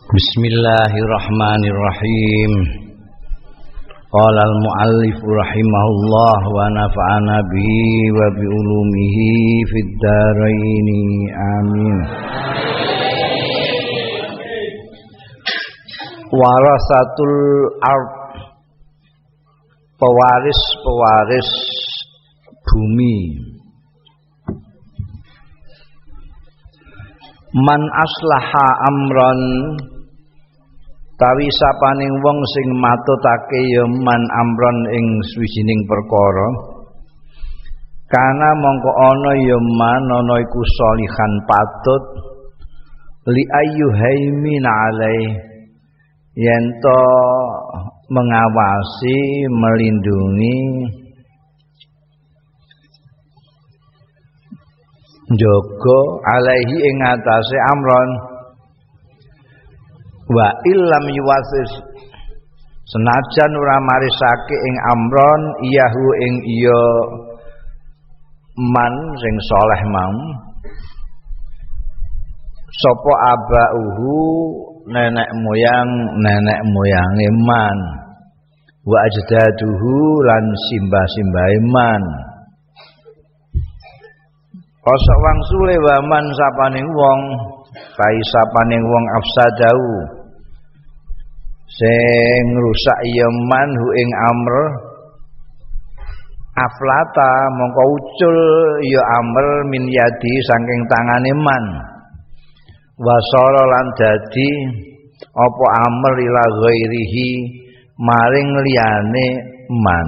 Bismillahirrahmanirrahim. Qala al-muallif rahimahullah wa nafa'ana bihi wa bi ulumihi fid dharain. Amin. Warasatul ard, pewaris bumi. Man aslaha amran, tawi sapaning wong sing matutake ya man amron ing swijining perkara, kana mongko ana ya man ana iku sholihan patut li ayyuhaimin alai, yen to mengawasi melindungi njaga alaihi ing atase amron. Wa illam yuwasis, senajan ora marisake ing amron iyahu ing iya man sing saleh mau, sapa abauhu nenek moyange man, wa ajdaduhu lan simbah-simbahe man. Kosok wangsule waman sapaning wong, kai sapaning wong afsadau sing ngrusak ya man hu ing amr, aflata mongko ucul ya amr min yadi saking tangane man, wasara lan dadi apa amr ila ghairihi maring liyane man.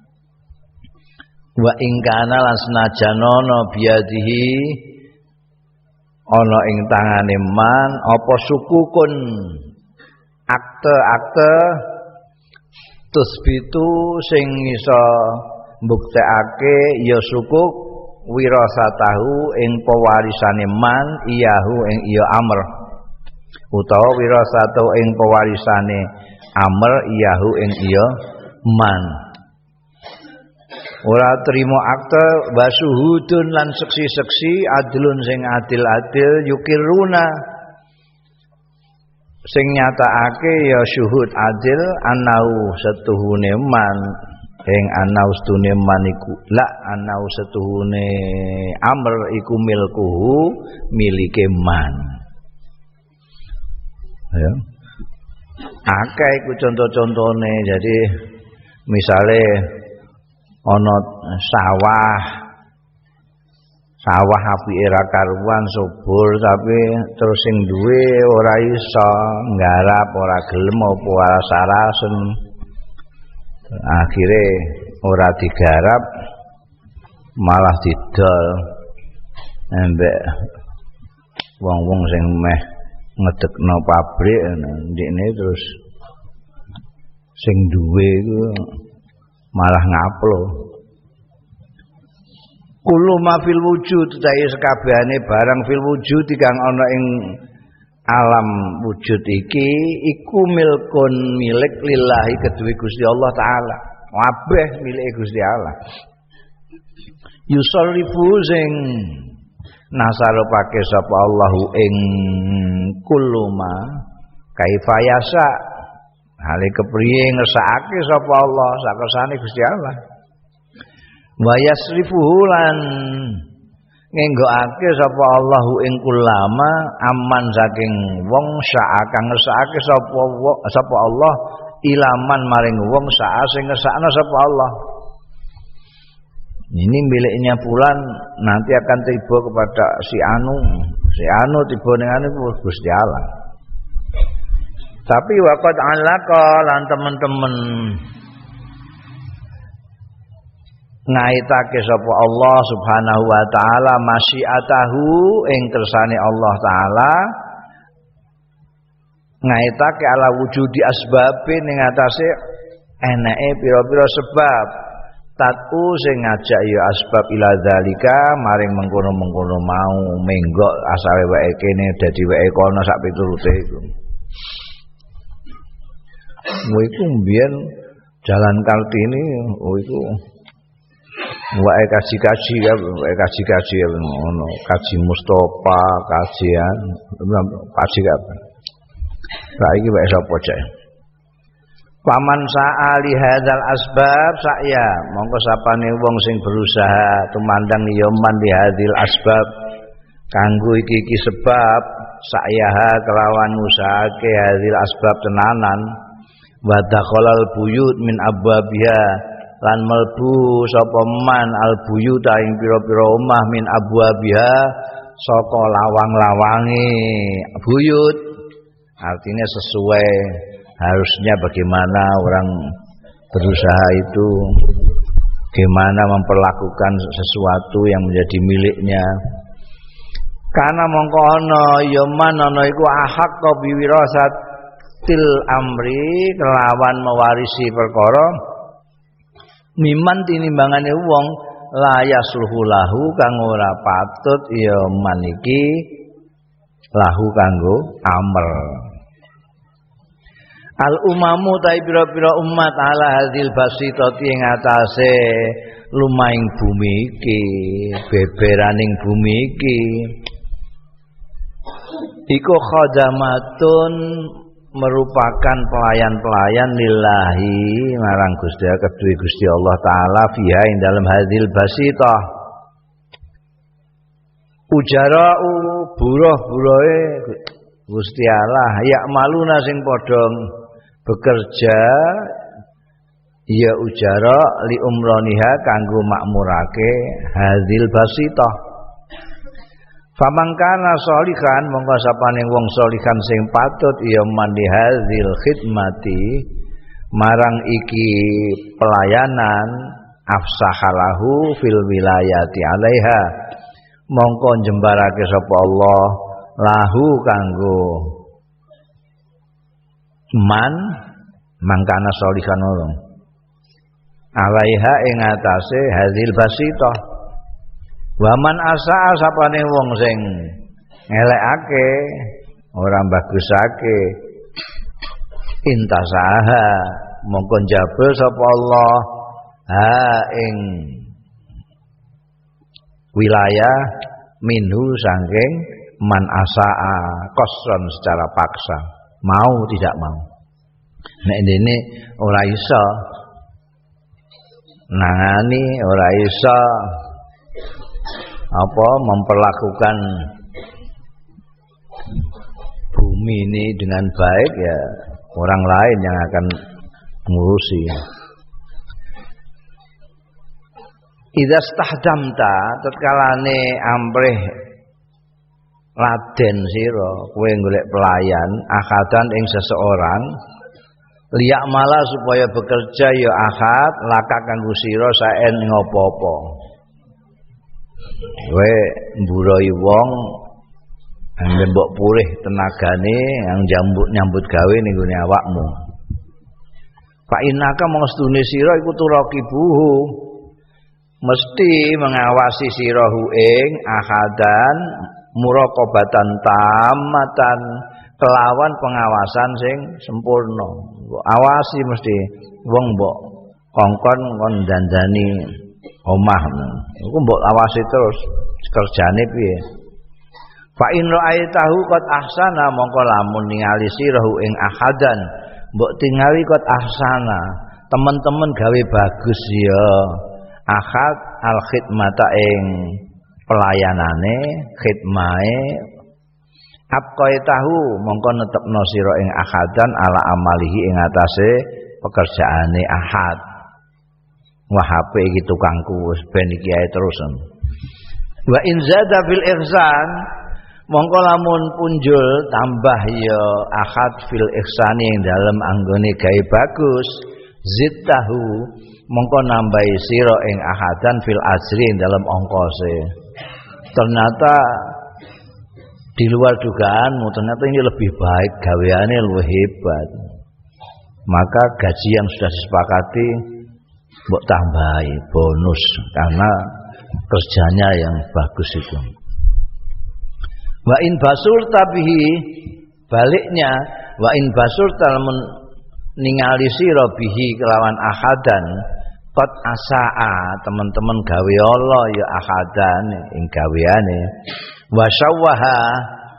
Wa ing kana lan senajan ana biadihi ana ing tangane man apa sukukun akte tusbitu sing iso mbuktekake ya sukuk wirasatahu ing pewarisane man iyahu ing iya amr, utawa wirasatahu ing pewarisane amr iyahu ing iya man. Ora trimo akte basuhudun lan seksi-seksi adlun sing adil-adil yukiruna sing nyatakake ya syuhud adil anau setuhune man ing anau setune man iku la anau setuhune amr iku milkuhu milike man. Ya. Akeh iku contoh-contone. Jadi misale ana sawah apike ra karuan subur tapi terus sing duwe ora iso nggarap, ora gelem apa sarasem, akhire ora digarap malah didol embek wong-wong sing meh ngedekno pabrik ndekne terus sing duwe iku malah ngaplo. Kullu ma fil wujud, ta'i sekabehane barang fil wujud kang ana ing alam wujud iki iku milkun milik lillahi kedue Gusti Allah taala. Kabeh milike Gusti Allah. Yusarrifu sing nasarupake sapa Allahu ing kullu ma kaifa yasa, hale kepriye ngersakake sapa Allah sakersane Gusti Allah. Wa yasrifuhu lan ngenggokake sapa Allahu ing kulama aman saking wong sak kang ngersakake sapa Allah ilaman maring wong sak sing ngersakno sapa Allah. Ini miliknya fulan nanti akan tiba kepada si anu tiba ning anu Gusti Allah. Tapi waqad alaqa lan teman-teman ngaitake sapa Allah Subhanahu wa taala masyiatahu ing kersane Allah taala ngaitake ala wujudi asbabin ing atase eneke pira-pira sebab tatu sing ngajak ya asbab ila zalika maring mengkono-mengkono mau menggok asale wae kene dadi wae kono sak piturute iku. Iku mbiyen Jalan Kartini iku wae kaji-kaji ya, ngono, kaji Mustofa, kajian, kaji apa. Saiki wae sapa cek. Paman sa'ali hadzal asbab saya mongko sapane wong sing berusaha tumandang ya man li hadzal asbab kanggo iki sebab saya kelawan usahake hadzal asbab tenanan wa dakhalal buyut min abwabiha lan melbu sapa man al buyut ing pira-pira omah min abwabiha saka lawang-lawange buyut artinya sesuai harusnya bagaimana orang berusaha itu bagaimana memperlakukan sesuatu yang menjadi miliknya karena mongko ana ya man ana iku ahaqqa biwirasatil amri kelawan mewarisi perkara miman tinimbangane wong la yasluhu lahu kang ora patut ya man iki lahu kanggo amr al umamu ta pira-pira umat ala hadzil basitati ing atase lumaing bumi iki beberaning bumi iki iku khadamatun merupakan pelayan-pelayan lillahi marang Gusti kedue Gusti Allah taala fiha ing dalam hadzil basitah ujara'u buruh-buruhe Gusti Allah ya maluna sing padha bekerja ya ujara li umroniha kanggo makmurake hadzil basitah famangkana sholihan mongko sapane wong sholihan sing patut ya mandi hadzil khidmati marang iki pelayanan afsahalahu fil wilayati alaiha mongko jembarake sapa Allah lahu kanggo man mangkana sholihan orang alaiha ing atase hadzil basitah wa man asaa sapane wong sing ngelekake ora bagusake intasaha mongko njabel sapa Allah ha ing wilayah minhu saking man asaa kosron secara paksa mau tidak mau nek dene ora iso nangani ora iso apa memperlakukan bumi ini dengan baik ya orang lain yang akan ngurusi. Idza stahdamta tatkalane amprih laden sira kowe golek pelayan akadan ing seseorang liyak malah supaya bekerja ya akad laka kanggo sira saen ing apa-apa. Kowe mburoi wong anggen mbok purih tenagane yang nyambut gawe ning gone awakmu. Fa innaka mangstune sira iku turaqibuhu mesti mengawasi sirahu ing akadan muraqabatan tamatan kelawan pengawasan sing sempurna. Mbok awasi mesti wong mbok kongkon kon dandani omah. Iku mbok awasi terus kerjane piye. Fa in ra'aitahu qad ahsana mongko lamun ningali sirahu ing akadan mbok tingali qad ahsana teman-teman gawe bagus ya akad al khidmata ing pelayanane khidmahe abqaitahu mongko netepno sira ing akadan ala amalihi ing atase pekerjaane ahad wah HP iki tukangku wis ben iki ae terusan wa in zada fil ihsan mongko lamun punjul tambah ya ahad fil ihsani ing dalem anggone gawe bagus zittahu mongko nambahi sira ing ahadan fil ajri ing dalem ongkose ternyata di luar dugaanmu ternyata ini lebih baik gaweane luwih hebat maka gaji yang sudah disepakati mbok tambahi bonus karena kerjanya yang bagus itu wa in basurta bihi baliknya wa in basurta ningali sira bihi kelawan ahadan qad asaa teman-teman gawe Allah ya ahadan ing gaweane wa sawwaha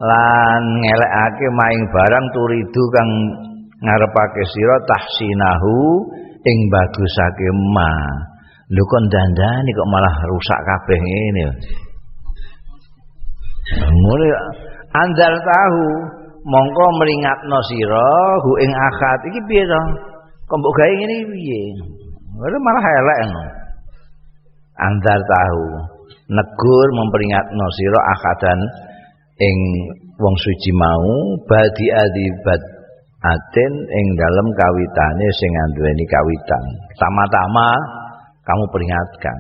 lan ngelekake maing barang turidu kang ngarepake sira tahsinahu ing bagusake ma. Lho kon dandani kok malah rusak kabeh ngene. Mulai andal tahu mongko meringatno sira hu ing akad iki piye to? Kok mbok gawe ngene iki piye? Ora malah elek ngono. Andal tahu negur memperingatno sira akadan ing wong suci mau badi adibat aten ing dalem kawitane sing anduweni kawitan. Tama-tama kamu peringatkan.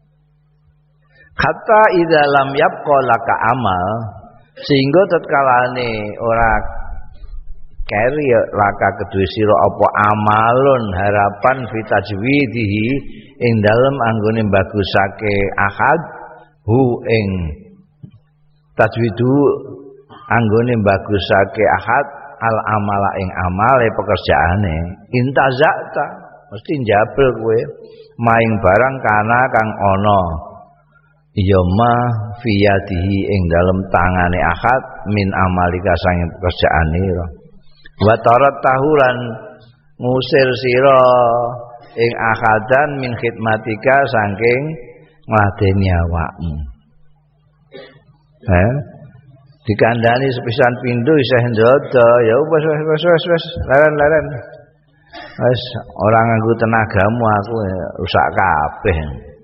Hatta idza lam yabqa laka amal sehingga tatkalane ora keri laka kedue sira apa amalun harapan fitajwidihi ing dalem anggone bagusake akad hu ing tajwidu anggone bagusake akad al amala ing amale pekerjaane intazakta mesti njabel kowe maing barang kana kang ana ya ma fiyadihi ing dalem tangane akad min amalika sanging pekerjaane wa tarat tahulan ngusir sira ing akadan min khidmatika saking ngladeni awakmu dikandani sepisan pindho isih ndodo ya wis leren wis ora nganggo tenagamu aku rusak kabeh.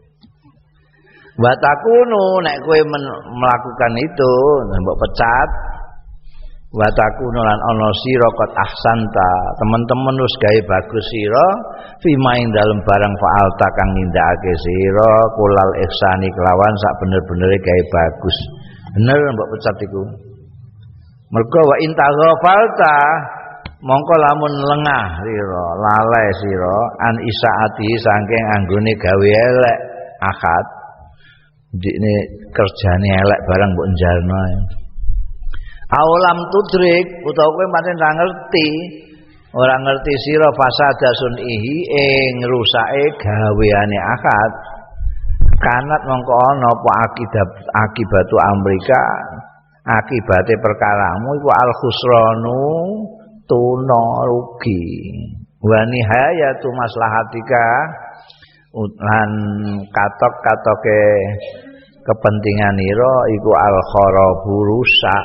Wa takunu nek kowe melakukan itu mbok pecat. Wa takunu lan ana sira kot ahsanta teman-teman wis gawe bagus sira fima ing dalem barang faalta kang nindakake sira kulal ihsani kelawan sak bener-benere gawe bagus. Bener mbok pecat iku. Mergo wa intaghafalta mongko lamun lengah sira, lalai sira an isaati saking anggone gawe elek akad. Dikne kerjane elek barang mbok njalno. Awalam tudrik utawa kowe pancen ora ngerti sira fasada sunihi ing rusake gaweane akad. Kanat mongko ana apa akibatu amrika akibate perkaramu iku al khusranu tuna rugi wa nihayatu maslahatika lan katok-katoke kepentinganira iku al kharabu rusak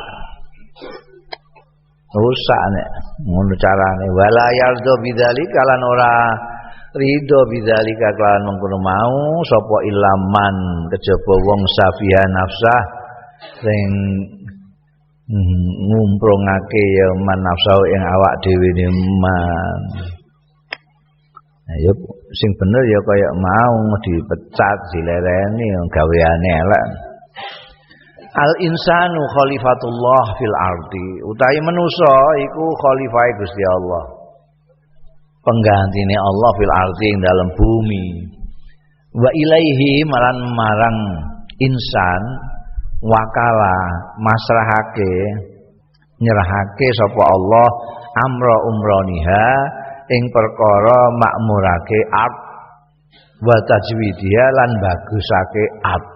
nek ngono carane wala yardo bidzalika lan ora ridho bidzalika kelawan mengkono mau sapa ilaman kejaba wong safiha nafsah sing ngumprungake ya man nafsu ing awak dhewe ne man. Nah, ya sing bener ya kaya mau dipecat dilereni gaweane elek. Al insanu khalifatullah fil ardi utawi manusa iku khalifahe Gusti Allah. Penggantine Allah fil ardi ing dalam bumi. Wa ilaihi marang insan wakala masrahake nyerahake sapa Allah amra umraniha ing perkara makmurake art wa tajwidiha lan bagusake art.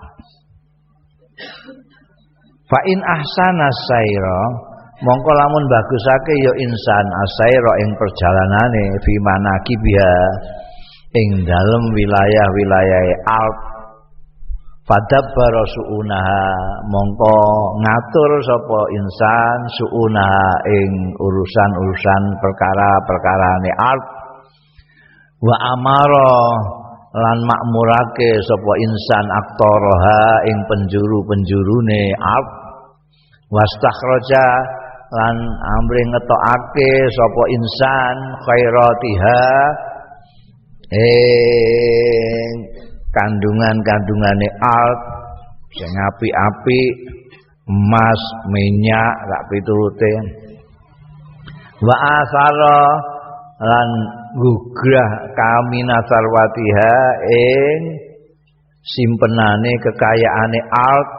Fa in ahsana sayra mongko lamun bagusake ya insan asaira ing perjalanane fi manakibiha ing dalem wilayah-wilayahe art fadabbara suunaha mongko ngatur sapa insan suunaha ing urusan-urusan perkara-perkarane art wa amara lan makmurake sapa insan aktaraha ing penjuru-penjurune art wastakhraja lan amre ngetokake sapa insan khairatiha kandungan-kandungane art sing apik-apik emas minyak sak piturute wa asara lan gugrah kamina sarwatiha ing simpenane kekayaane art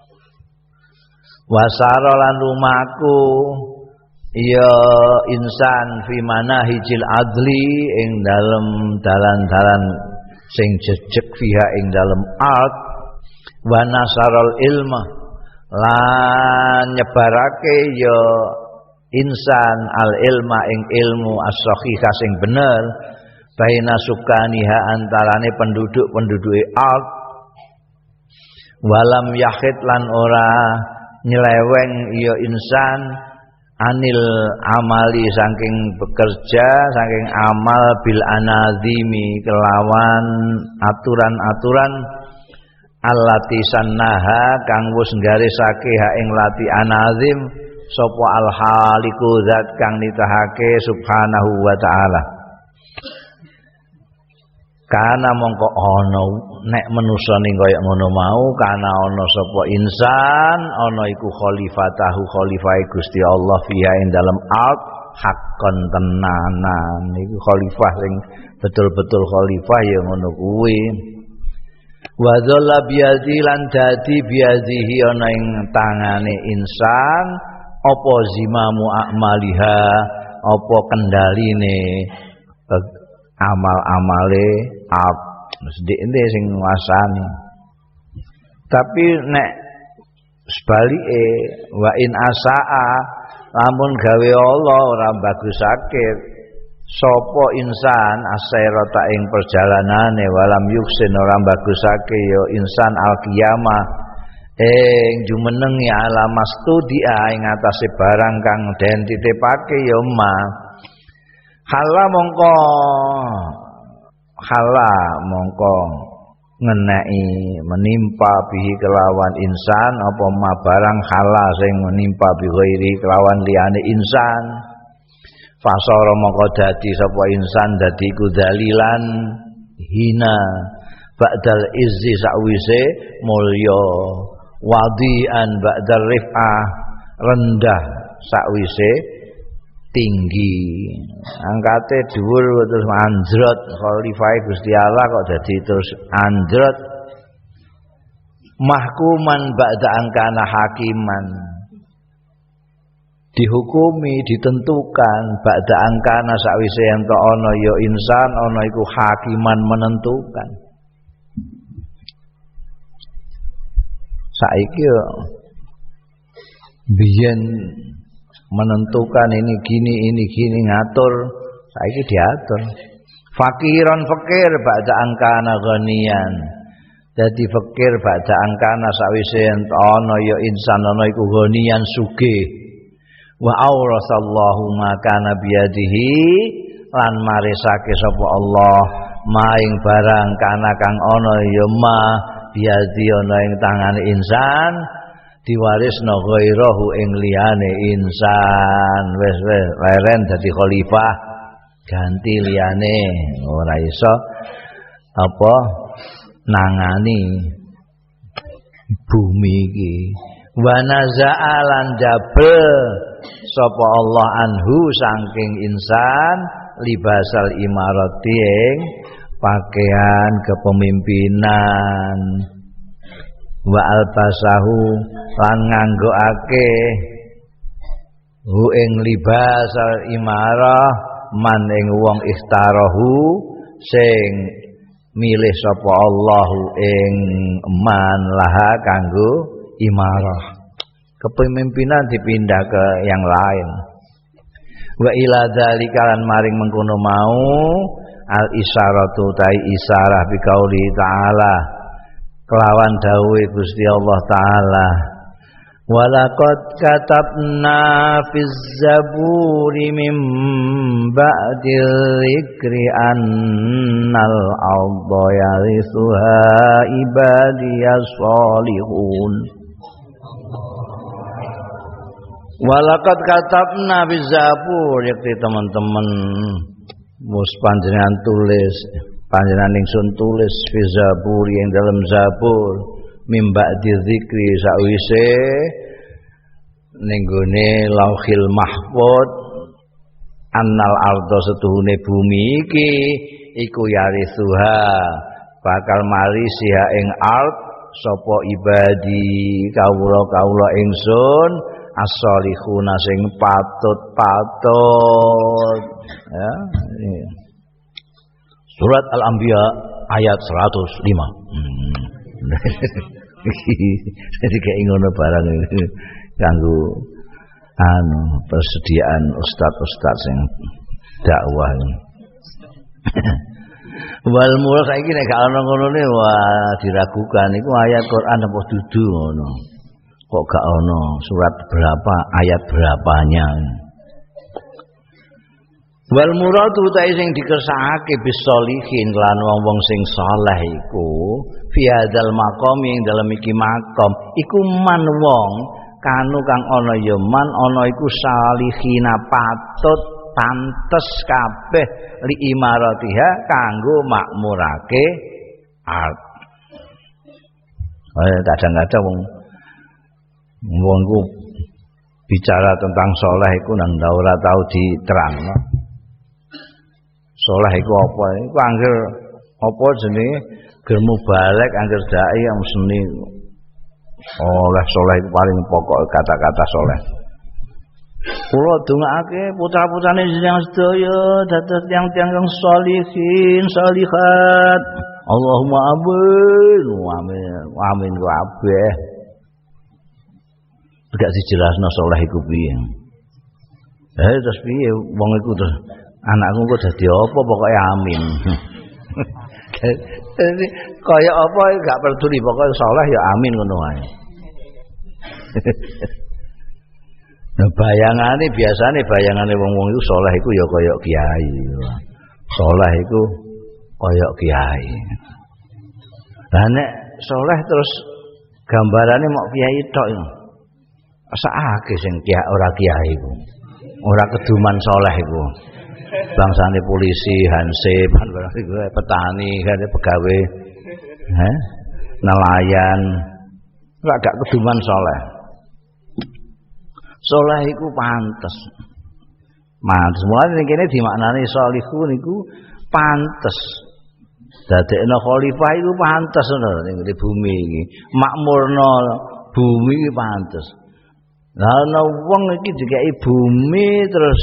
wasara lan lumaku ya insan fi manahijil adli ing dalem dalan-dalan sing jejeg fiha ing dalem art wa nasaral ilma lan nyebarake ya insan al ilma ing ilmu as-sahihah sing bener baina sukaniha antarane penduduk-penduduke ard walam yahid lan ora nyeleweng ya insan anil amali saking bekerja saking amal bil anazimi kelawan aturan-aturan allati sannaha kang wis nggarisake ha ing lati anazim sapa al haliku zat kang nitahake subhanahu wa ta'ala. Kana mongko ana nek manusa ning kaya ngono mau kana ana sapa insan ana iku khalifatahu khalifahe Gusti Allah fiha ing dalem ard haqqan tenanan iku khalifah sing betul-betul khalifah ya ngono kuwi. Wa dzalla biadzi lan dadi biadzihi ana ing tangane insan apa zimamu a'maliha apa kendaline amal-amale ap sedhekne sing nguasani. Tapi nek sebalike wa in asaa lamun gawe Allah ora bagusake sapa insan asairata ing perjalanane walam yuksin ora bagusake ya insan al-qiyamah ing jumenengi alamas studia ing atase barang kang den titipake ya ma hala mongko ngeneki menimpa bihi kelawan insan apa ma barang hala sing menimpa bi ghairi kelawan liyane insan fasara mongko dadi sapa insan dadi kudzalilan hina ba'dal izzi sakwise mulya wadian ba'dal rif'ah rendah sakwise tinggi angkate dhuwur terus anjrot khalifah Gusti Allah kok dadi terus anjrot mahkuman ba'da angkana hakiman dihukumi ditentukan ba'da angkana sakwise ento ana ya insan ana iku hakiman menentukan saiki yo biyen menentukan ini gini ngatur saiki diatur fakiran fakir ba'da angkana ghaniyan dadi fakir ba'da angkana sawise ana ya insan ana iku ghaniyan sugih wa aurasallahu ma kana biyadihi lan marisake sapa Allah maing barang kana kang ana ya ma biyadi ana ing tangane insan diwarisna ghairahu ing liyane insan wis leren dadi khalifah ganti liyane ora iso apa nangani bumi iki wa naza'alan jabel sapa Allah anhu saking insan libasal imarati ing pakaian kepemimpinan wa albasahu lan nganggokake hu ing libasal imarah man ing wong ikhtarahu sing milih sapa Allahu ing man laha kanggo imarah kepemimpinan dipindah ke yang lain wa ila dzalika lan maring mengkono mau al isyaratu tai isyarah bi qauli ta'ala kelawan dawuhe Gusti Allah taala walaqad katabna fiz zaburi mim ba'dil dzikri annal arda yarithuha ibadiyas shalihun walaqad katabna fiz zabur yakti teman-teman mus panjenengan tulis panjenengan ingsun tulis fi zabur yang dalam zabur mimba dzikri sakwise ning gone lauhil mahfuz annal arda setuhune bumi iki iku yarithuha bakal marisi ha ing ard sapa ibadi kawula-kawula ingsun as-shalihuna sing patut-patut ya ini. Surat Al-Anbiya ayat 105. Jadi kayak ngono barang iki kanggo persediaan ustaz sing dakwah. Wal mul saiki nek gak ana ngono ne wah diragukan iku ayat Quran apa dudu ngono. Kok gak ana surat berapa ayat berapanya. Wal muradu ta sing dikersakake bisolihin lan wong-wong sing saleh iku fi hadzal maqam ing dalem iki makom iku man wong kanu kang ana ya man ana iku salihina patut pantes kabeh li imaratiha kanggo makmurake art. Kadang-kadang wong ku bicara tentang saleh iku nang ora tau diterangno. Saleh iku apa? Iku angger apa jenenge ger mubalek angger dai yang seni. Saleh iku paling pokok kata-kata saleh. Kula dongaake putra-putrane jenengan sedaya dados tiyang-tiyang kang sholihin, sholihat. Allahumma amin kabeh. Gak dijelasno saleh iku piye. Terus piye wong iku terus anakku kok dadi apa pokoke amin. Jadi kaya apa gak peduli pokoke saleh ya amin ngono wae. Nah bayangane wong-wong iku saleh iku ya kaya kiai. Saleh iku kaya kiai. Lah nek saleh terus gambarane mok kiai tok iku. Sakake sing kiai ora kiai iku. Ora keduman saleh iku. Bangsane polisi, hansip, petani, pegawai, nelayan, gak keduman saleh. Saleh iku pantes. Mulane ning kene dimaknani sholihu niku pantes. Dadekno khalifah iku pantes ngono ning bumi iki. Makmurno bumi iki pantes. Lah ana wong iki dikeki bumi terus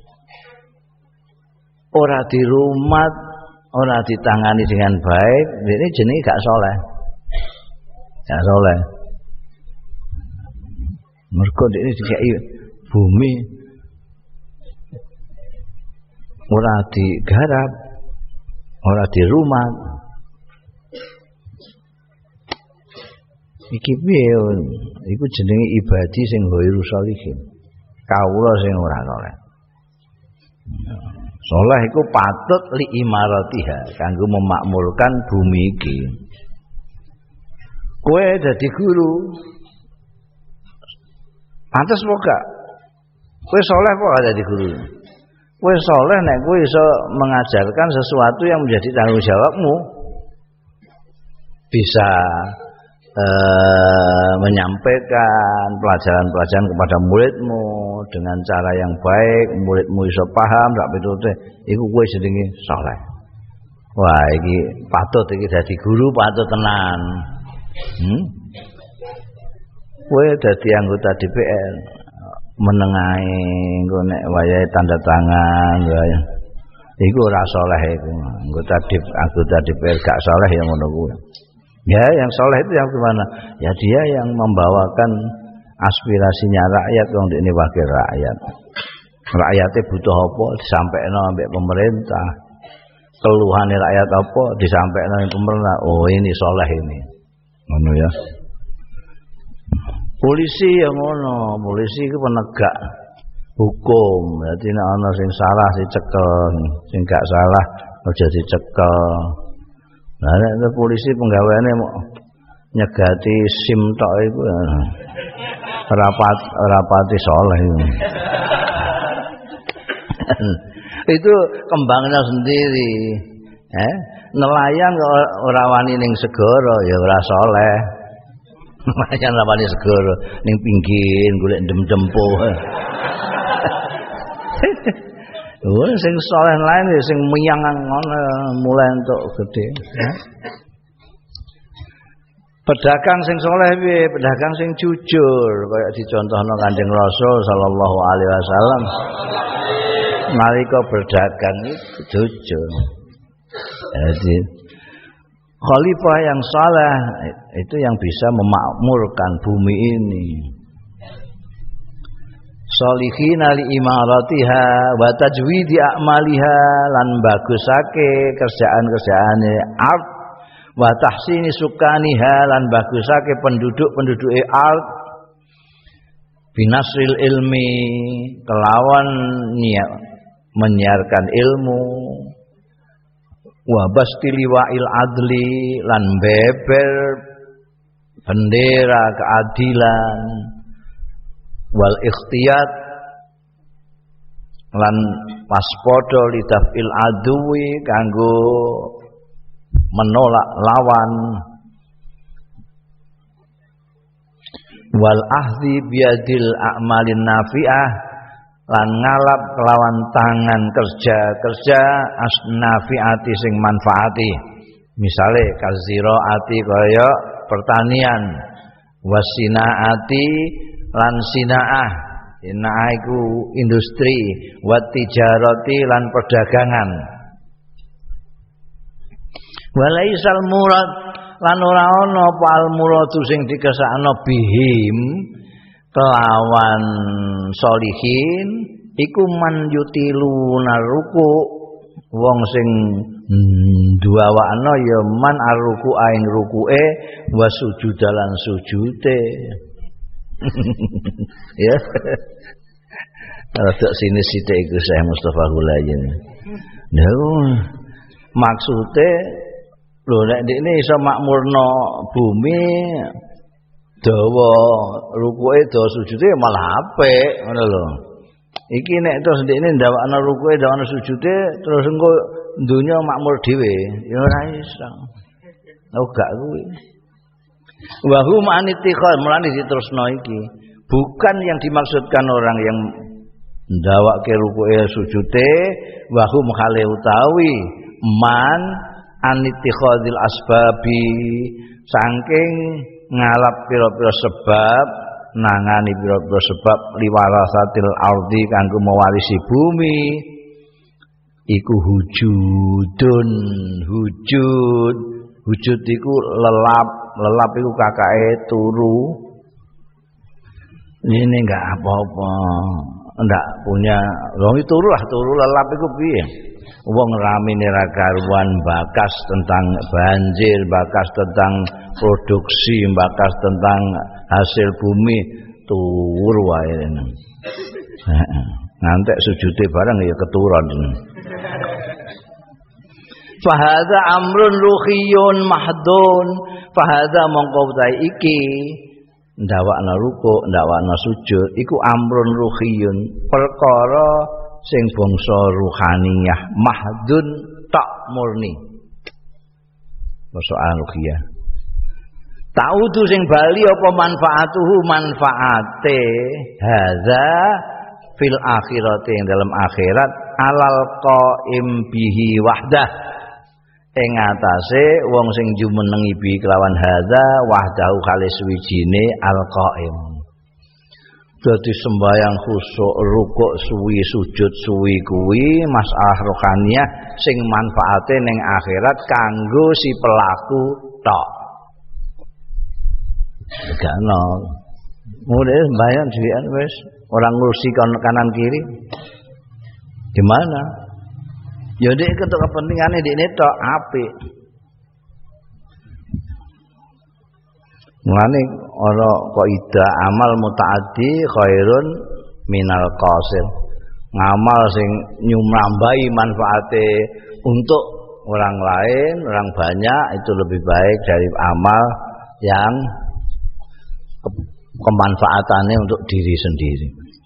ora dirumat, ora ditangani dengan baik, ini jenenge gak saleh. Gak saleh. Mergo ini dikeki bumi ora digarap, ora dirumat. Iki piye? Iku jenenge ibadi sing ghairu sholihin. Kawula sing ora saleh. Saleh iku patut li imaratiha kanggo memakmurkan bumi iki. Kowe dadi guru. Pantes apa gak? Kowe saleh apa gak dadi guru? Kowe saleh nek kowe iso mengajarkan sesuatu yang menjadi tanggung jawabmu. Bisa menyampaikan pelajaran-pelajaran kepada muridmu dengan cara yang baik, muridmu iso paham, rak pitute, iku kowe jenenge saleh. Wah, iki patut iki dadi guru patut tenan. Kowe dadi anggota DPR menengahi engko nek wayahe tanda tangan ya. Iku ora saleh iku. Anggota DPR gak saleh ya ngono kuwi. Ya, yang soleh itu yang gimana? Ya dia yang membawakan aspirasinya rakyat wong ini wakil rakyat. Rakyatnya butuh apa disampaikan ambek pemerintah. Keluhan rakyat apa disampaikan oleh pemerintah. Oh, ini soleh ini. Ngono ya. Polisi yang ngono, polisi itu penegak hukum. Jadi nek ana sing salah dicekel, sing gak salah aja dicekel. Nah, nek polisi penggaweane mau nyegati SIM tok iku rapati saleh itu. Itu kembangnya sendiri. Nelayan ora wani ning segara ya ora saleh. Nelayan ora wani segara ning pinggir golek dem-dempo. Sing saleh lain sing miyang ngono mulai entuk gede. Pedagang sing saleh piye? Pedagang sing jujur, kaya dicontohno Kanjeng Rasul sallallahu alaihi wasallam. Nalika berdagang itu jujur. Jadi Khalifah yang saleh itu yang bisa memakmurkan bumi ini. Solihina li imaratiha wa tajwidi a'maliha lan bagusake kerjaan-kerjaane art wa tahsini sukaniha lan bagusake penduduk-penduduke art binasril ilmi kelawan menyiarkan ilmu wa bastiliwa'il adli lan beber bendera keadilan wal ikhtiyat lan waspada lidafil aduwi kanggo menolak lawan wal ahdi biadil a'malin nafi'ah lan ngalap kelawan tangan kerja asnafiati sing manfaati misale kaziraati kaya pertanian wasinaati lan sinaah sinaah iku industri wat tijarati lan perdagangan walaisal murad lan ora ana apa al muradu sing dikesakno bihim kelawan solihin iku man yutiluna ruku wong sing duawakno ya man arruku aing rukuke wa sujudalan sujude ya rada sini sithik iku Syekh Mustofa Hulayan lha maksude lho nek ndekne iso makmurno bumi dawa rukuke dawa sujude malah apik ngono lho iki nek terus ndekne ndawakno rukuke ndawakno sujude terus engko donya makmur dhewe ya ora iso gak kuwi wa hum anitikhal mulane diterusno iki bukan yang dimaksudkan orang yang ndawakke rukuke sujude wa hum khale utawi man anitikhadil asbabi saking ngalap pira-pira sebab nangani pira-pira sebab liwarasatil ardi kanggo mewarisi bumi iku hujud iku lelap iku kakake turu ini enggak apa-apa ndak punya wong turu lelap iku piye wong ramine ra karuan bakas tentang banjir bakas tentang produksi bakas tentang hasil bumi turu wae ngantek sujude bareng ya keturun fahadza amrun ruhiyun mahdun fahadza mongko utahe iki ndawakna ruku ndawakna sujud iku amrun ruhiyun perkara sing bangsa ruhaniyah mahdun tak murni persoalan ruhiyah ta'udu sing bali apa manfaatuhu manfaate hadza fil akhirati ing dalam akhirat alal qaim bihi wahdah ing atase wong sing jumenengi bi kelawan hadza wahdahu khalis wijine al qaim dadi sembayang khusuk rukuk suwi sujud suwi kuwi masalah rohaniyah sing manfaate ning akhirat kanggo si pelaku tok gak ono mulai sembayang dhewean wis orang ngurusi kanan kiri gimana ya nek ketok kepentingane dekne tok apik mulane ana kaidah amal mutaaddi khairun minal qasir ngamal sing nyumrambai manfaate untuk orang lain orang banyak itu lebih baik dari amal yang kemanfaatannya untuk diri sendiri.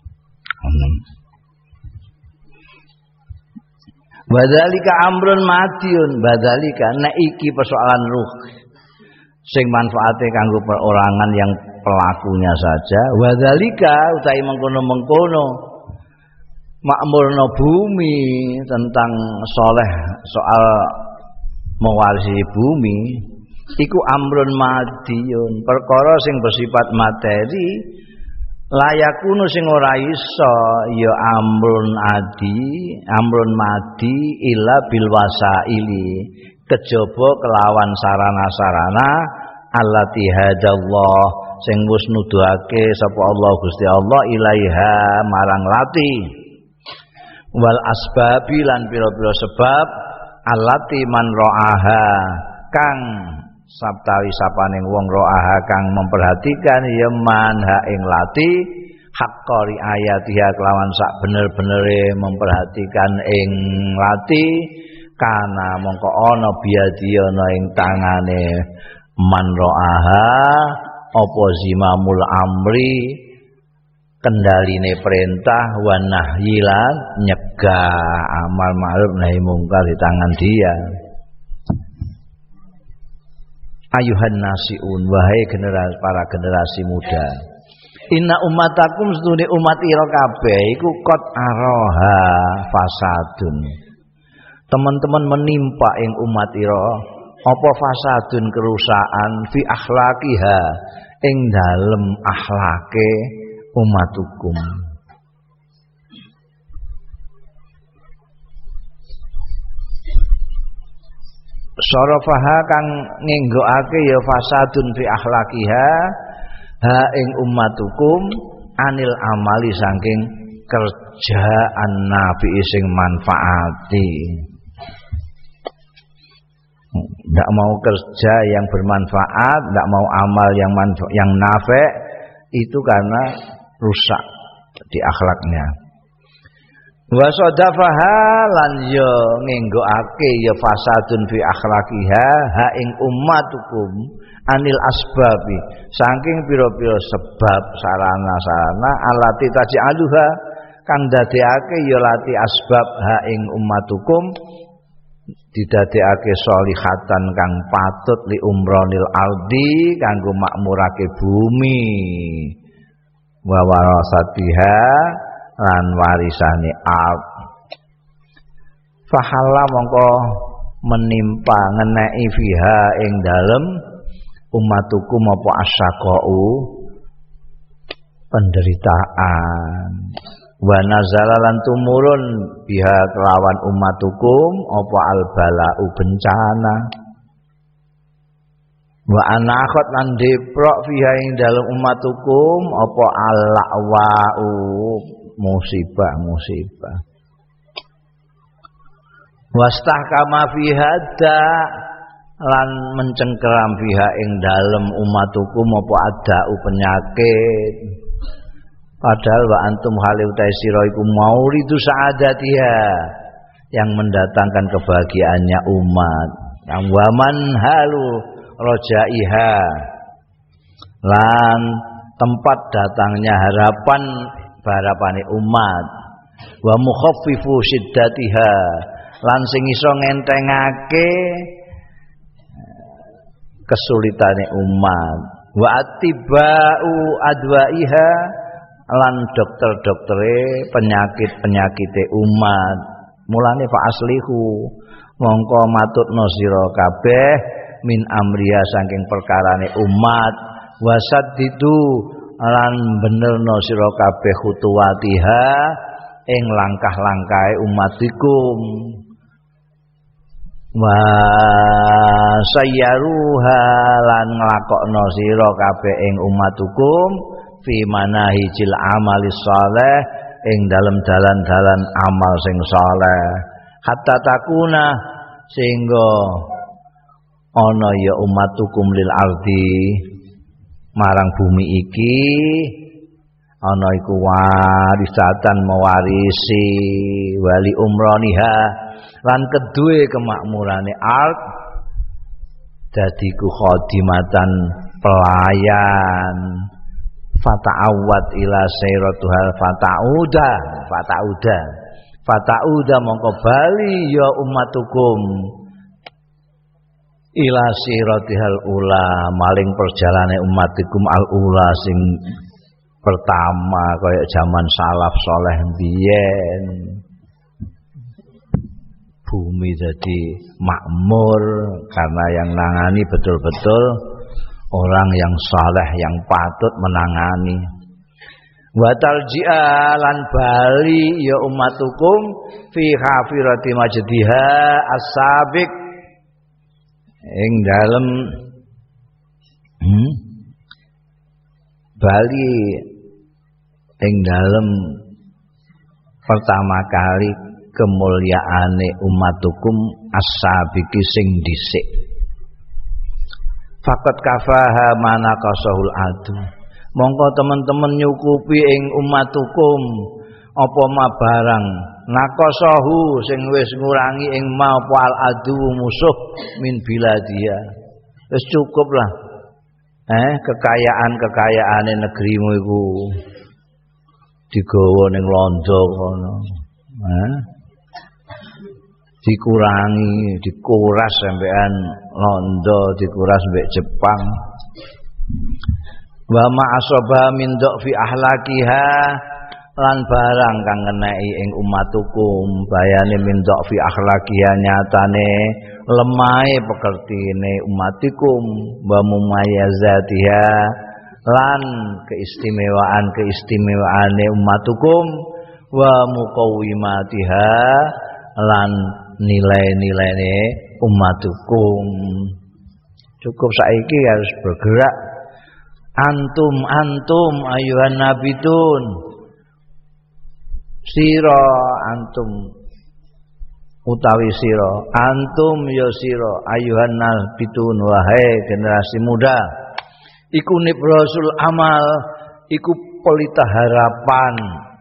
Badzalika amrun matiun badzalika nek iki persoalan ruh sing manfaate kanggo perorangan yang pelakunya saja wadzalika utahe mengkono-mengkono makmurna bumi tentang soleh soal mewarisi bumi iku amrun madiyun perkara sing bersifat materi layakunu sing ora iso ya amrun madi illa bil wasaili kejaba kelawan sarana-sarana allati hadallah sing wis nuduhake sapa Allah Gusti Allah ilaiha marang lati wal asbabi lan pira-pira sebab allati man ra'aha kang sabtawi sapaning wong ra'aha kang memperhatikan ya man ha ing lati haqqa riayatiha kelawan sak bener-benere memperhatikan ing lati kana mongko ana biadi ana ing tangane man ra'aha apa zimamul amri kendaline perintah wa nahyi lan nyegah amal ma'ruf nahi mungkar di tangan dia. Ayuhan nasiun wahai generasi para generasi muda inna ummatakum sedune umat ira kabeh iku qad araha fasadun teman-teman menimpa ing umat ira apa fasadun kerusakan fi akhlaqiha ing dalem akhlake umat hukum sarafaha kang ngenggokake ya fasadun fi akhlaqiha ha ing umat hukum anil amali saking kerjaan nabi sing manfaati ndak mau kerja yang bermanfaat, ndak mau amal yang nafi itu karena rusak di akhlaknya. Wa sadafaha lan yo ngenggokake ya fasadun fi akhlaqiha ha ing ummatukum anil asbabi saking pira-pira sebab sarana-sarana alati taj'aluha kang dadekake ya lati asbab ha ing ummatukum didadekake sholihatan kang patut li umronil ardi kanggo makmurake bumi wa warasatiha lan warisane ard fahala mongko menimpa ngeneki fiha ing dalem ummatukum apa asyaqau penderitaan wa nazala lan tumurun biha kelawan ummatukum apa albala'u bencana wa anakhat lan deprok fiha ing dalem ummatukum apa al-la'wa'u musibah wastahkama fiha da lan mencengkeram fiha ing dalem ummatukum apa ada'u penyakit padahal wa antum haliu taisira iku mauridu sa'adatiha yang mendatangkan kebahagiaannya umat yang waman halu rojaiha lan tempat datangnya harapan barapane umat wa mukhaffifu syiddatiha lan sing iso ngentengake kesulitane umat wa attiba'u adwaiha lan dokter-doktere penyakit-penyakite umat mulane fa aslihu mongko matutno sira kabeh min amriya saking perkarane umat wasaddidu lan benerno sira kabeh khutuwatiha ing langkah-langkahe umatikum wa sayyaruha lan nglakokno sira kabeh ing umatukum fi manahijil amali shaleh ing dalem dalan-dalan amal sing saleh hatta takuna sehingga ana ya umatukum lil ardi marang bumi iki ana iku warisatan mewarisi wali umroniha lan kedue kemakmurane ard dadi ku khadimatan pelayan fata'awad ila sayratuhal fata'uda mongko bali ya ummatukum ila siratihal ula maling perjalane umatikum al ula sing pertama kaya zaman salaf soleh biyen bumi jadi makmur karena yang nangani betul-betul orang yang saleh yang patut menangani wa tarji'a lan bali ya ummatukum fi hafirati majdiha as-sabiq ing dalem Bali ing dalem pertama kali kemulyaane umatukum as-sabiqi sing dhisik. Faqat kafaha manaqasahul adu. Mongko teman-teman nyukupi ing umatukum apa ma barang naqasahu sing wis ngurangi ing ma apa al adu musuh min biladia. Wis cukup lah. Kekayaan-kekayaane negerimu iku digawa ning londo kono. Dikurangi, dikuras sampean londo, dikuras mbek Jepang. Wa ma asaba min fi ahlakiha lan barang kang ngeneki ing umatukum bayane min fi akhlakiha nyatane lemahe pekertine umatikum wa mumayazatiha lan keistimewaane umatukum wa muqawimatiha lan nilai-nilaine umatukum. Cukup saiki harus bergerak. Antum ayuhan nabitun, sira antum utawi sira antum ya sira ayuhan nabitun wahai generasi muda iku nibrasul amal iku pelita harapan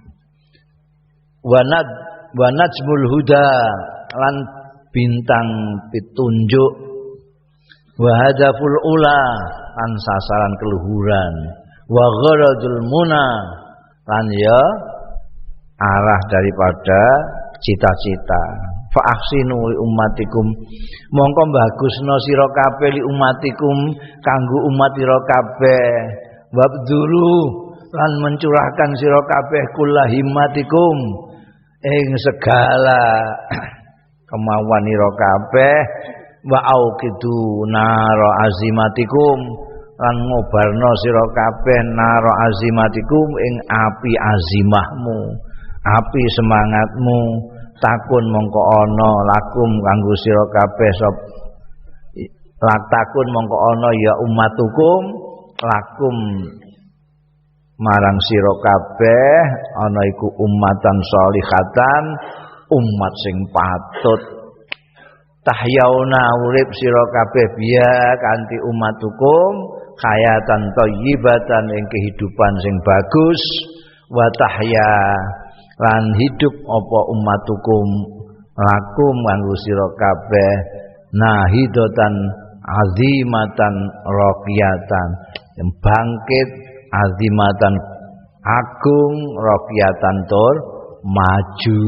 wanajmul huda lan bintang pitunjuk wa hadaful ula lan sasaran keluhuran wa gharadul muna lan ya arah daripada cita-cita. Fa ahsinu li ummatikum mongko bagusna sira kabeh li ummatikum kanggo umat sira kabeh wabdulu lan mencurahkan sira kabeh kula himmatikum ing segala kemauan sira kabeh wa auqidu naro azimatikum lan ngobarno sira kabeh naro azimatikum ing api azimahmu api semangatmu takun mongko ana lakum kanggo sira kabeh sop takun mongko ana ya ummatukum lakum marang sira kabeh ana iku ummatan sholihatan umat sing patut tahyauna urip sira kabeh biya kanthi ummatukum hayatan thayyibatan ing kehidupan sing bagus wa tahya lan hidup apa ummatukum lakum kanggo sira kabeh nahidatan azimatan raqiyatan yang bangkit azimatan agung raqiyatan tur maju.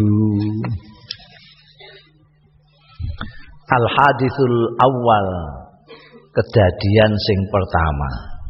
Al hadithul awal kejadian sing pertama.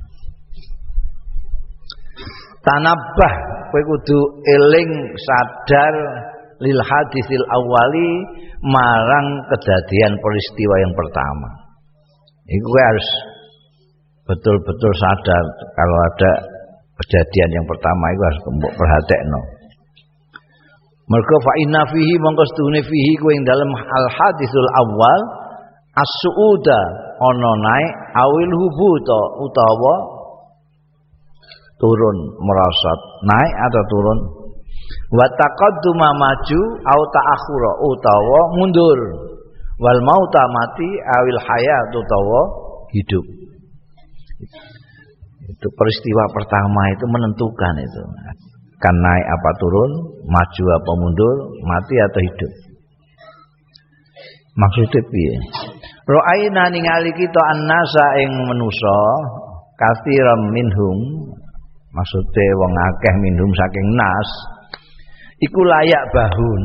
Tanabbah kowe kudu eling sadar lil haditsil awali marang kejadian peristiwa yang pertama. Iku harus betul-betul sadar kalau ada kejadian yang pertama itu harus perhatekno. Mergo fa inna fihi mongko sedune fihi kuwi ing dalem al haditsul awal as-suuda ana naik awil hubuta utawa turun merosot naik atau turun wa taqadduma maju au ta'akhura utawa mundur wal mauta mati awil hayat utawa hidup. Itu peristiwa pertama itu menentukan itu kan naik apa turun, maju apa mundur, mati atau hidup. Maksudnya piye? Ra'aina ningali kita annasa ing manusa katsiran minhum maksudnya wong akeh minhum saking nas iku layak bahun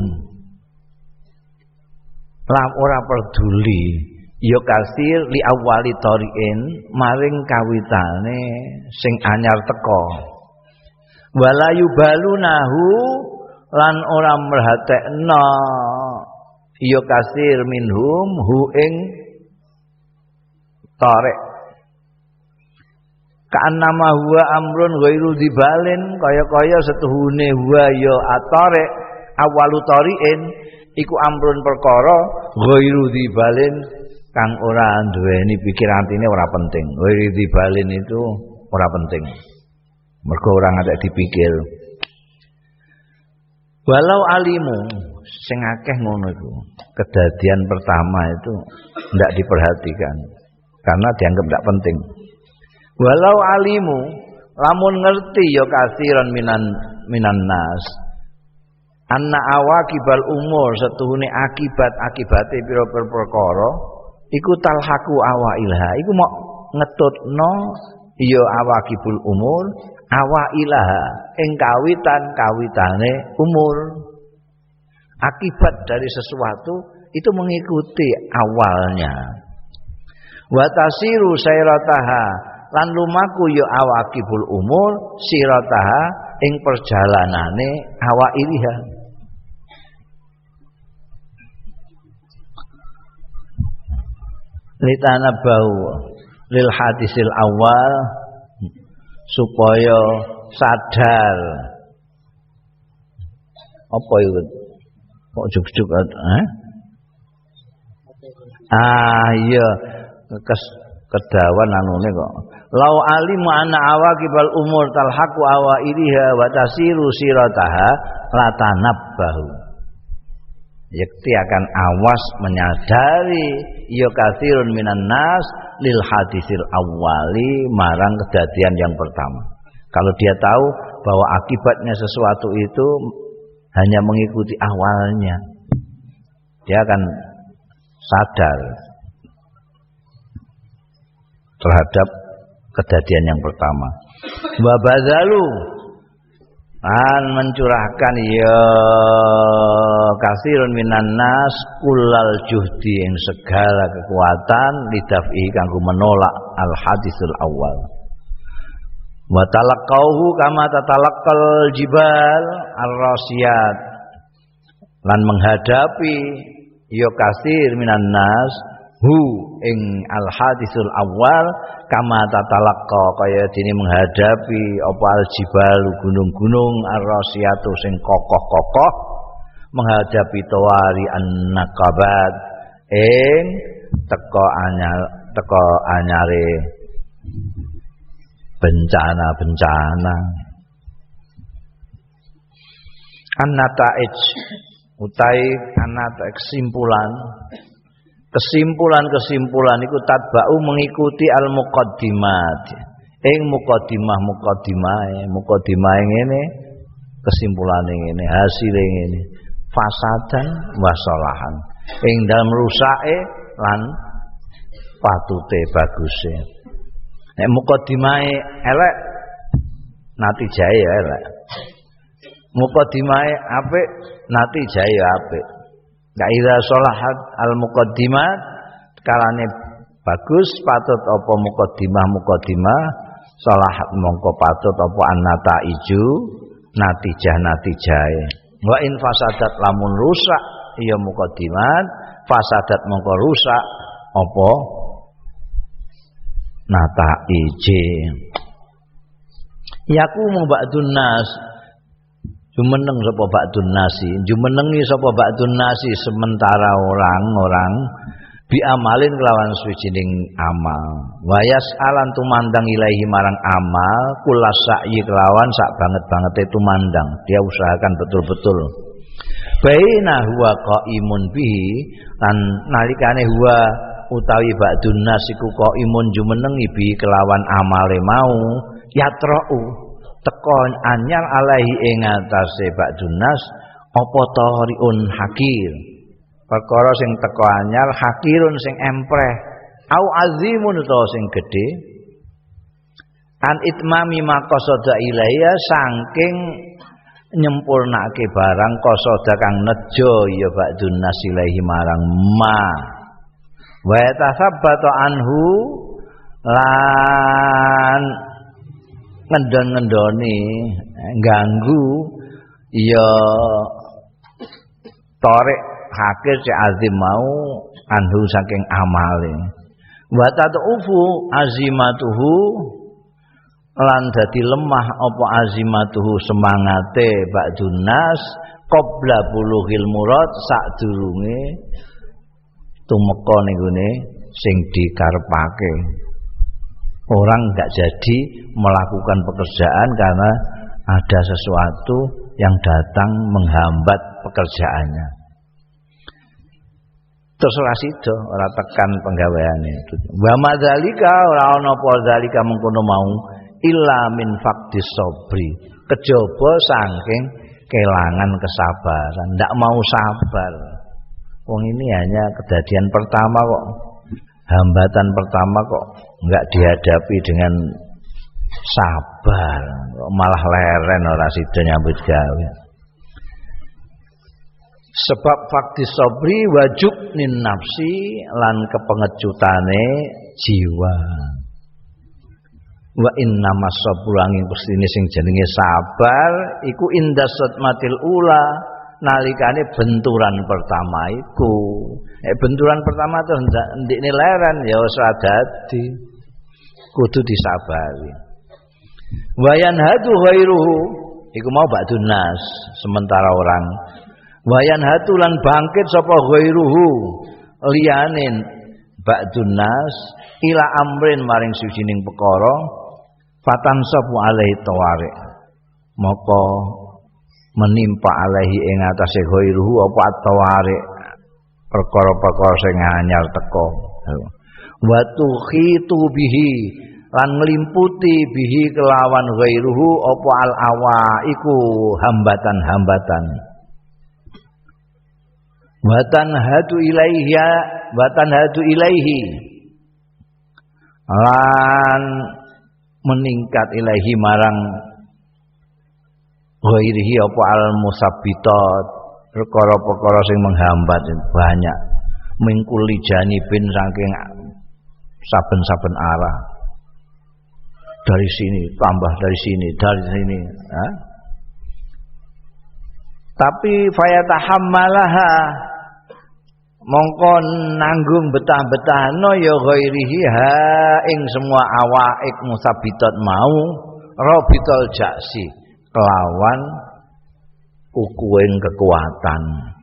lam ora peduli ya kasir li awali tariin maring kawitane sing anyar teka wala yubalunahu lan ora merhatekno ya kasir minhum hu ing tarik ka'annama huwa amrun ghairu dibalin kaya-kaya setuhune huwa ya atare awalu tariin iku amrun perkara ghairu dibalin kang ora duweni pikiran atine ora penting. Wiridibalin itu ora penting. Mergo ora ngatek dipikir. Walau alimu sing akeh ngono iku. Kedadian pertama itu ndak diperhatikan karena dianggap ndak penting. Walau alimu lamun ngerti ya kasiran minan nas. Anna awakibal umur setuhune akibat-akibate pira-pira perkara iku talhaku awailaha iku mok ngetutno ya awakibul umur awailaha ing kawitane umur. Akibat dari sesuatu itu mengikuti awalnya. Wa tasiru sayrataha lan lumaku ya awakibul umur sirataha ing perjalanane awailiha. Litanabahu lil hadisil awal supaya sadar apa itu kok juk-juk iya kedawan anune kok lau alimu anna awaqibal umur talhaqu awailiha wa tasiru sirataha latanabbahu yakti akan awas menyadari ya katsirun minan nas lil hadisil awali marang kejadian yang pertama. Kalau dia tahu bahwa akibatnya sesuatu itu hanya mengikuti awalnya, dia akan sadar terhadap kejadian yang pertama. Wa bazalu an mencurahkan ya kasirun minan nas kullal juhdi ing segala kekuatan lidafi kanggo menolak al hadisul awal. Wa talaqauhu kama tatalaqqal jibal ar-rasiyat lan menghadapi ya kasir minan nas hu ing al hadisul awal kama tatalaqqa kaya dene menghadapi apa al jibal gunung-gunung ar-rasiyatu sing kokoh-kokoh menghadapi tawari an-naqabat ing teko anyare bencana-bencana. An-nata'ij utai anata kesimpulan iku tatba'u mengikuti al-muqaddimat. Muqaddimah ngene kesimpulane ngene, hasile ngene. Fasadan wa salahan. Ing dalem rusake lan patute baguse. Nek muqaddimahe elek natijae ya elek. Muqaddimahe apik natijae ya apik. Kaidah sholahat al muqaddimat kalane bagus patut apa muqaddimah sholahat mongko patut apa annata iju natijah wa in fasadat lamun rusak ya muqaddimat fasadat mongko rusak apa nata ije yakumu ba'dun nas jumeneng sapa ba'dun nasi jumenengi sapa ba'dun nasi sementara orang-orang bi amalin kelawan suwijining amal wayas alan tumandang ilahi marang amal kula sa'yi kelawan sak banget-bangete tumandang dia usahakan betul-betul baina huwa qaimun bihi lan nalikane huwa utawi ba'dun nas iku qaimun jumenengi bi kelawan amale mau yatra'u teko anyar alaihi ing atase ba'dun nas apa tariun hakir perkara sing teko anyar hakirun sing empreh au azimun utawa sing gedhe an itmami maqasada ilaiya saking nyempurnake barang qasada kang nejo ya ba'dun nas ilaihi marang ma wa tasabbata anhu lan ngendon-ngendoni ganggu ya tarik hakir si azim mau anhu saking amale wa tatufu azimatuhu lan dadi lemah apa azimatuhu semangate ba'dun nas qabla bulughil murad sadurunge tumeka ning gone sing dikarepake. Orang enggak jadi melakukan pekerjaan karena ada sesuatu yang datang menghambat pekerjaannya. Terus ora sida, ora tekan penggaweane. Wa madzalika ora ana apa zalika mengkono mau illa min faqdis sabri. Kejaba saking kelangan kesabaran, ndak mau sabar. Wong ini hanya kejadian pertama kok. Hambatan pertama kok enggak dihadapi dengan sabar, malah leren ora sida nyambut gawe. Sebab fakti sabri wajub nin nafsi lan kepengecutane jiwa. Wa inna masabru angin pestine sing jenenge sabar iku indas satmatil ula nalikane benturan pertama iku. Benturan pertama tuh ndekne leren ya wis ora dadi. Kudu disabari. Wayan hadu ghairuhu iku mau ba'dun nas sementara orang wayan hatu lan bangkit sapa ghairuhu liyane ba'dun nas ila amrin maring sucining perkara fatan sabu alaihi tawari maka menimpa alaihi ing atase ghairuhu apa tawari perkara-perkara sing anyar teko wa tukhitu bihi lan nglimputi bihi kelawan ghairuhu apa al awa iku hambatan-hambatan watan hadu ilaihi lan meningkat ilaihi marang ghairihi apa al musabbitat perkara-perkara sing menghambat banyak mingkuli janibin saking saben-saben arah dari sini tambah dari sini tapi fayatahammalaha mongko nanggung betah-betahno ya ghairihi ha ing semua awaik musabbitat mau rabitul jaksi kelawan ukuing kekuatan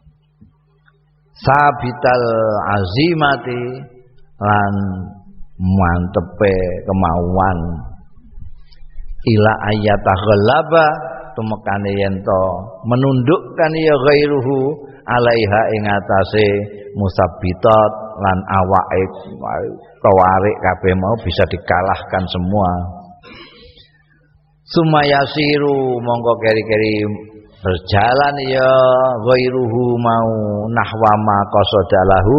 sabital azimati lan mantepe kemauan ila ayataghlaba tumekane yen to menundukkan ya ghairuhu alaiha ing atase musabbitat lan awaik tawarik kabeh mau bisa dikalahkan semua. Sumayasiru mongko keri-keri berjalan ya ghairuhu mau nahwa ma qasadalahu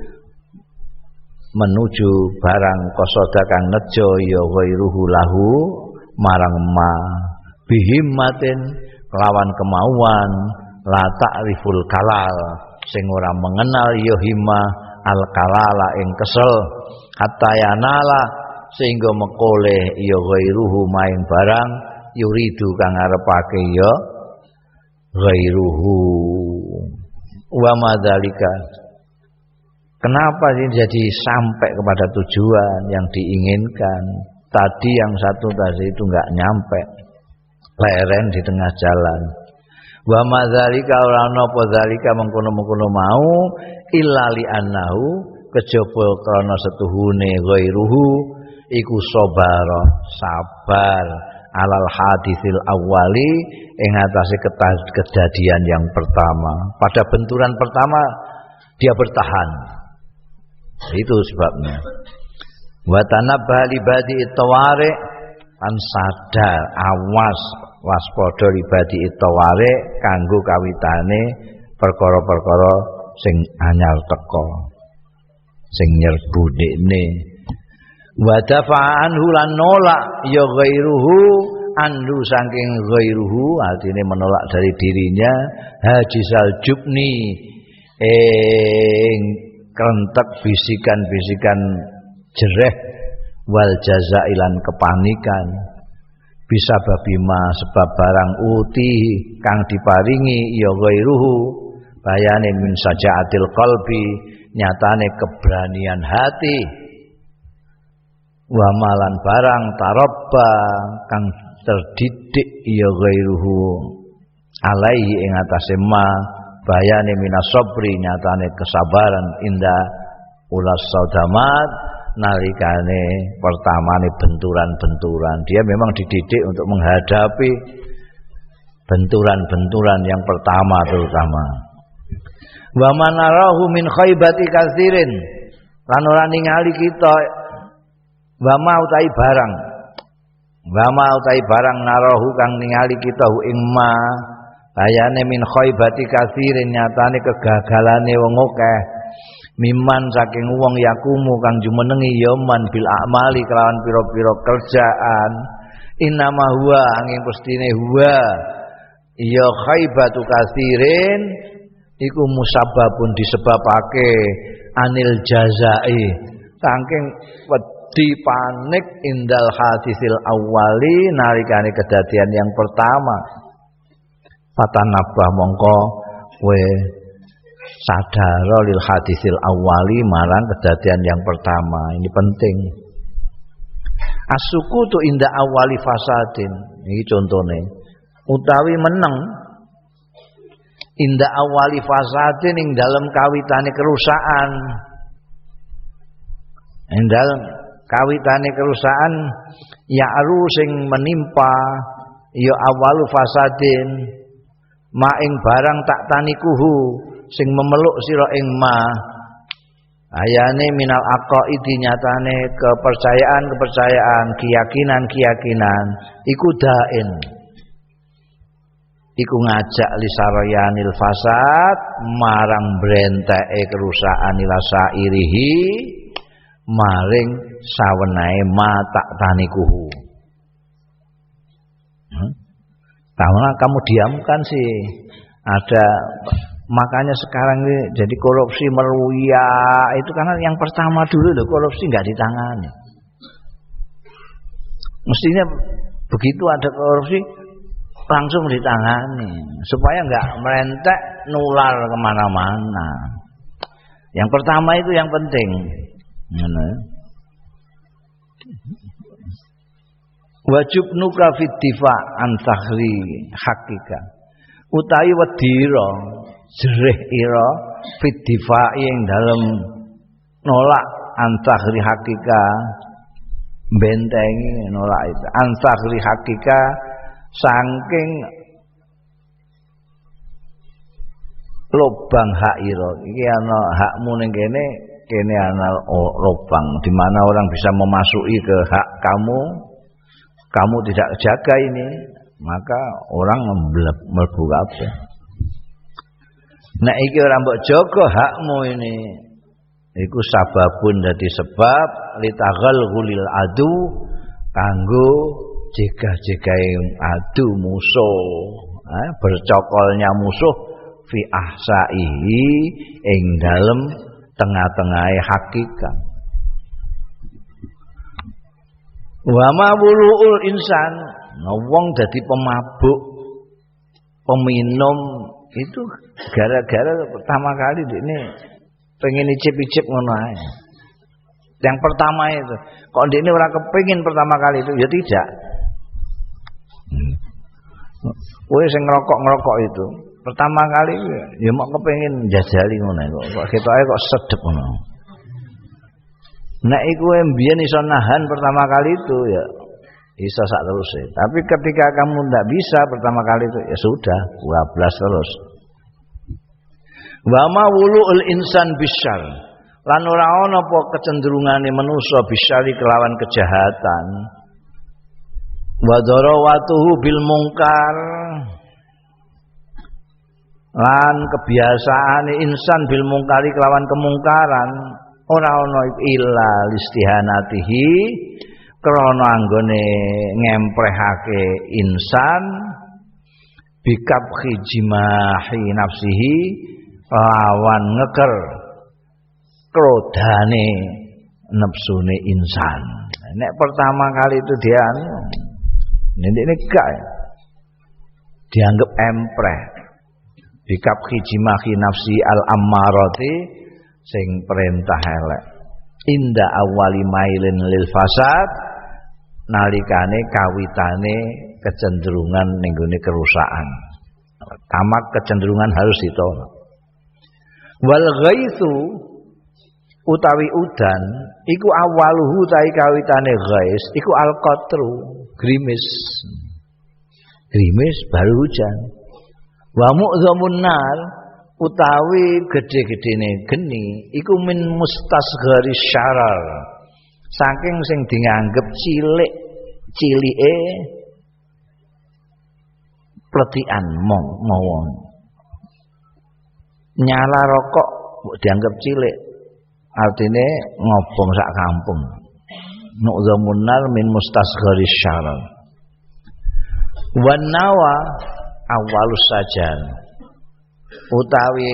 menuju barang qasada kang nejo ya ghairuhu lahu marang ma bihimmatin lawan kemauan la ta'riful kalal sing ora mengenal ya himma al kalala ing kesel hatta yanala sehingga mekole ya ghairuhu maing barang yuridu kang arepake ya ghairuhu wa madzalika. Kenapa ini jadi sampai kepada tujuan yang diinginkan? Tadi yang satu tadi itu enggak nyampe, leren di tengah jalan. Wa madzalika ora napa zalika mengkono-mengkono mau illa li annahu kejaba krana setuhune ghairuhu iku sabar alal hadisil awali ing atase kejadian yang pertama. Pada benturan pertama dia bertahan. Itu sebabnya. Wa tanabbah li badi tawari an sadar awas waspada li badi tawari kanggo kawitane perkara-perkara sing anyar teka sing nyerbu dekne. Wa dafa'anhu lan nolak ya ghairuhu andu saking ghairuhu artine menolak dari dirinya hajisal jubni kerentek bisikan-bisikan jereh wal jazailan kepanikan bisa babima sebab barang uti kang diparingi ya ghairuhu bayane min sajaatil qalbi nyatane keberanian hati wa malan barang tarabba kang terdidik ya ghairuhu alaihi ing atase ma bayane minas sabri nyatane kesabaran inda ulas saudamat nalikane pertamane benturan-benturan. Dia memang dididik untuk menghadapi benturan-benturan yang pertama terutama. Wa manarahu min khaibati katsirin. Lan ora ningali kita wa ma utai barang. Wa ma utai barang narahu kang ningali kita hu ing ma bayane min khaibati katsirin nyatane kegagalane wong akeh. Miman saking wong yakumu kang jumenengi yaman bil a'mali kelawan pira-pira kerjaan. Innama huwa angin pestine huwa ya khaibatu katsirin iku musababun disebabake anil jazai saking wedi panik indal hadisil awali nalikane kedadian yang pertama. Fatanabah mongko we sadara lil hadisil awali marang kedadian yang pertama. Ini penting. As-sukutu inda awali fasadin. Ini contohnya. Utawi meneng inda awali fasadin ing dalam kawitane kerusakan. Ing dalam kawitane kerusakan ya aru sing menimpa ya awalu fasadin ma ing barang tak tanikuhu sing memeluk sira ing ma ayane minal aqaidi nyatane kepercayaan keyakinan iku dain iku ngajak lisarayanil fasad marang brenteke kerusakan ila sairihi maring sawenae ma tak tanikuhu. Karena kamu diamkan sih ada. Makanya sekarang ini jadi korupsi meruya itu karena yang pertama dulu loh korupsi nggak ditangani. Mestinya begitu ada korupsi langsung ditangani supaya nggak merentek nular kemana-mana. Yang pertama itu yang penting. Wajib nuka fit difa an tahri hakika utawi wedira jerih ira fit difa ing dalem nolak an tahri hakika bentengi nolak itu an tahri hakika saking lubang hak ira iki ana hakmu ning kene ana lubang di mana orang bisa memasuki ke hak kamu tidak jaga ini, maka orang mlebu kabeh. Nek iki ora mbok jaga hakmu ini, iku sababun dadi sebab litaghallul adu kanggo jegah-jegahe adu musuh, bercokolnya musuh fi ahsaihi ing dalem tengah-tengahe hakikat. Wa ma wuluul insan, wong dadi pemabuk, peminum itu gara-gara pertama kali ini pengen icip-icip ngono ae. Yang pertama itu, kok ndekne ora kepengin pertama kali itu ya tidak. Kowe sing ngerokok itu, pertama kali ya mau kepengin jajali ngono kok ketoke kok sedep ngono. Nek iku mbiyen iso nahan pertama kali itu ya iso sak terus. Tapi ketika kamu ndak bisa pertama kali itu ya sudah, bablas terus. Wa ma wuluul insan bisyar. Lan ora ana apa kecenderungane manusa bisyari kelawan kejahatan. Wa darawatuhu bil mungkar. Lan kebiasaane insan bil mungkari kelawan kemungkaran. Ora ana illa listihanatihi krana anggone ngemprehake insan bikap khijimahi nafsihi lawan ngeker krodane nafsune insan. Nek pertama kali itu dia ini gak dianggap empreh bikap khijimahi nafsi al ammarati sing perintah elek inda awali mailin lil fasad nalikane kawitane kecenderungan ning gone kerusakan. Tamak kecenderungan harus ditolak. Wal ghaitsu utawi udan iku awaluhu tai kawitane ghais iku al-qatru grimis baru hujan wa mu'dhamun nar utawi gede-gedene geni iku min mustasghari syarar saking sing dianggep cilike pletikan mawon nyala rokok dianggap cilik artine ngobong sak kampung nu'dhamun nar min mustasghari syarar wan nawa awalus sajan utawi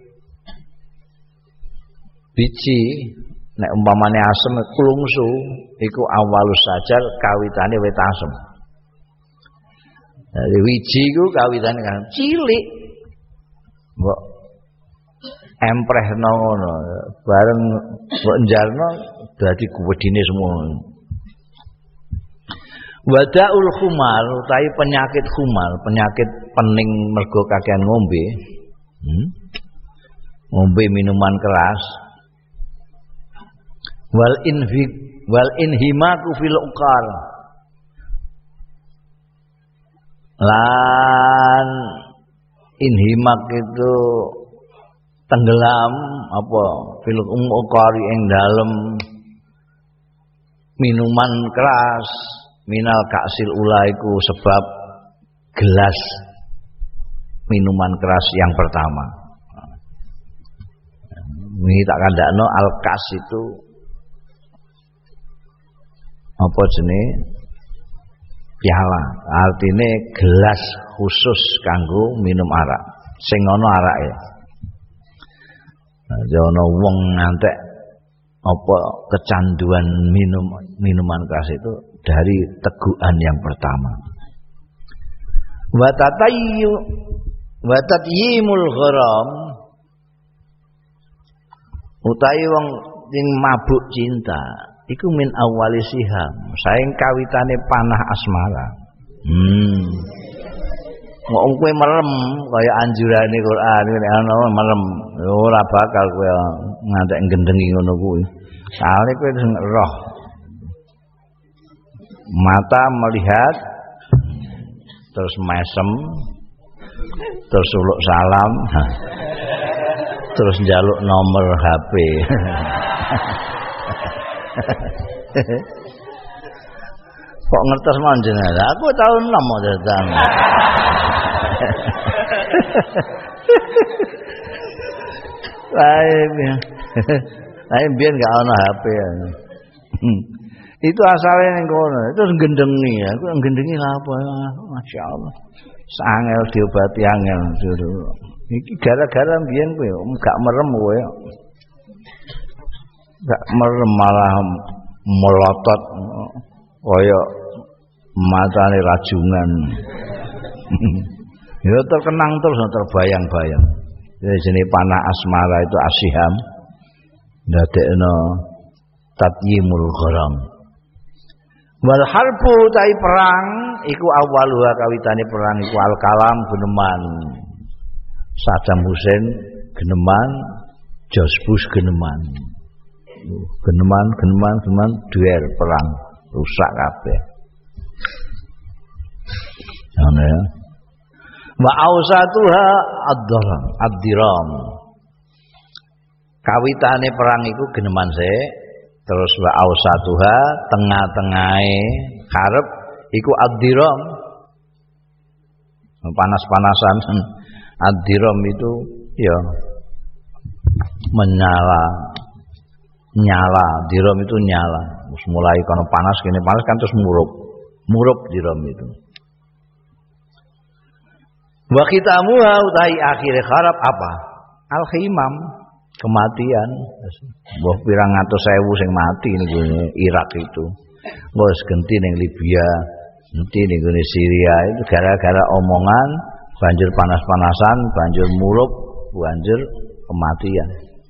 biji nek umpamane asem klungsu iku awalus sajar kawitane wit asem. Dari wiji iku kawitane kan cilik. Mbok emprehno ngono bareng mbok njalno dadi kuwedine semua. Wadaul khumal utawi penyakit khumal, penyakit pening mergo kakean ngombe. Ngombe minuman keras. Wal inhimaku fil uqal. Lan inhimak itu tenggelam apa fil uqari ing dalem minuman keras. Minal kaksil ulaiku sebab gelas minuman keras yang pertama. Ini tak kandakno al-kas itu apa jenis piala, artinya gelas khusus kanggo minum arak. Sing ana arake. Ana wong ngantek apa kecanduan minuman keras itu dari teguhan yang pertama. Wa tatyimul gharam utawi wong sing mabuk cinta iku min awali siham saing kawitane panah asmara. Wong kowe merem kaya anjurane Quran nek ana merem ora bakal kowe ngantek gendengi ngono kuwi. Soale kowe roh mata melihat terus mesem terus uluk salam terus njaluk nomor HP. Kok ngertos manjenengan? Aku tahun 6 mau datang. Lain biyen gak ana HP. Itu asalnya ning kono. Terus gendengi ya. Aku gendengi lha apa? Masyaallah. Sangel diobati angel. Iki gara-gara biyen kowe gak merem kowe. Gak merem malah melotot kaya matane rajungan. Ya terkenang terus terbayang-bayang. Jadi jenis panah asmara itu asiham. Ndadekno tatyimul gharam. Wal harbu tai perang iku awaluha kawitane perang iku al kalam geneman. Saddam Hussein geneman, George Bush geneman. Geneman duel perang rusak kabeh. Ngono ya. Wa ausatuha ad-diram. Kawitane perang iku geneman sik, terus wa ausatuha tengah-tengahe karep iku ad-diram. Panas-panasan ad-diram itu ya nyala, diram itu nyala. Terus mulai kono panas kene panas kan terus murup diram itu. Wa khitamuha utai akhir kharab apa? Al-khimam, kematian. Mbah pirang atus ewu sing mati niku Irak itu. Wis genti ning Libya, genti ning Syria itu gara-gara omongan banjir panas-panasan, banjir murup, banjir kematian.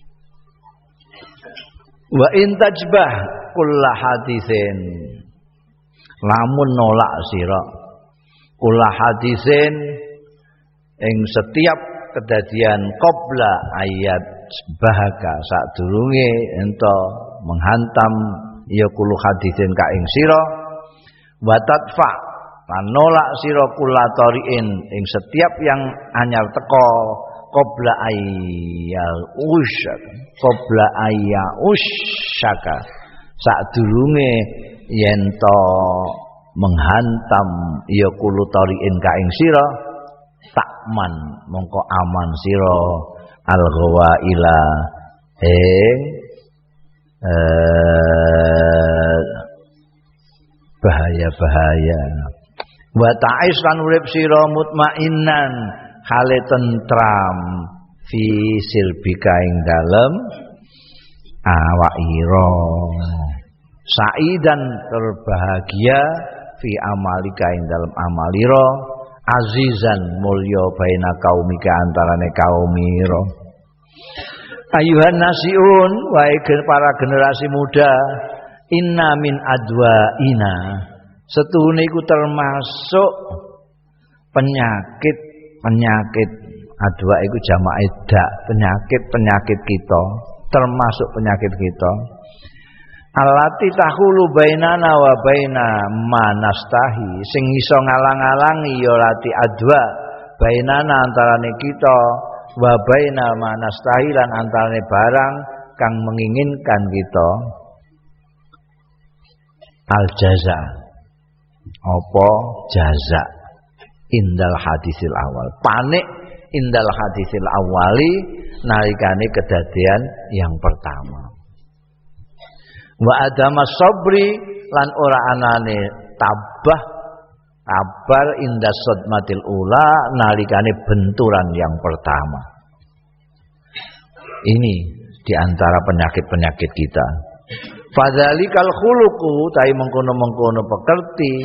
Wa in tajbah kulla hadisin lamun nolak sira kulla hadisin ing setiap kedadian qabla ayat bahaka sadurunge ento menghantam ya kulu hadisin ka ing sira wa tadfa lan nolak sira kulatariin ing setiap yang anyar teko qabla ayya usyaka sadurunge yen to menghantam ya kulu tariin ka ing sira takman mongko aman sira al-ghawaila ing bahaya-bahaya wa ta'is lan urip sira mutmainnan hale tentram fi sirbika ing dalem awak ira saidan terbahagia fi amalika ing dalem amalira azizan mulya baina kaumika antarane kaumira ayuhan nasiun wae para generasi muda inna min adwaina setuhune iku termasuk penyakit adwa iku jamae dak penyakit kita termasuk penyakit kita alati tahulu bainana wa baina manastahi sing iso ngalang-alangi ya lati adwa bainana antarane kita wa baina manastahi lan antarane barang kang menginginkan kita al jaza apa jaza indal hadisil awal panik indal hadisil awali nalikane kedadian yang pertama wa adama sabri lan ora anane tabah kabar indas sadmatil ula nalikane benturan yang pertama ini diantara penyakit-penyakit kita fadzalikal khuluqu tai mengkono-mengkono pekerti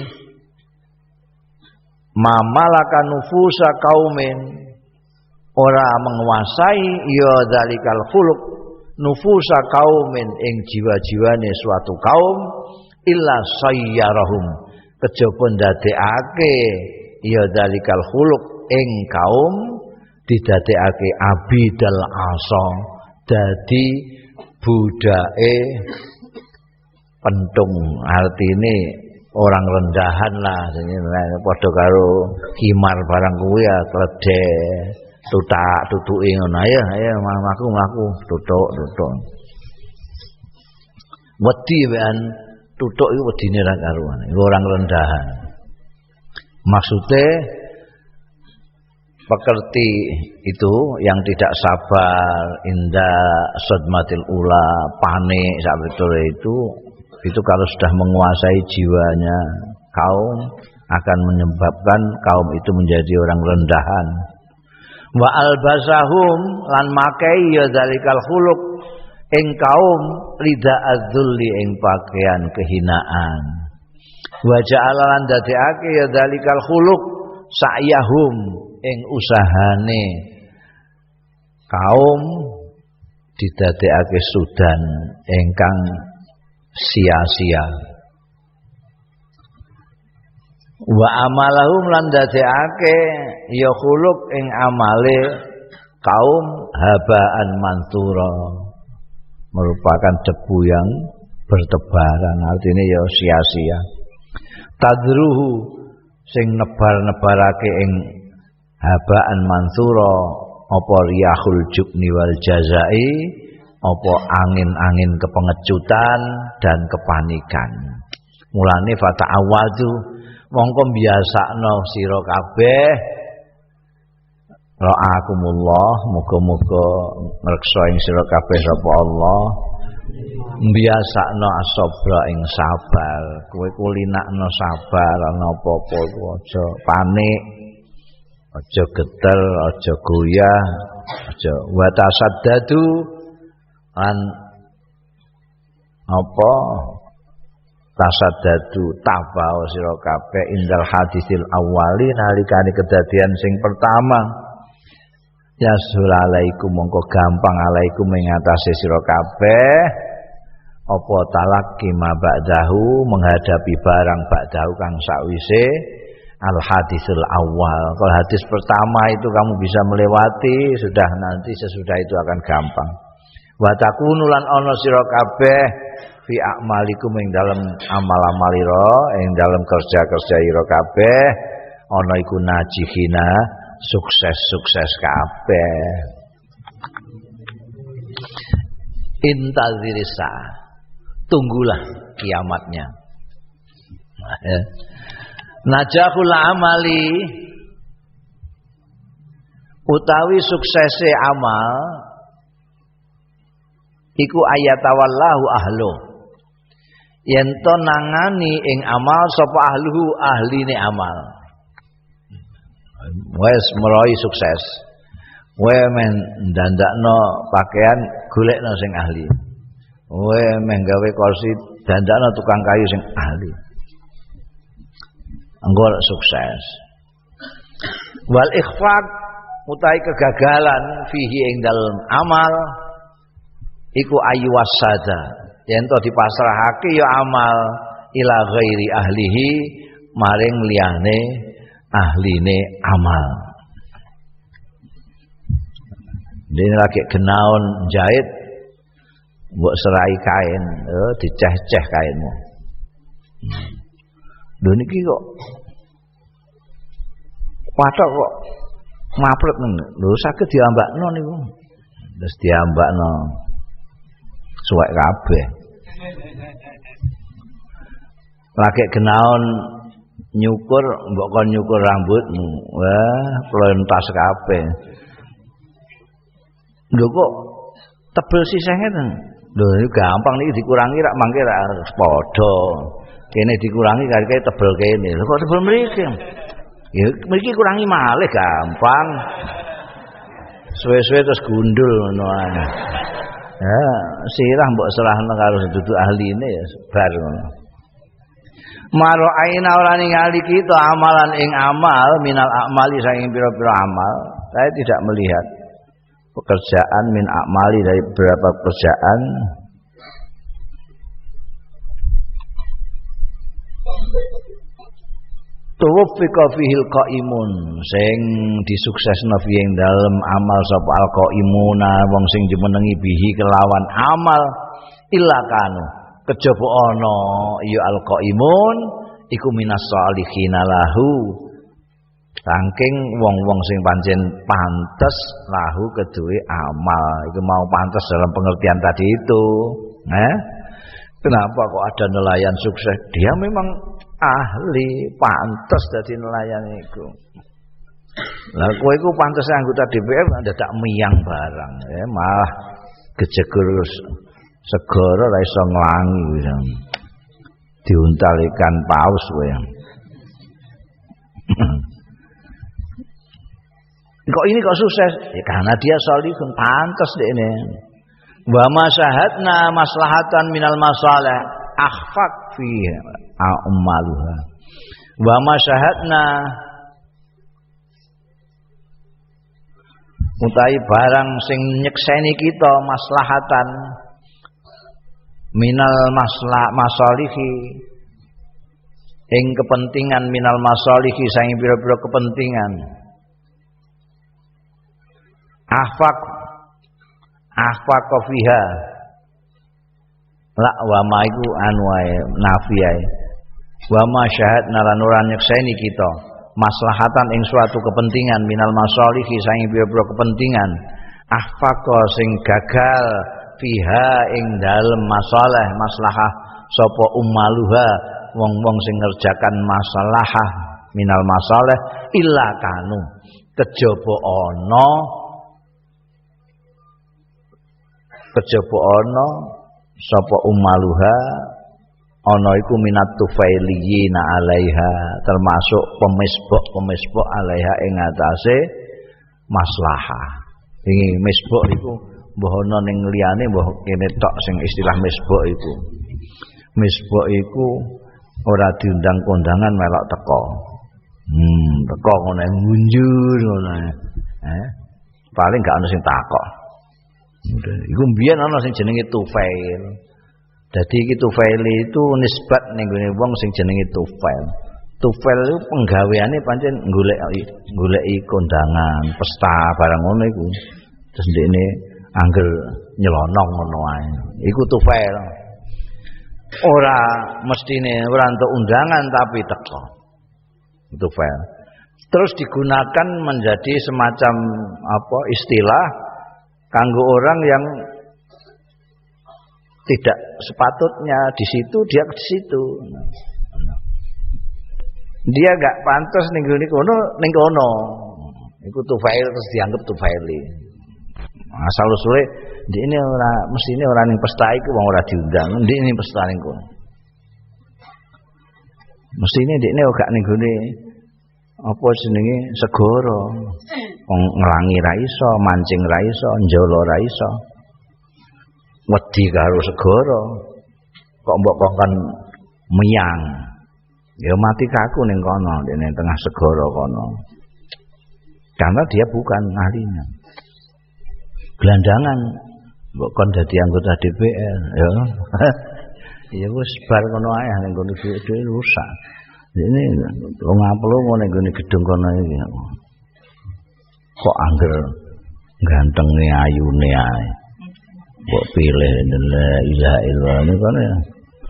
mamalaka nufusa kaumin ora menguasai ya dzalikal khuluq nufusa kaumin ing jiwa-jiwane suatu kaum illa sayyarahum kejaba ndadekake ya dzalikal khuluq ing kaum didadekake abidal asa dadi budake pentung artine orang rendahan lah padha karo himar barang kuwi ya kledhe tutuke ngono ayo mlaku tutuk wedi wean tutuk iku wedine ra karuan orang rendahan maksudnya pekerti itu yang tidak sabar inda sadmatil ula panik sabetulnya itu kalau sudah menguasai jiwanya kaum akan menyebabkan kaum itu menjadi orang rendahan wa albasahum lan makai ya zalikal khuluq ing kaum rida adzulli ing pakaian kehinaan wa ja'ala lan dadekake ya zalikal khuluq sa'yahum ing usahane kaum didadekake sudan ingkang sia-sia wa amalahum lan dadekake ya khuluq ing amale kaum habaan mansura merupakan debu yang bertebaran artinya ya sia-sia tadruhu sing nebar-nebarake ing habaan mansura apa riyahul jubni wal jazai apa angin-angin kepengecutan dan kepanikan mulane fata'awadu mongko biasakno sira kabeh ra'akumullah muga-muga ngreksa ing sira kabeh sapa Allah biasakno asobra ing sabar kowe kulinakno sabar ana apa-apa aja panik aja geter aja goyah aja wa tasaddadu lan apa tasaddadu tabau sira kabeh indal hadisil awali nalikane kedadian sing pertama ya sulaikum mongko gampang alaikum mengatasi sira kabeh apa talaqi ma ba'dahu menghadapi barang ba'dahu kang sakwise al-hadisul awal. Kalau hadis pertama itu kamu bisa melewati, sudah nanti sesudah itu akan gampang. Wa takunu lan ana sira kabeh fi a'malikum ing dalem amal-amal ira, ing dalem kerja-kerja ira kabeh ana iku najihina, sukses-sukses kabeh. Intazirisa, tunggulah kiamatnya. Najahul amali, utawi suksese amal iku ayatawallahu ahlu, yen to nangani ing amal sapa ahluhu, ahline amal. Wes meroy sukses, we men dandakno pakaian golekno sing ahli, we men gawe kursi dandakno tukang kayu sing ahli, engko sukses. Wal ikhfaq, utai kegagalan fihi ing dalem amal iku ayu wasada, yen to dipasrahake ya amal ila ghairi ahlihi, maring liyane ahline amal. Dene lagi genaon jahit mbok serai kain, diceh-ceh kainmu. Lho niki kok patok kok mapret men. Lho saged diambakno niku. Terus diambakno suwek kabeh. Lagi genaon nyukur mbok kon nyukur rambutmu. Wah, plentas kabeh. Lho kok tebel sisih ngeten. Lho iki gampang niki dikurangi rak mangke rak padha. Kene dikurangi kaya tebel kene. Lho kok tebel mriki? Ya mriki kurangi malih gampang. Suwe-suwe terus gundul ngono ae. Ya, sirah mbok serahno karo seduduk ahline ya bar ngono. Maro aina ora ningali kita amalan ing amal minal a'mali saking pira-pira amal. Saya tidak melihat pekerjaan min a'mali dari beberapa pekerjaan tuwfiqa fihil qaimun, sing disuksesna fi ing dalem amal sapa al qaimuna, wong sing jumenengi bihi kelawan amal illa kanu kejaba ana ya al qaimun iku minas shalihin lahu, saking wong-wong sing pancen pantes lahu keduwe amal. Iku mau pantes dalam pengertian tadi itu. Kenapa kok ada nelayan sukses? Dia memang ahli, pantes dadi nelayan iku. Lah kowe iku pantes anggota DPR dadak miyang barang, malah gejegur segara ra iso nglangi wis. Diuntal ikan paus kowe. Kok ini kok sukses? Ya karena dia salihun, pantas deh ini. Wa masyahadna maslahatan minal masalah akhfaq fi a'maluha. Wa masyahadna utai barang sing nyekseni kita maslahatan minal masalihi ing kepentingan minal masalihi saing pira-pira kepentingan. Ahfaq fiha la wa ma iku anu ae nafi ae wa ma syahadna lan ora nyekseni kita maslahatan ing suatu kepentingan minal masalihi saing pira-pira kepentingan ahfaq sing gagal fiha ing dalem masalah maslahah sapa ummaluha wong-wong sing ngerjakan maslahah minal masalah illa kanu kejaba ana sapa ummaluha ana iku minat tufailiyina alaiha, termasuk pemisbok alaiha ing atase maslahah. Iki misbok iku mbah ana ning liyane mbah kene tok sing istilah misbok iku. Misbok iku ora diundang kondangan melok teko. Teko ngono ngunjur ngono. Paling gak ana sing takok. Iku mbiyen ana sing jenenge tufail. Dadi iki tufail itu nisbat ning gone wong sing jenenge tufail. Tufel itu penggaweane pancen goleki kondangan, pesta barang ngono iku. Terus ndekne angger nyelonong ngono ae. Iku tufel. Ora mestine ora entuk undangan tapi teko. Tufel. Terus digunakan menjadi semacam istilah kanggo orang yang tidak sepatutnya di situ dia ke situ. Dia gak pantas ning kono. Iku tufail terus dianggap tufaili. Asal usule ndekne ora mestine ora ning pesta iku wong ora diundang, ndekne pesta ning kono. Mestine ndekne gak ning gone apa jenenge segara. Wong nglangi ra iso, mancing ra iso, njolo ra iso. Wedi karo segara. Kok mbok kongkon miyang. Ya mati kaku ning kono, ning tengah segara kono. Karena dia bukan ahlinya. Gelandangan mbok kon dadi anggota DPR, ya. Ya wis bar kono ae ning kono dhewe rusak. Ini wong apelo ning gone gedung kono iki. Kok angger gantenge ayune ae. Kok pilih la ilaha illallah niku kono ya.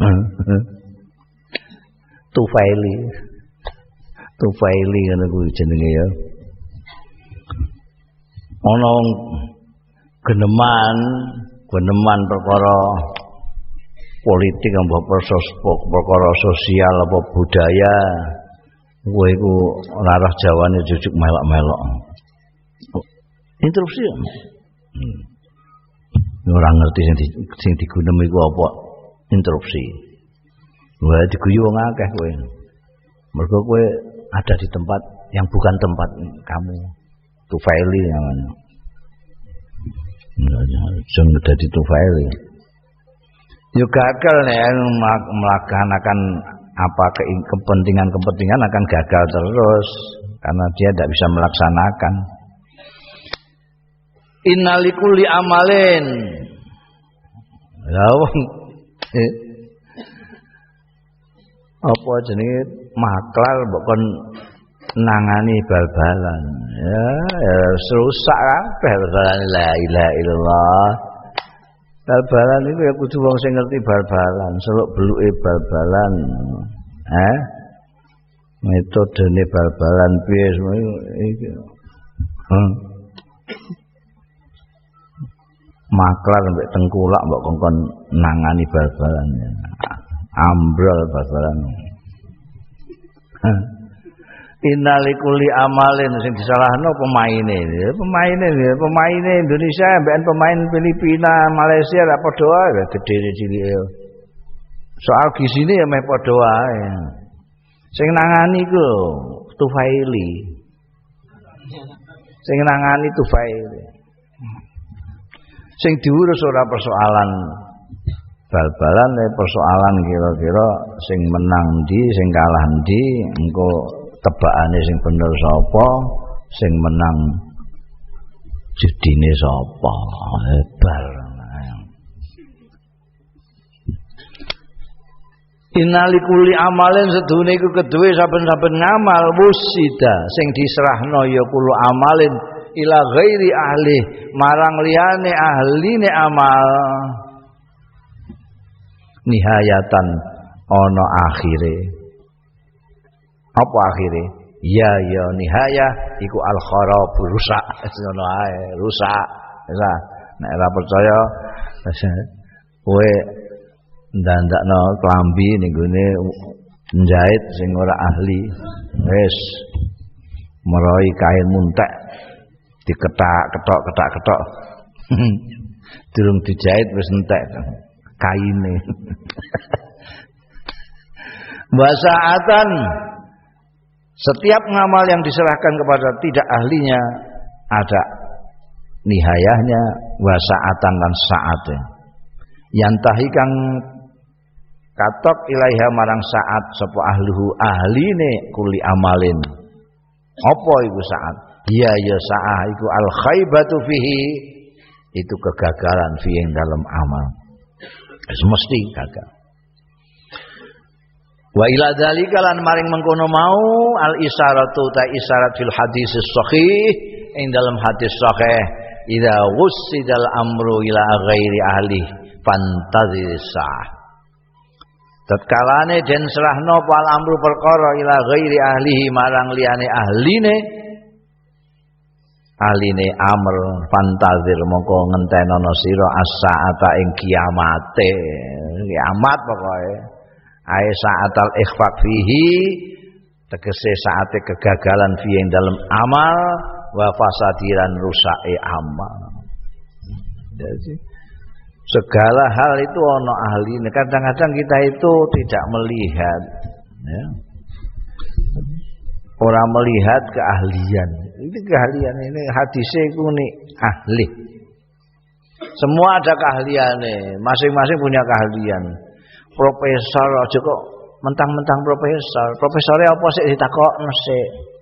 Tufaili ngono kuwi jenenge ya. Ana geneman perkara politik apa perkara sosial apa budaya kowe iku ora roh jawane jujuk melok-melok. Interupsi. Ora ngerti sing digunem iku apa interupsi. Wah diguyu wong akeh kowe. Mergo kowe ada di tempat yang bukan tempat kamu. Tufaili namanya. Jangan dadi tufaili. Yo gagal nek melaksanakan apa kepentingan akan gagal terus karena dia tidak bisa melaksanakan. Innalikulli amalin. Ya apa jenenge maklar mbok kon nangani bal-balan ya rusak kabeh bal-balan la ilaha illallah. Bal-balan itu ya kudu wong sing ngerti bal-balan, seluk beluke bal-balan. Metodene bal-balan piye iki. Maklar mbek tengkulak mbok kongkon nangani bal-balan. Ambrol bal-balan. Innalikuli amalin sing disalahno pemaine Indonesia mbekan pemain Filipina, Malaysia ra padha wae gedene cilike. Soal gisine ya meh padha wae. Sing nangani iku tufaili. Sing nangani tufaili. Sing diurus ora persoalan bal-balan persoalan kira-kira sing menang ndi, sing kalah ndi, engko tebakane sing bener sapa, sing menang judine sapa. Hebar. Innalikuli amalin sedune iku keduwe saben-saben ngamal wusida sing diserahno ya kulo amalin ila ghairi ahli marang liyane ahline amal nihayatan ana akhire. Apa akhire? Ya nihayah iku al kharab rusak. Ngono ae, rusak. Nek ora percaya kowe ndandakno klambi ning gone njait sing ora ahli. Wis meroi kain muntek diketak-ketok. Durung dijait wis entek kaine. Wasaatan setiap ngamal yang diserahkan kepada tidak ahlinya ada nihayahnya wasaatan dan saatnya. Yantahi kang katok ilaiha marang saat sapa ahluhu ahline kuli amalin. Apa iku saat? Ya saat iku al khaibatu fihi itu kegagalan fi ing dalam amal. Mesti gagal. Wa ila dzalika lan maring mengkono mau al isharatu ta isyarat fil hadis sahih ing dalam hadis sahih idza wussidal amru ila ghairi ahli fantazir sah. Tatkalane den serahno apa al amru perkara ila ghairi ahlihi marang liyane ahline amr fantazir mongko ngentenono sira as-saata ing kiamate kiamat pokoke ae saatal ikhfaq fihi tegese saate kegagalan fi ing dalem amal wa fasadiran rusake amal. Jadi segala hal itu ono ahline. Kadang-kadang kita itu tidak melihat ya. Orang melihat keahlian. Ini keahlian ini hadisnya itu nih ahli. Semua ada keahliannya, masing-masing punya keahlian. Profesor aja kok mentang-mentang profesor. Profesornya apa sih ditakokno sik.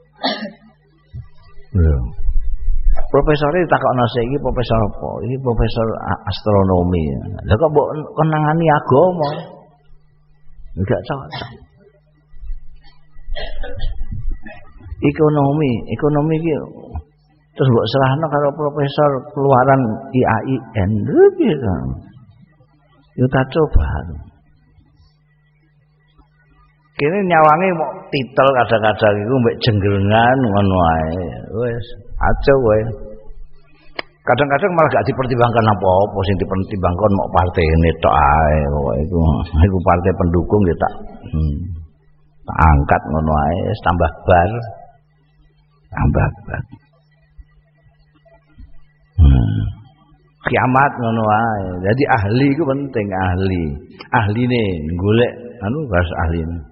Lho. Profesornya ditakokno sik iki profesor apa? Ini profesor astronomi. Lah kok mbok kenangani agama? Enggak cocok. Ekonomi iki terus mbok serahno karo profesor keluaran IAIN lho gitu. Yo tak coba. Kene nyawange mau titel kadang-kadang iku mbek jenggelengan ngono ae. Wis, aja kowe. Kadang-kadang malah gak dipertimbangkan apa-apa sing dipertimbangkan mau partene tok ae kok iku partai pendukung ya tak angkat ngono ae tambah bar. Kiamat ngono ae. Jadi ahli iku penting ahli. Ahline golek bahas ahline.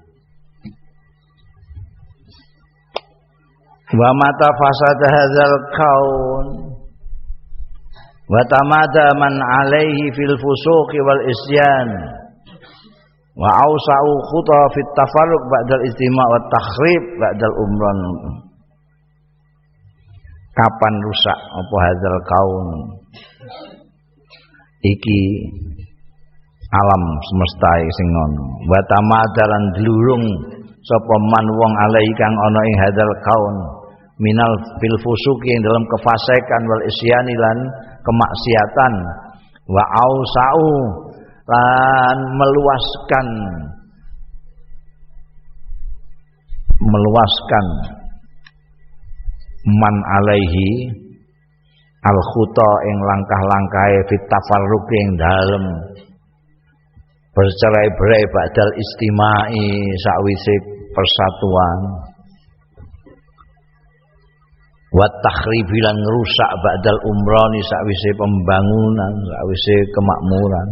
Wa mata fasad hadzal kaun wa tamada man alaihi fil fusuqi wal isyan wa ausa'u khuta fit tafarruq ba'dal istima' wat takhrib ba'dal umran. Kapan rusak apa hadzal kaun iki alam semesta sing ngono wa tamadalan dlurung sapa man wong alai kang ana ing hadzal kaun minal fil fusuki ing dalam kefasikan wal isyani lan kemaksiatan wa ausau lan meluaskan man alaihi al khuta ing langkah-langkahe fit tafarruq ing dalem bercerai-berai ba'dal istimai sakwise persatuan wa takhribi lan ngrusak ba'dal umrani sakwise pembangunan sakwise kemakmuran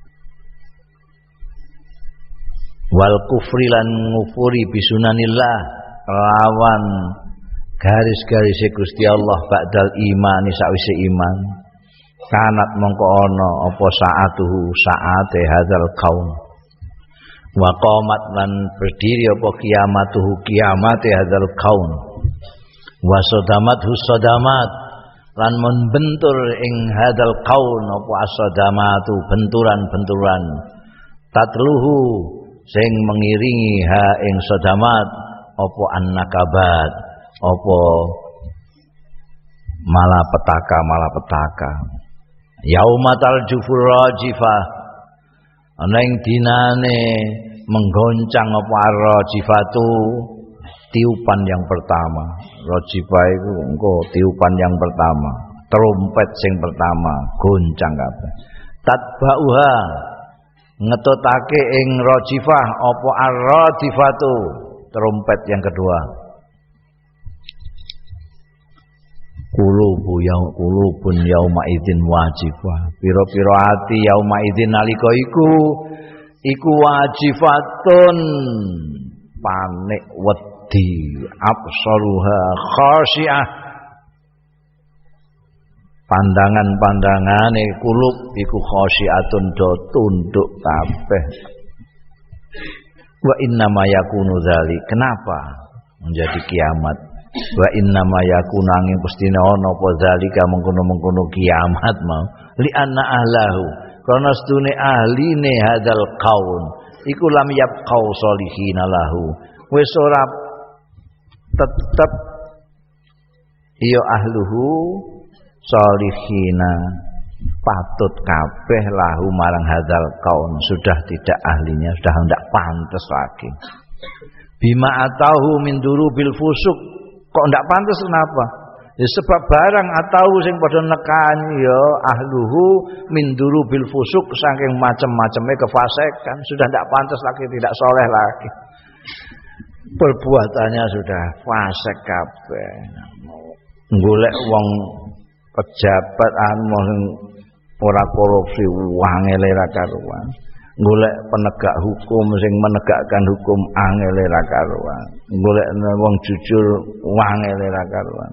wal kufri lan ngufuri bisunanillah lawan garis-garis Gusti Allah ba'dal iman sakwise iman kanat mongko ana apa saatuhu saate hadzal kaum wa qamat lan berdiri apa kiamatuhu kiamate hadzal kaum wa sadamathu sadamat lan membentur ing hadzal kaun apa asadamatu benturan-benturan tatluhu sing mengiringi ha ing sadamat apa annakabat apa malapetaka yaumatal jufur rajifah ana ing dinane menggoncang apa ar-rajifatu tiupan yang pertama. Rajifah iku engko tiupan yang pertama, trompet sing pertama goncang kabeh. Tatbauha ngetutake ing rajifah apa ar-rajifatu trompet yang kedua. Kulubun yauma idzin wajifah. Pira-pira ati yauma idzin nalika iku wajifatun panik wedi absaruha khasyiah. Pandangan-pandangane kulub iku khasyiatun do tunduk kabeh. Wa innama yakunu dzalik. Kenapa menjadi kiamat? Wa innama yakunu angin pestine ana apa zalika mengkono-mengkono kiamat mau li anna ahlahu karena sedune ahline hadzal qaul iku lam yabqau sholihina lahu wis ora tetep ya ahluhu sholihina patut kabeh lahu marang hadzal kaun sudah tidak ahlinya sudah tidak pantas lagi bima atahu min durubil fusuk kok tidak pantas kenapa ya sebab barang atahu sing padha nekani ya ahluhu min durubil fusuk saking macam-macamnya kefasikan sudah tidak pantas lagi tidak soleh lagi perbuatannya sudah fasik kabeh golek wong pejabat anu ora korupsi angele ra karuan golek penegak hukum sing menegakkan hukum angele ra karuan golek wong jujur angele ra karuan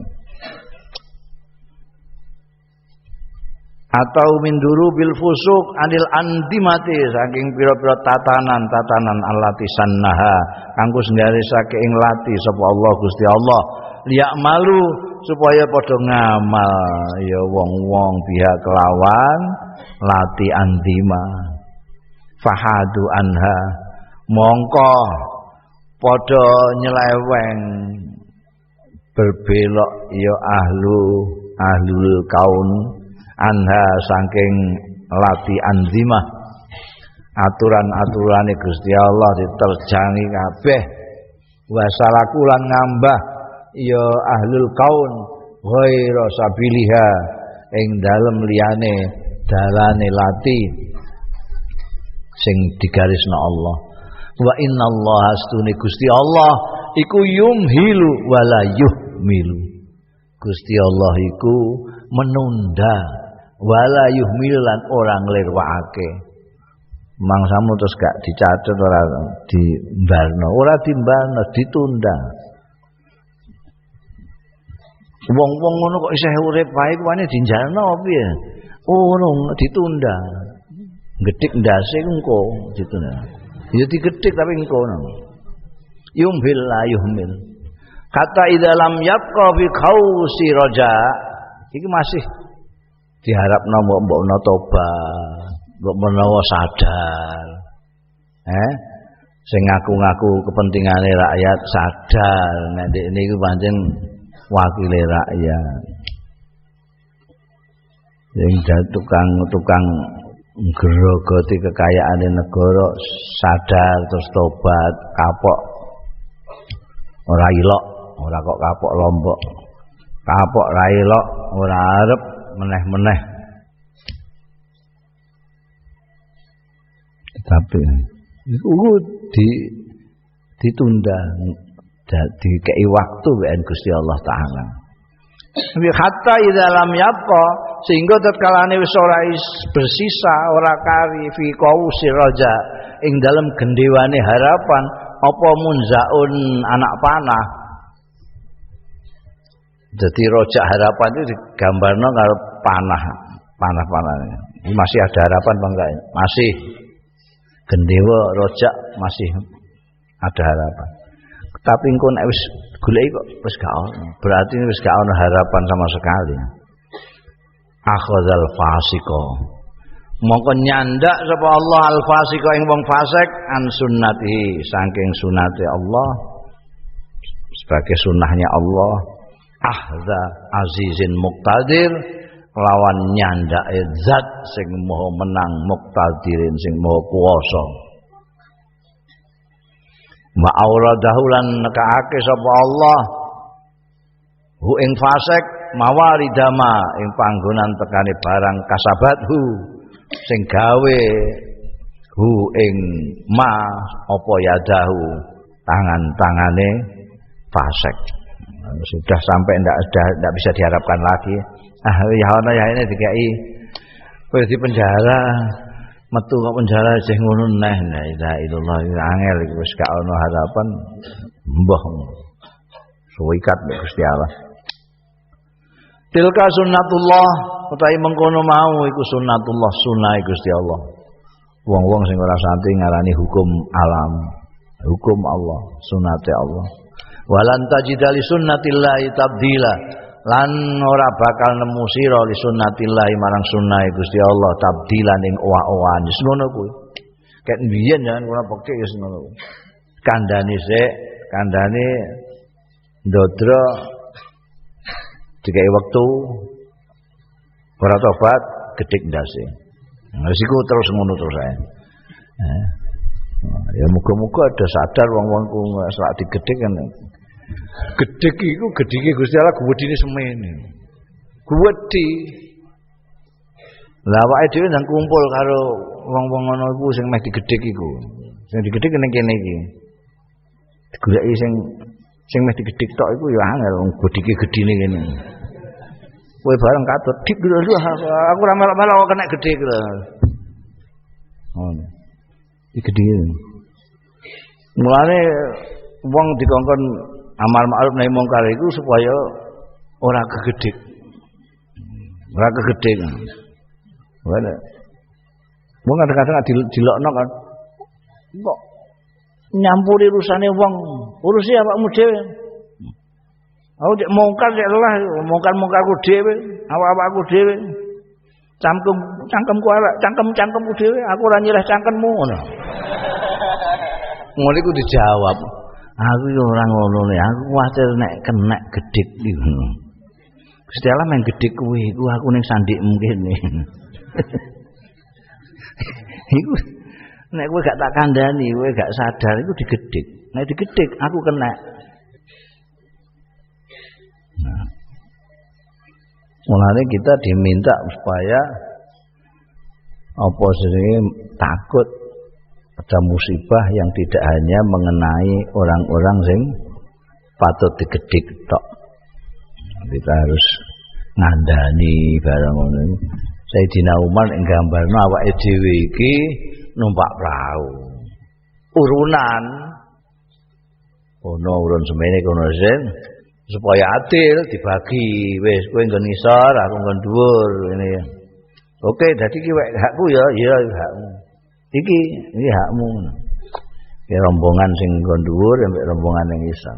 atau minduru bil fusuk anil andimati saking pira-pira tatanan allati sannaha kanggo sendiri saking lati sapa Allah Gusti Allah liyak malu supaya padha ngamal ya wong-wong biha kelawan lati andima fahadu anha mongko padha nyeleweng berbelok ya ahlul kaun anha saking lati andima aturan-aturane Gusti Allah diterjangi kabeh wasalakulan ngambah ya ahlul kaun ghaira sabiliha ing dalem liyane dalane lati sing digarisna Allah wa innallaha astune Gusti Allah iku yumhilu wala yuhmilu Gusti Allah iku menunda wala yuhmilu lan ora nglirwakake mangsamu terus gak dicatet ora dimbalno ora dimbalno ditunda wong-wong ngono kok isih urip wae kuwi dinjalno piye ngono ditunda gedhik ndase engko ditunda ya digedhik tapi engko yumhil la yuhmil kata idza lam yabqa fi khausi raja iki masih diharapno mbok tobat mbok menawa sadar sing ngaku-ngaku kepentingane rakyat sadar nek niku pancen wakile rakyat sing tukang ngrogoti kekayaane negara sadar terus tobat kapok ora ilok ora kok kapok lombok kapok ra ilok ora arep meneh-meneh tapi iku ditunda dikei waktu ben Gusti Allah taala tapi hatta idza lam yabqa sehingga tatkalane wis ora bersisa ora kari fi qausi raja ing dalem gendewane harapan apa munzaun anak panah jadi rojak harapan itu digambarno karo panah-panahnya. Masih ada harapan apa enggak? Masih. Gendewa rojak masih ada harapan. Tapi engko nek wis goleki kok wis gak ono. Berarti wis gak ono harapan sama sekali. Akhadzal fasiko. Mongko nyandak sapa Allah al fasiko ing wong fasik an sunnatihi saking sunate Allah sebagai sunnahnya Allah. Ahza azizin muqtadir lawan nyandake zat sing maha menang muqtadirin sing maha kuwasa wa auradahu lan nekaake sapa Allah hu ing fasik mawaridama ing panggonan tekane barang kasabathu sing gawe hu ing ma apa yadahu tangan-tangane fasik sudah sampai tidak bisa diharapkan lagi ya ana ya ini dikai kowe di penjara metu kok penjara isih ngono neh la ilaha illallah angel iki wis gak ana harapan mbah suwikat Gusti Allah tilka sunnatullah utawi mengkono mau iku sunnatullah sunah Gusti Allah wong-wong sing ora santi ngarani hukum alam hukum Allah sunate Allah walan tajidali sunnatillahi tabdila lan ora bakal nemu sira li sunnatillahi marang sunnahe Gusti Allah tabdilan ing owa-owan wis ngono kuwi Ket mbiyen ya ora pekek ya ngono. Kandhane sik, kandhane ndodro dikai wektu ora tobat gedhek ndase. Wis iku terus ngono terus ae. Ya muga-muga ada sadar wong-wong ku sak digedhek kan. Gedhek iku gedhike Gusti Allah gedhine semene. Gedhi. Lah awake dhewe nang kumpul karo wong-wong ngono iku sing meh digedhek iku. Sing digedhek ning kene iki. Digoleki sing meh digedhek tok iku ya angel wong gedhike gedhine kene. Kowe bareng katut dik aku ora melok-melok kok kena gedhek lho. Ngono. Iki gedhe. Mulane wong dikongkon amal ma'ruf nahi mungkar iku supaya ora kegedhek. Ora kegedhek. Wene. Wong kadang-kadang dilokno kan. Kok nyampuri urusane wong, urusi awakmu dhewe. Aku cek mungkar cek lelah, mungkar-mungkarku dhewe, awak-awakku dhewe. Cangkemku elek, cangkemku dhewe, aku ora nyileh cangkemmu ngono. Ngono iku dijawab. Aku yo ora ngono ne, aku kuwatir nek kena gedhek iki. Gusti Allah men gedhek kuwi iku aku ning sandikmu kene. Iku nek kowe gak tak kandhani, kowe gak sadar iku digedhek. Nek digedhek aku kena. Nah. Mulane kita diminta supaya apa jenenge takut ada musibah yang tidak hanya mengenai orang-orang sing patut digedhek tok. Kita harus ngandani barang ngono. Sayyidina Umar ing gambarno awake dhewe iki numpak prau. Urunan. Ono urun semene kono sen supaya adil dibagi. Wis kowe nggon ngisor, aku nggon dhuwur ngene ya. Oke, dadi iki wek hakku ya, iya hakmu. Iki hakmu. Ya rombongan sing nggon dhuwur ambek rombongan yang ngisor.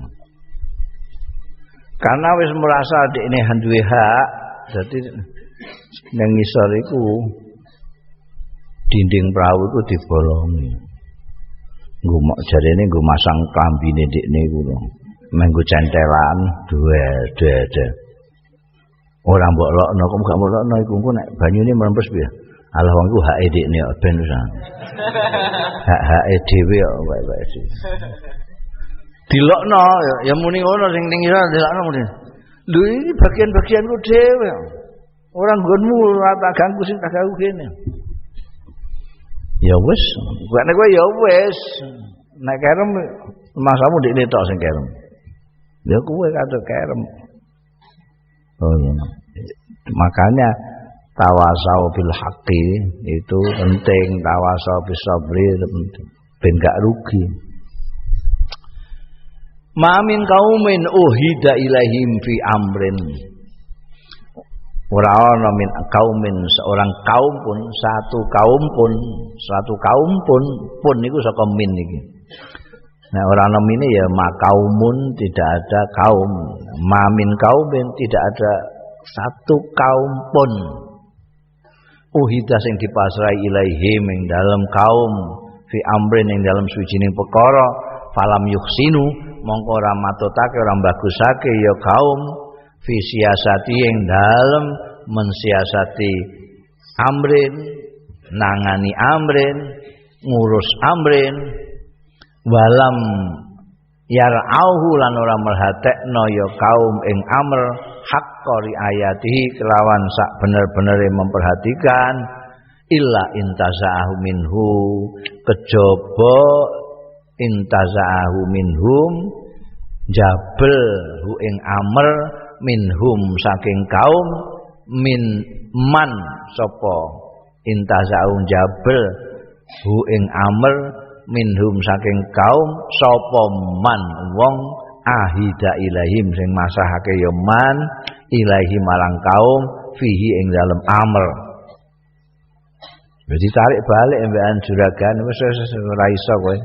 Karena wis merasa dekne duwe hak, dadi nang ngisor iku dinding perahu iku dibolongi. Nggo jarene nggo masang klambine dekne iku lho. Menggo centelan duwe. Ora mbok lokno, kok gak mbok lokno iku engko nek banyune mrempes piye? Alah wong iku hake dekne kok ben wis. Hak-hake dhewe kok wae-wae dhewe. Dilokno ya muni ngono sing ning ira dilokno muni. Lho iki bagian-bagianku dhewe. Ora nggonmu ora tak ganggu sing tak ganggu kene. Ya wis, nek kowe ya wis. Nek kerem masamu ndekne tok sing kerem. Ya kowe kadok kerem. Oh ya. Makanya tawasau bil haqqi itu penting, tawasau bis sabri itu penting. Ben gak rugi. Ma min qaumin uhida ilaihim fi amrin. Ora ana min qaumin seorang kaum pun, satu kaum pun niku saka min iki. Nah ora ana mine ya makaumun, tidak ada kaum. Ma min qaumin tidak ada satu kaum pun. Uhida sing dipasrai ilaihim ing dalam kaum fi amrin ing dalam suwijining perkara falam yuhsinu mongko ora matutake ora bagusake ya kaum fi siasati ing dalem mensiasati amrin nangani amrin ngurus amrin walam yar'auhu lan ora merhatekno ya kaum ing amr haqqa riayatihi kelawan sak bener-benere memperhatikan illa intaza'ahu minhu kejaba intaza'ahu minhum jabel hu ing amr minhum saking kaum min man sapa intaza'u jabel hu ing amr minhum saking kaum sapa man wong ahida ilahim sing masahake ya man ilahi marang kaum fihi ing dalem amr. Jadi tarik balik mbekan juragan wis ora iso kowe.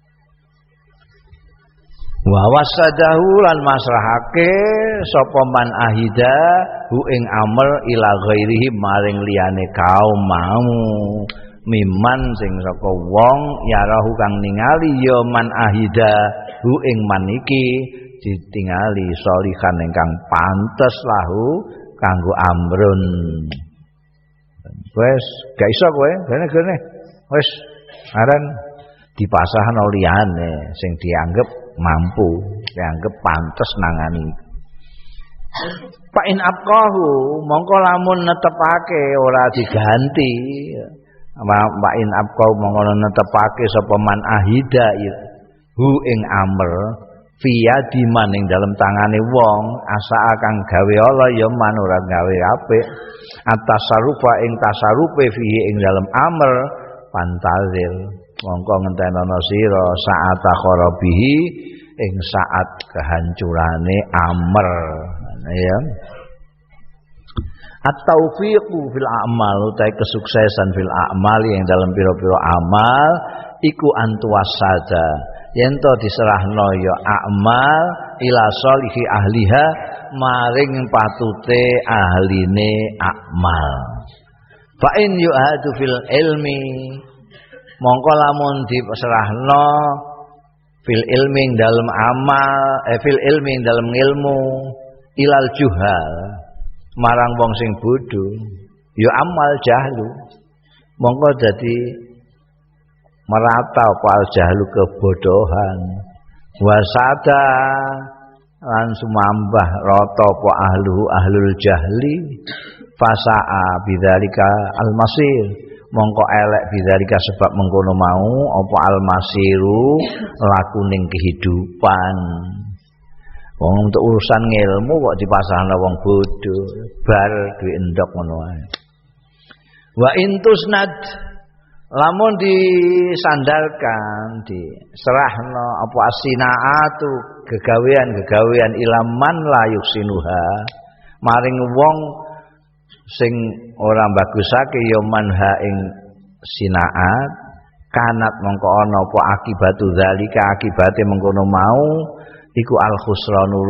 Wa wasadahu lan masrahake sapa man ahida hu ing amr ila ghairihi maring liyane kaum mau. miman sing saka wong yarahu kang ningali ya man ahida hu ing man iki ditingali sholihan ingkang pantes lahu kanggo amrun. Wes gak iso kowe gene wes aran dipasahno liyane sing dianggep mampu, dianggep pantes nangani. Pak in abqahu mongko lamun netepake ora diganti. Pak in abqahu mongko netepake sapa man ahida hu ing amr fiya dimaning dalam tangane wong asa kang gawe Allah ya man ora gawe apik atasarufa ing tasarupe fihi ing dalam amr pantazil mongko ngentenono sira saat kharabihi ing saat kehancurane amr ya. At-taufiqu fil a'mal utai kesuksesan fil a'mal yang dalam pira-pira amal iku antuwasada yen to diserahno ya a'mal ila sholihi ahliha maring patute ahline a'mal. Fa in yu'adu fil ilmi mongko lamun diserahno fil ilmi dalam amal fil ilmi dalam ilmu ilal juhal marang wong sing bodho ya amal jahlu mongko dadi merata apa jahlu kebodohan wasada lan sumambah rata apa ahlul jahli fasaa bidzalika almasir mongko elek bidzalika sebab mengkono mau apa almasiru lakuning kehidupan. Wong untuk urusan ngilmu kok dipasahna wong bodoh bar duwe endok ngono ae. Wa intusnad lamun disandarkan diserahno apa asinaatu gegawean-gegawean ilaman la yuksinuha maring wong sing ora bagusake ya manha ing sinaat kanat mongko ana apa akibatu zalika akibate mengkono mau iku al-khusranu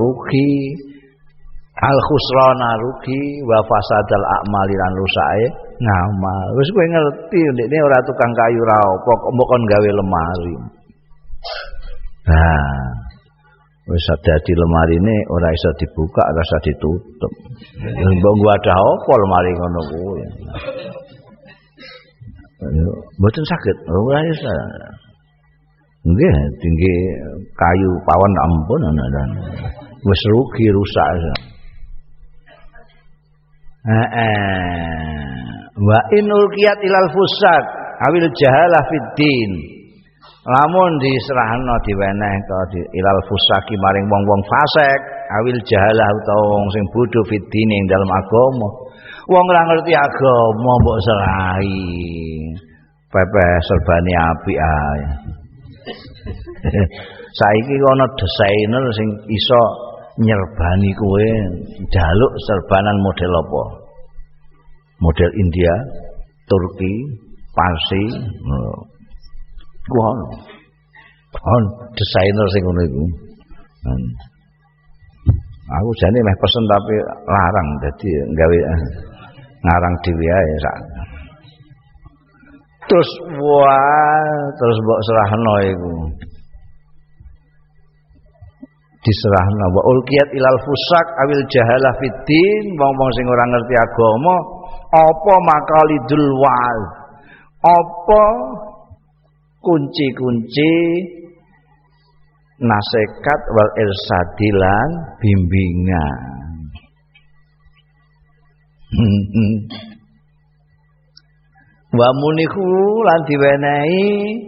rugi wa fasadal a'mali lan rusake ngamal. Wis kowe ngerti ndekne ora tukang kayu ra apa kok mbok kon gawe lemari. Nah, wis dadi lemarine ora iso dibuka, ora iso ditutup. Mbok ngwadah apa lemari ngono kuwi. Mboten saged, ora iso. Nggih, tinggi kayu pawon ampun ana. Wis rugi rusak. Wa inul qiyat ilal fusak awil jahalah fiddin. Lamun diserahno diweneh ke ilal fusaki maring wong-wong fasik, awil jahalah utawa wong sing bodho fiddin ing dalam agama. Wong ora ngerti agama mbok serahi. Pepe serbane apik ae. Saiki ana desainer sing iso nyerbani kowe njaluk serbanan model apa? Model India, Turki, Parsi. Kuwi ono desainer sing ngono iku. Aku jane meh pesen tapi larang dadi gawe ngarang dhewe ae sak. Terus mbok serahno iku. Diserahna wa ulqiyat ilal fusak awil jahalah fiddin wong-wong sing ora ngerti agama apa makalidul wa'z apa kunci-kunci nasihat wal irsadilan bimbingan. Wa munihu lan diwenehi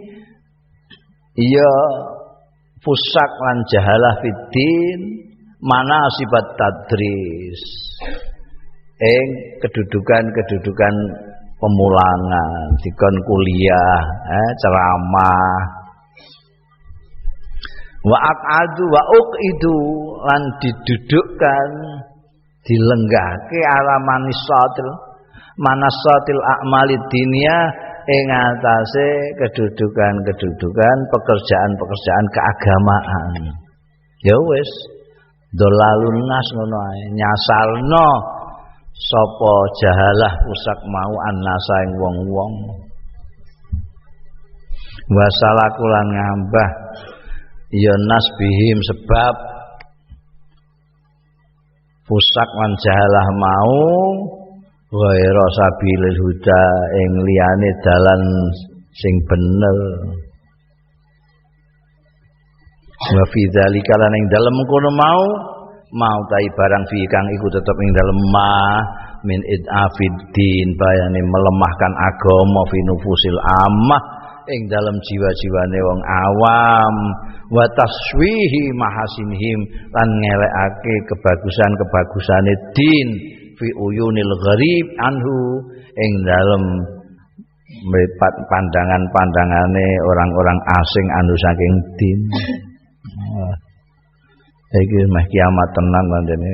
iya fusak lan jahalah fiddin manasibat tadris ing kedudukan pemulangan dikon kuliah ceramah wa aqadu wa uqidu lan didudukkan dilenggahke ala manasatil a'malid dunya ing atase kedudukan pekerjaan keagamaan. Ya wis dolalun nas ngono ae nyasarno sapa jahalah pusak mau annasa ing wong-wong Wasalaku lan ngambah ya nas bihim sebab fusak lan jahalah mau ghaira sabilil huda ing liyane dalan sing bener. Wa fi dzalika lan ing dalem kono mau tai barang fi kang iku tetep ing dalem min id'afiddin bayane melemahkan agama fi nufusil ammah ing dalam jiwa-jiwane wong awam wa taswihi mahasinhim lan ngelekake kebagusan-kebagusane din fi uyunil gharib anhu ing dalam mripat pandangan-pandangane orang-orang asing anu saking din. Iki meh kiamat tenan pancene.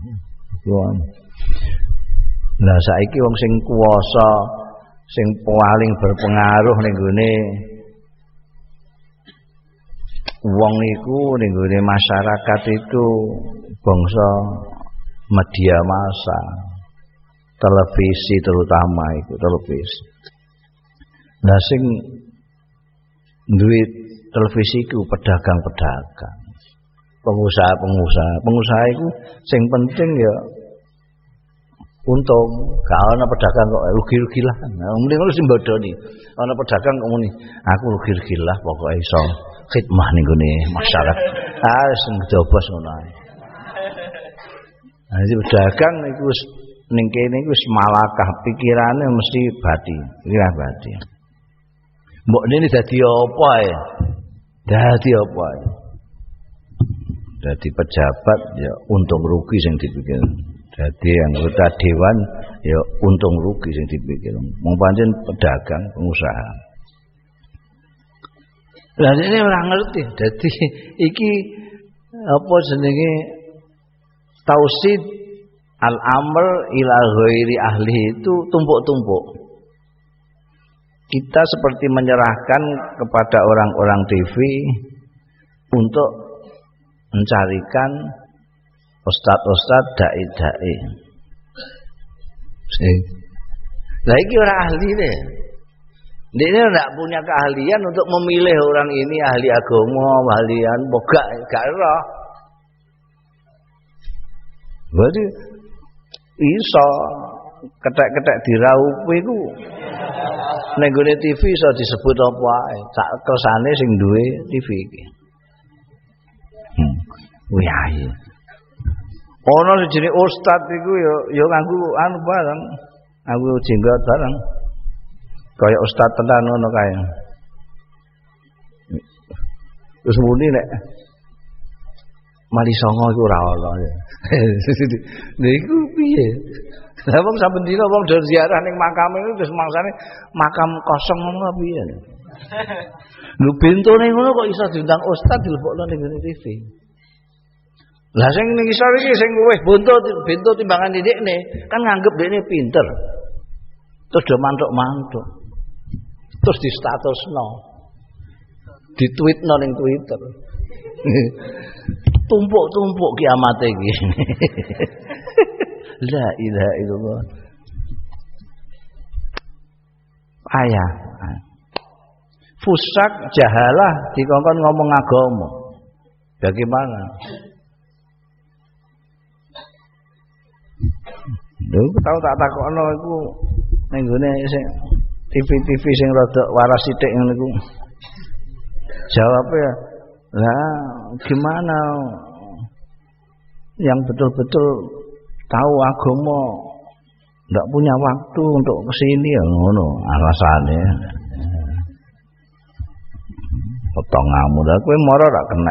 Lah saiki wong sing kuwasa sing paling berpengaruh ning gone wong iku ning gone masyarakat itu bangsa media massa, televisi terutama itu televisi. Lah sing duwe televisi iku pedagang-pedagang, pengusaha iku sing penting ya untung, gak ana pedagang kok rugi-rugi lah. Mending lu simbodoni. Ana pedagang kok muni, aku rugi-rugi lah pokoke iso khidmah ning gone masyarakat. Ah sing jobos ngono ae. Nah, pedagang iku wis ning kene iku wis malakah pikirane mesti pikiran bati. Mbok nene dadi apa ae? Dadi apa ae? Dadi pejabat ya untung rugi sing dipikir. Jadi anggota dewan ya untung rugi sing dipikir. Wong pancen pedagang, pengusaha. Lah ini ora ngerti. Dadi iki apa jenenge tausid al-amr ila ghairi ahli itu tumpuk-tumpuk. Kita seperti menyerahkan kepada orang-orang TV untuk mencarikan ustad-ustad dai-dai. Lah iki ora ahli deh. Dia tidak punya keahlian untuk memilih orang ini ahli agama, ahlian boga gak roh. Berarti iso ketek-ketek diraup iku ning gone TV iso disebut apa ae. Sak kersane sing duwe TV iki. Wih. Ono jenenge ustad iku ya nganggo anu barang, nganggo jenggot barang. Kaya ustad tenan ngono kae. Terus muni nek Mali Songo iku ora ono. Lha iku piye? Lah wong saben dina wong do ziarah ning makam iku terus mangsane makam kosong ngono piye? Lho bentone ngono kok iso diundang ustad dilebokno ning TV. Lah sing ning isor iki sing luwih bento timbangan didikne kan nganggep dekne pinter. Terus do mantuk-mantuk. Terus di statusno. Ditweetno ning Twitter. Tumpuk-tumpuk kiamat iki. La ilaha illallah. Ayah. Fusak jahalah dikongkon ngomong agama. Bagaimana? Lho tau tak takokno iku ning gone sing TV-TV sing rada waras sithik ngono iku. Jawabnya, lah gimana yang betul-betul tahu agama ndak punya waktu untuk kesini ya ngono alasannya. Potonganmu dah kowe moro ra kena.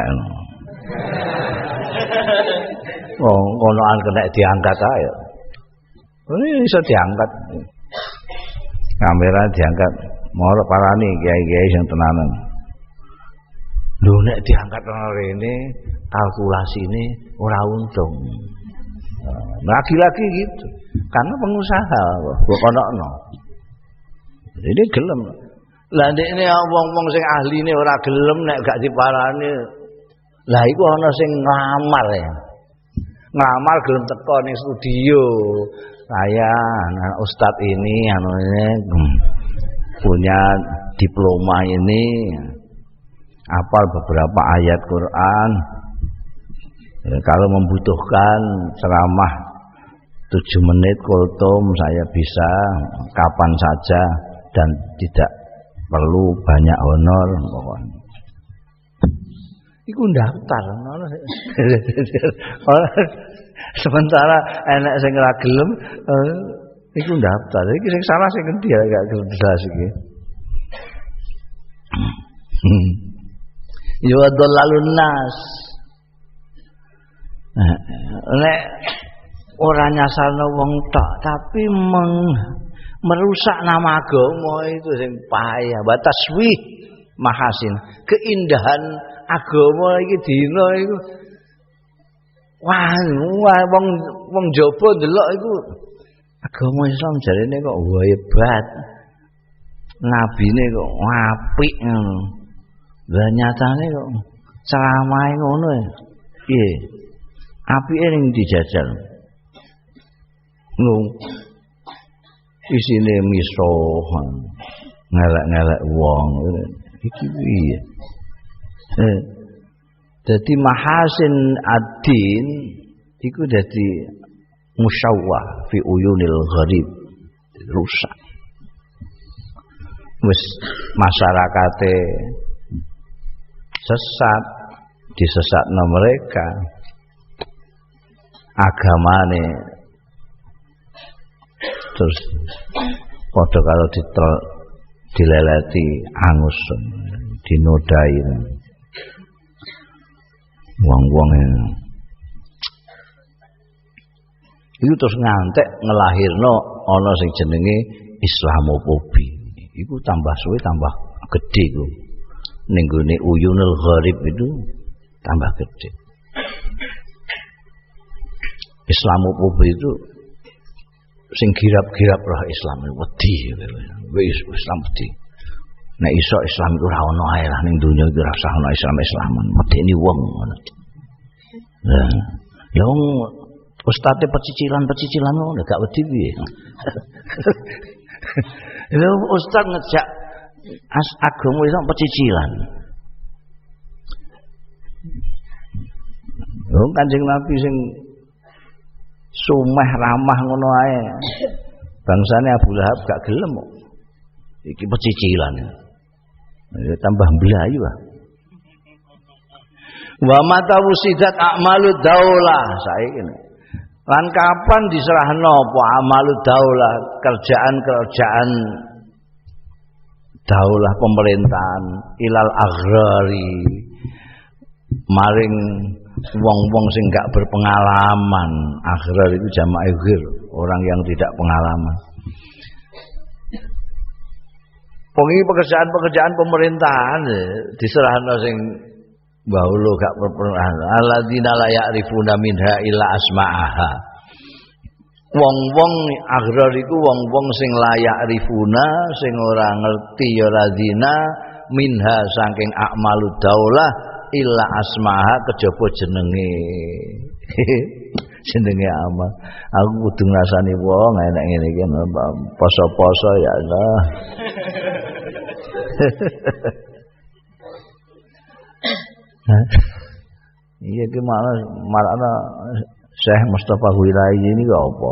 Oh, ngonoan kena diangkat ae. Ini bisa diangkat. Kamera diangkat. Moro parani kiai-kiai sing tenanan. Lho nek diangkat ana rene kalkulasine ora untung. Lagi-lagi gitu. Karena pengusaha kok ono. Jadi gelem. Lah ndekne wong-wong sing ahline ora gelem nek gak diparani. Lah iku ana sing ngamar ya. Ngamar gelem teko ning studio. Saya ustadz ini punya diploma ini hafal beberapa ayat Quran. Ya, kalau membutuhkan ceramah 7 menit kultum saya bisa kapan saja dan tidak perlu banyak honor pokoknya. Iku daftar sementara enek sing ora gelem iku daftar. Iki sing salah sing endi ya gak jelas iki. Ya dalalun nas. Nek ora nyasalno wong tok tapi merusak nama agama itu sing payah. Bataswi mahasin. Keindahan agama iki dina iku wah wong jaba ndelok iku agama Islam jarene kok hebat. Nabine kok apik ngono. Lah nyatane kok ceramahe ngono ya. Piye? Apike ning dijajal. Isine misohan. Ngelak-ngelak wong. Iki piye? Jadi mahasin ad-din iku dadi musyawwah fi uyunil gharib, rusak. Wis masyarakate sesat, disesatno mereka. Agamane terus padha karo dileleti angus dinodai wong-wong itu terus ngantek ngelahirno ana sing jenenge Islamofobi. Iku tambah suwe tambah gede ku. Ning gone uyunul gharib itu tambah gede. Islamofobi itu sing girap-girap roh Islam wedi. Wis Islam wedi. Nek iso Islam iku ora ono ae lah ning donya iki ora usah ono Islam-Islaman, medeni wong ngono. Lah, ya wong ustate pecicilan ngono gak wedi piye. Lha ustaz ngejak agama iso pecicilan. Wong Kanjeng Nabi sing sumeh ramah ngono ae. Bangsane Abu Lahab gak gelem kok. Iki pecicilan. Ya tambah mblayu ah. Wa mata wusidat a'malud daulah saiki. Lan kapan diserahno apa amalud daulah, kerjaan-kerjaan daulah pemerintahan ilal aghrari maring wong-wong sing gak berpengalaman. Aghrar itu jamak ghir, orang yang tidak pengalaman. Pengi pekerjaan pemerintahan diserahno sing bahulu gak berpengalaman. Alladzina la ya'rifuna minha illa asma'aha. Wong-wong aghrar iku wong-wong sing la ya'rifuna, sing ora ngerti ya ladzina minha saking a'malud daulah illa asma'aha kejaba jenenge. Jenenge amal. Aku kudu ngrasani wong enek ngene iki poso-poso ya Allah. Iya ki malah Syekh Mustafa Huilai ini kok apa?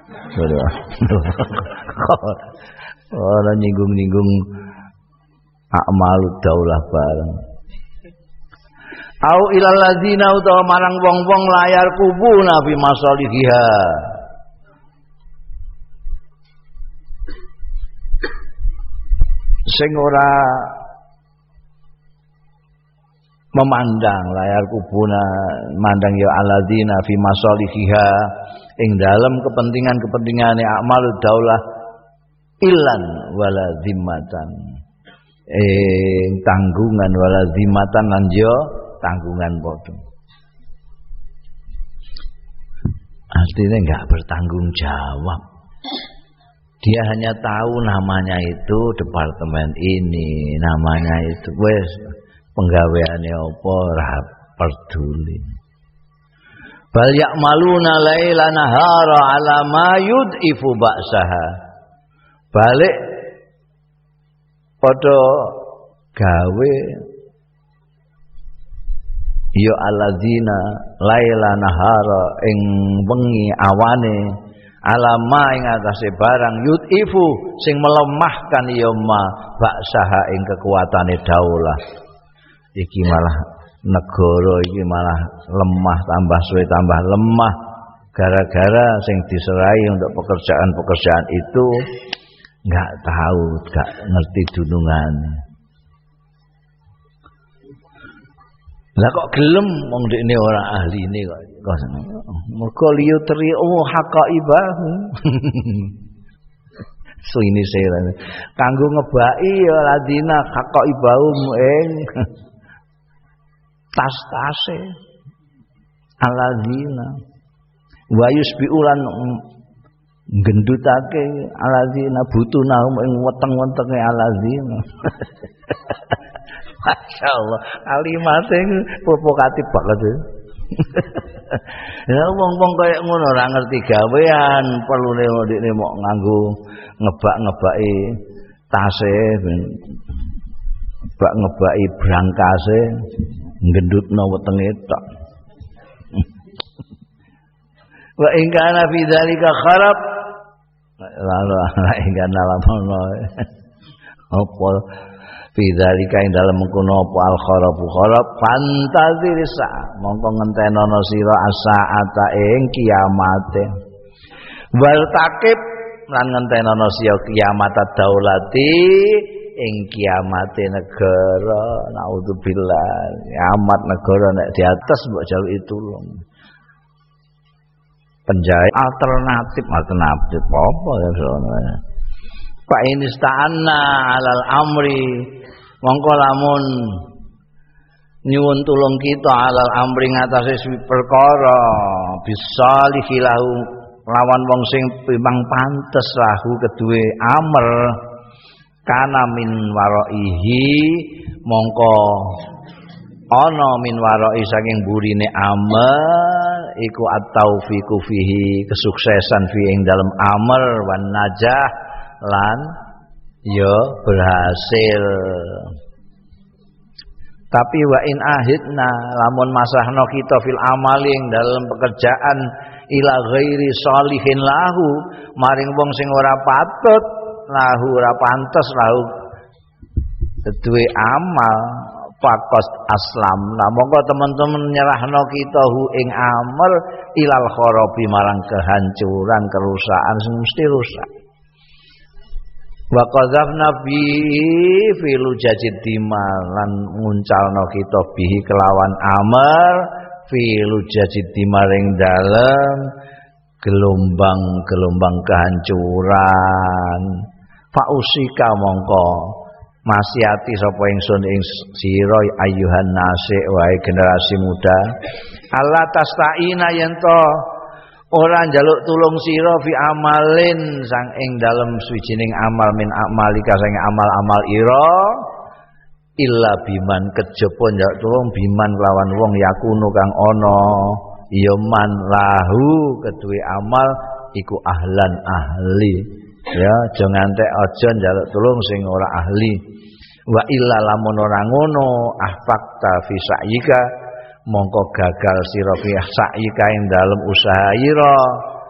Ora nyinggung-nyinggung a'malud daulah bareng. Au ilal ladzina utawa marang wong-wong layar kubuna fi masalihiha. Sing ora memandang layar kubuna, mandang ya alladzina fi masalihiha ing dalam kepentingan-kepentingane a'malud daulah ilan wala zimmatan. Tanggungan wala zimmatan lan yo tanggungan padha. Artinya enggak bertanggung jawab. Dia hanya tahu namanya itu departemen ini, namanya itu wes penggaweane apa ora peduli. Bal ya'maluna laila nahara ala ma yud'ifu ba'saha. Balik padha gawe ya alladzina laila nahara ing wengi awane alama ing atase barang yutifu sing melemahkan ya ma baksaha ing kekuatane daulah iki malah negara iki malah lemah tambah suwe tambah lemah gara-gara sing diserahi untuk pekerjaan-pekerjaan itu enggak tahu, enggak ngerti dunungane. Lah kok gelem wong dekne ora ahline kok. Mergo liyo tri haqaibahu. So ini saya kanggo ngebaki ya ladina haqaibahu ing tas-tase aladina wa yusbiulan gendutake aladina butunahum ing weteng-wetenge aladina. Masyaallah, alimate provokatif banget. Ya wong-wong kaya ngono ora ngerti gawean, perlune ndekne mok nganggo ngebak-ngebaki tase, ngebak-ngebaki brangkase, nggendutno wetenge tok. Wa in kana fi dzalika kharab lalu ingkana lamono apa fi dzalika ing dalem mengkono apa al kharabu kharab fantazir sa mongko ngentenono sira asaata ing kiamate wal taqib lan ngentenono sira kiamat daulati ing kiamate negara naudzubillah kiamat negara nek di atas mbok jaluki tulung penjahit alternatif apa ya soalnya Pak ini sta'anna alal amri mongko lamun nyuwun tulung kita alal amri ngatasi perkara bisalihi lahu lawan wong sing memang pantes lahu kedue amr kana min waraihi mongko ana min warai saking burine amal iku at-taufiqu fihi kesuksesan fi ing dalem amal wan najah lan ya berhasil. Tapi wa in ahidna lamun masahno kita fil amali ing dalam pekerjaan ila ghairi sholihin lahu maring wong sing ora patut lahu ora pantes lahu duwe amal fakos aslam nah monggo teman-teman nyerahno kita hu ing amal ilal kharabi marang kehancuran kerusakan sing mesti rusak wa qadzafna bi filu jajid dimal lan nguncalno kita bihi kelawan amal filu jajid dimaring dalem gelombang-gelombang kehancuran fausika mongko masihati sapa ingsun ing sira ayyuhan nasi wae generasi muda Allah tastaina yen to ora njaluk tulung sira fi amalin sang ing dalem swijining amal min amalika sang amal-amal ira illa biman kejaba njaluk tulung biman lawan wong yakunu kang ana ya man lahu kedue amal iku ahlan ahli ya aja ngantek aja njaluk tulung sing ora ahli wa illa lamun ora ngono ahfaqta fi sa'yika mongko gagal sira fi sa'yika ing dalem usaha ira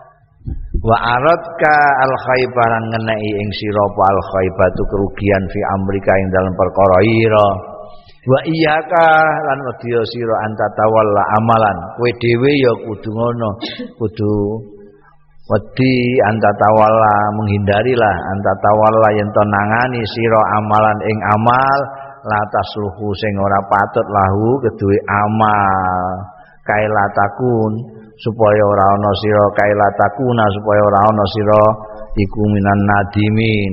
wa aradka al khaibaran ngeneki ing sira apa al khaibatu kerugian fi amrika ing dalem perkara ira wa iyyaka lan wedya sira antatawalla amalan kowe dhewe ya kudu ngono kudu wedi antatawalla menghindarilah antatawalla yen to nangani sira amalan ing amal la tasluhu sing ora patut lahu kedue amal kailatakun supaya ora ana sira kailatakuna supaya ora ana sira iku minan nadimin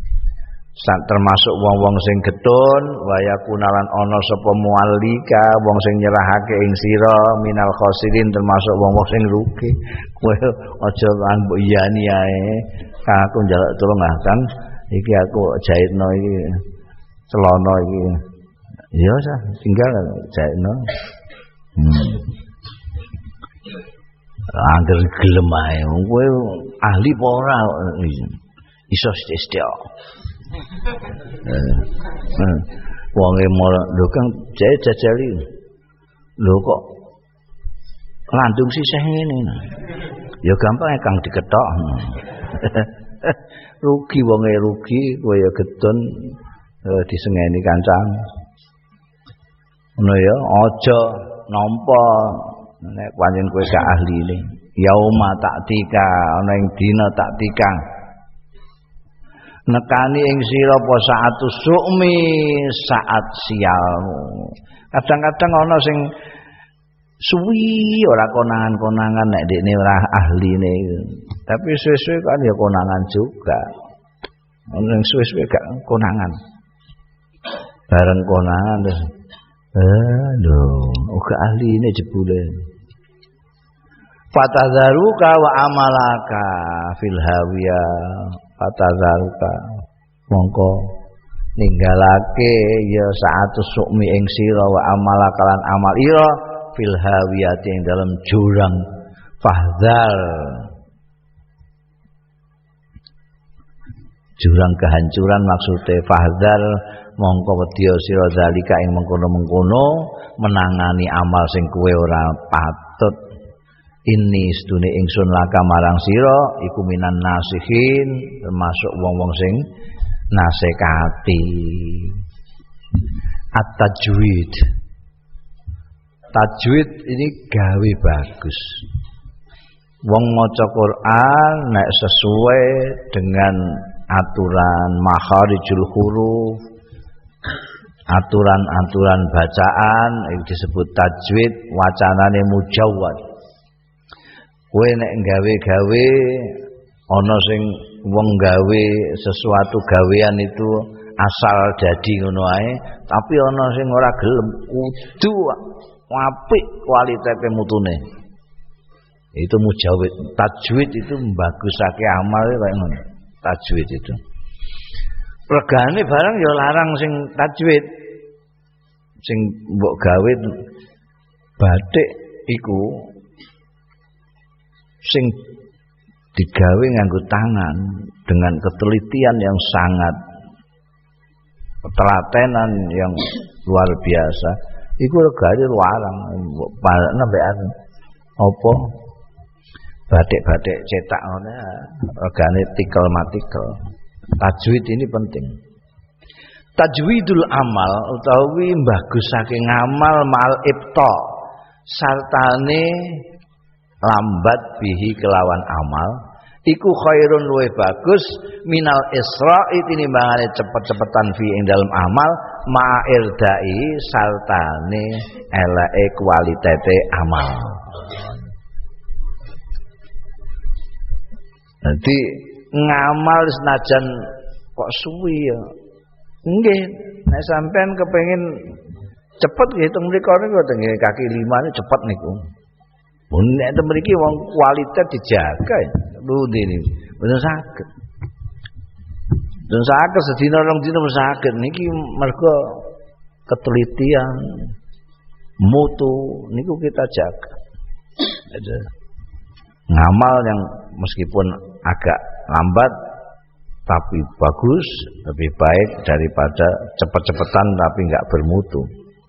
termasuk wong-wong sing getun waya kunalan ana sapa muallika wong sing nyerahake ing sira minal khosirin termasuk wong-wong sing rugi kowe aja lan mbok iyani ae aku njaluk tulung kan iki aku jahitno iki celana iki ya sah tinggal jahitno angger gelem ae kowe ahli apa ora iso sithik Wonge moro lho Kang jajali. Lho kok landung sisih ngene. Ya gampang Kang diketok. Rugi wonge rugi kowe ya gedon disengeni kancang. Ngono ya aja nampa nek pancen kowe gak ahline. Yauma taktika ana ing dina taktika. Nekani ing sira apa saatus sukmi saat sialmu. Kadang-kadang ana sing suwi ora konangan-konangan nek dekne ora ahline. Tapi suwe-suwe kan ya konangan juga. Ana sing suwe-suwe gak konangan. Bareng konangan terus lho, uga ahline jebule. Fatadzaruka wa amalaka fil hawiyah. Fatadzaruka mongko ninggalake ya saatus sukmi ing sira wa amalaka lan amal ira fil hawiyati ing dalam jurang fahdal. Jurang kehancuran maksudnya fahdal mongko wedya sira zalika ing mengkono-mengkono menangani amal sing kowe ora patut. Ini sedune ingsun laka marang sira iku minan nasihin termasuk wong-wong sing nasekati. At-tajwid. Tajwid ini gawe bagus. Wong maca Quran nek sesuai dengan aturan makharijul huruf, aturan-aturan bacaan itu disebut tajwid, wacanane mujawwad. Kowe nek gawe-gawe ana sing wong gawe sesuatu gawean itu asal jadi ngono ae, tapi ana sing ora gelem kudu apik kualitete mutune. Itu mujawid. Tajwid itu mbagusake amal kaya ngono. Tajwid itu. Regane barang ya larang sing tajwid. Sing mbok gawe batik iku sing digawe nganggo tangan dengan ketelitian yang sangat ketelatenan yang luar biasa iku regane larang nambekan apa batik-batik cetak ngono regane tikel-matikel. Tajwid ini penting. Tajwidul amal utawi mbagusake ngamal mal ibta sartane lambat bihi kelawan amal iku khairun luwih bagus minal isra'i tinimbangane cepet-cepetan fi ing dalem amal ma'irdai sartane eleke kualitete amal. Nanti ngamal senajan kok suwi ya. Nggih, nek sampean kepengin cepet nggih mriku niku tengene kaki 5 niku cepet niku. Mun nek mriki wong kualitas dijaga lho dene. Mboten saged. Dan saged sedina rong dina saged niki mergo ketelitian mutu niku kita jaga. Ngamal yang meskipun agak lambat tapi bagus, lebih baik daripada cepet-cepetan tapi enggak bermutu.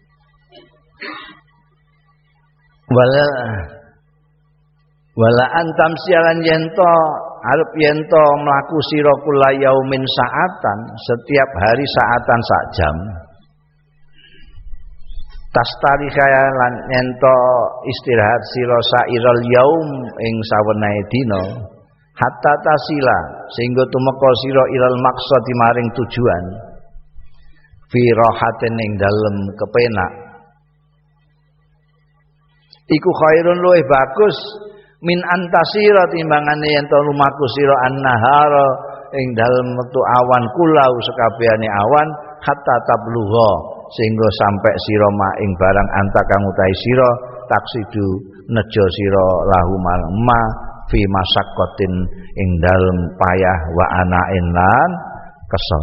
Wala antam sialan yento arep yento mlaku sira kula yaumin saatan, setiap hari saatan sak jam. Tastari kaya lan yento istirahat sira sairal yaum ing sawenehe dina. Hatta tasila sehingga tumeka sira ilal maqsadi maring tujuan fi rahatin ing dalem kepenak iku khairun luwih bagus min antasira timbangane yen to lumaku sira annahara ing dalem wektu awan kulau sekabehane awan hatta tablugha sehingga sampai sira ing barang anta kang utahe sira taksidu nejo sira lahu ma fi masaqatin ing dalem payah wa anain lan kesel.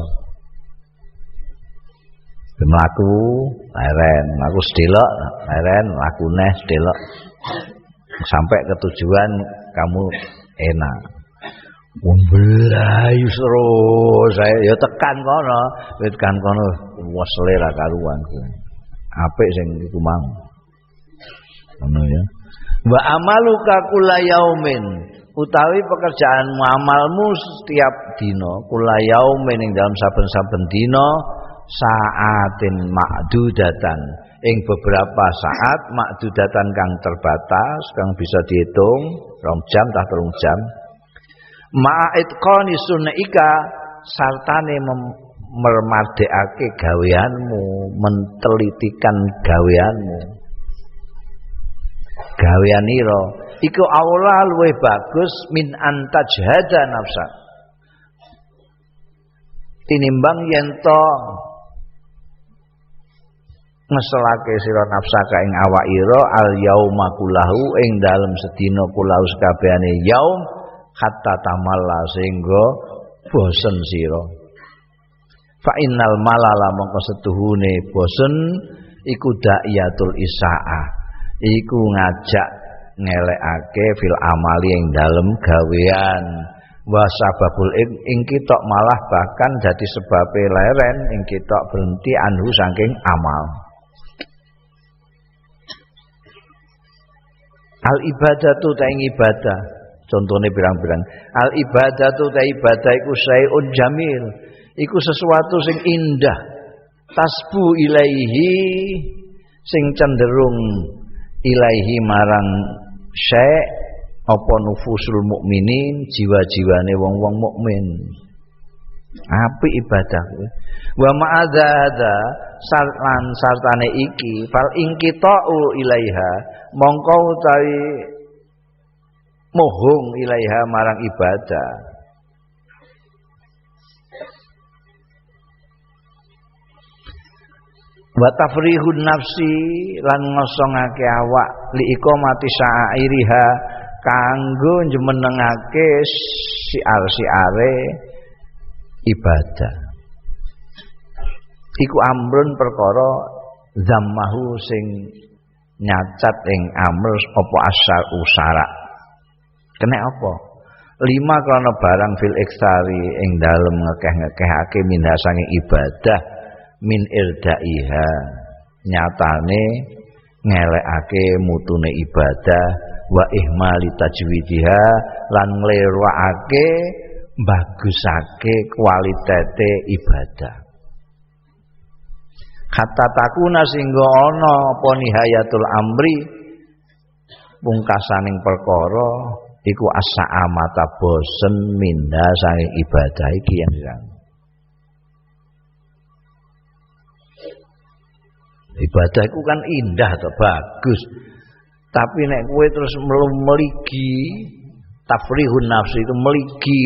Mlaku leren, aku sedelok, leren laku neh sedelok. Sampai ke tujuan kamu enak. Mblayu terus saya ya tekan kono wes selera karuan kuwi. Apik sing iku mang. Ngono ya. Wa amaluka kulayaumin utawi pekerjaanmu amalmu setiap dina kulayaumin ing dalam saben-saben dina saatin ma'dudatan ing beberapa saat ma'dudatan kang terbatas kang bisa dihitung 2 jam tah 3 jam ma'itqani sunnaika sartane mermadekake gaweanmu mentelitikan gaweanmu gaweanira iku aula luwih bagus min antajhada nafsa tinimbang yen to ngeselake sira nafsaka ing awak ira al yauma kulahu ing dalem sedina kulahu sakabehane yaum hatta tamalla sehingga bosen sira fa innal malala mongko setuhune bosen iku da'iyatul isaah iku ngajak ngelekake fil amali ing dalem gawean wa sababul ing kitok malah bahkan dadi sebabe leren ing kitok berhenti anhu saking amal. Al ibadatu ta ing ibadah contone pirang-pirang al ibadatu ta ibadah iku syai'un jamil iku sesuatu sing indah tasbu ilaihi sing cenderung ilaihi marang syai' apa nufusul mukminin jiwa-jiwane wong-wong mukmin apik ibadah wa ma'adzada sartane iki fal inqita'u ilaiha mongko utawi mohong ilaiha marang ibadah wa tafrihun nafsi lan ngosongake awak li iqamati sa'iriha kanggo njemenengake siar-siare ibadah iku amrun perkara zammahu sing nyacat ing amr apa asar usara kena apa 5 krana barang fil ekstari ing dalem ngekeh-ngekehake minha sange ibadah min irdaiha nyatane ngelekake mutune ibadah wa ihmali tajwidiha lan nglerwakake bagusake kualitete ibadah kata takuna singgo ana apa nihayatul amri pungkasaning perkara iku as-sa'amata bosen minda sange ibadah iki yang dirang ibadah itu kan indah atau bagus tapi nek kowe terus meligi tafrihun nafsi itu meligi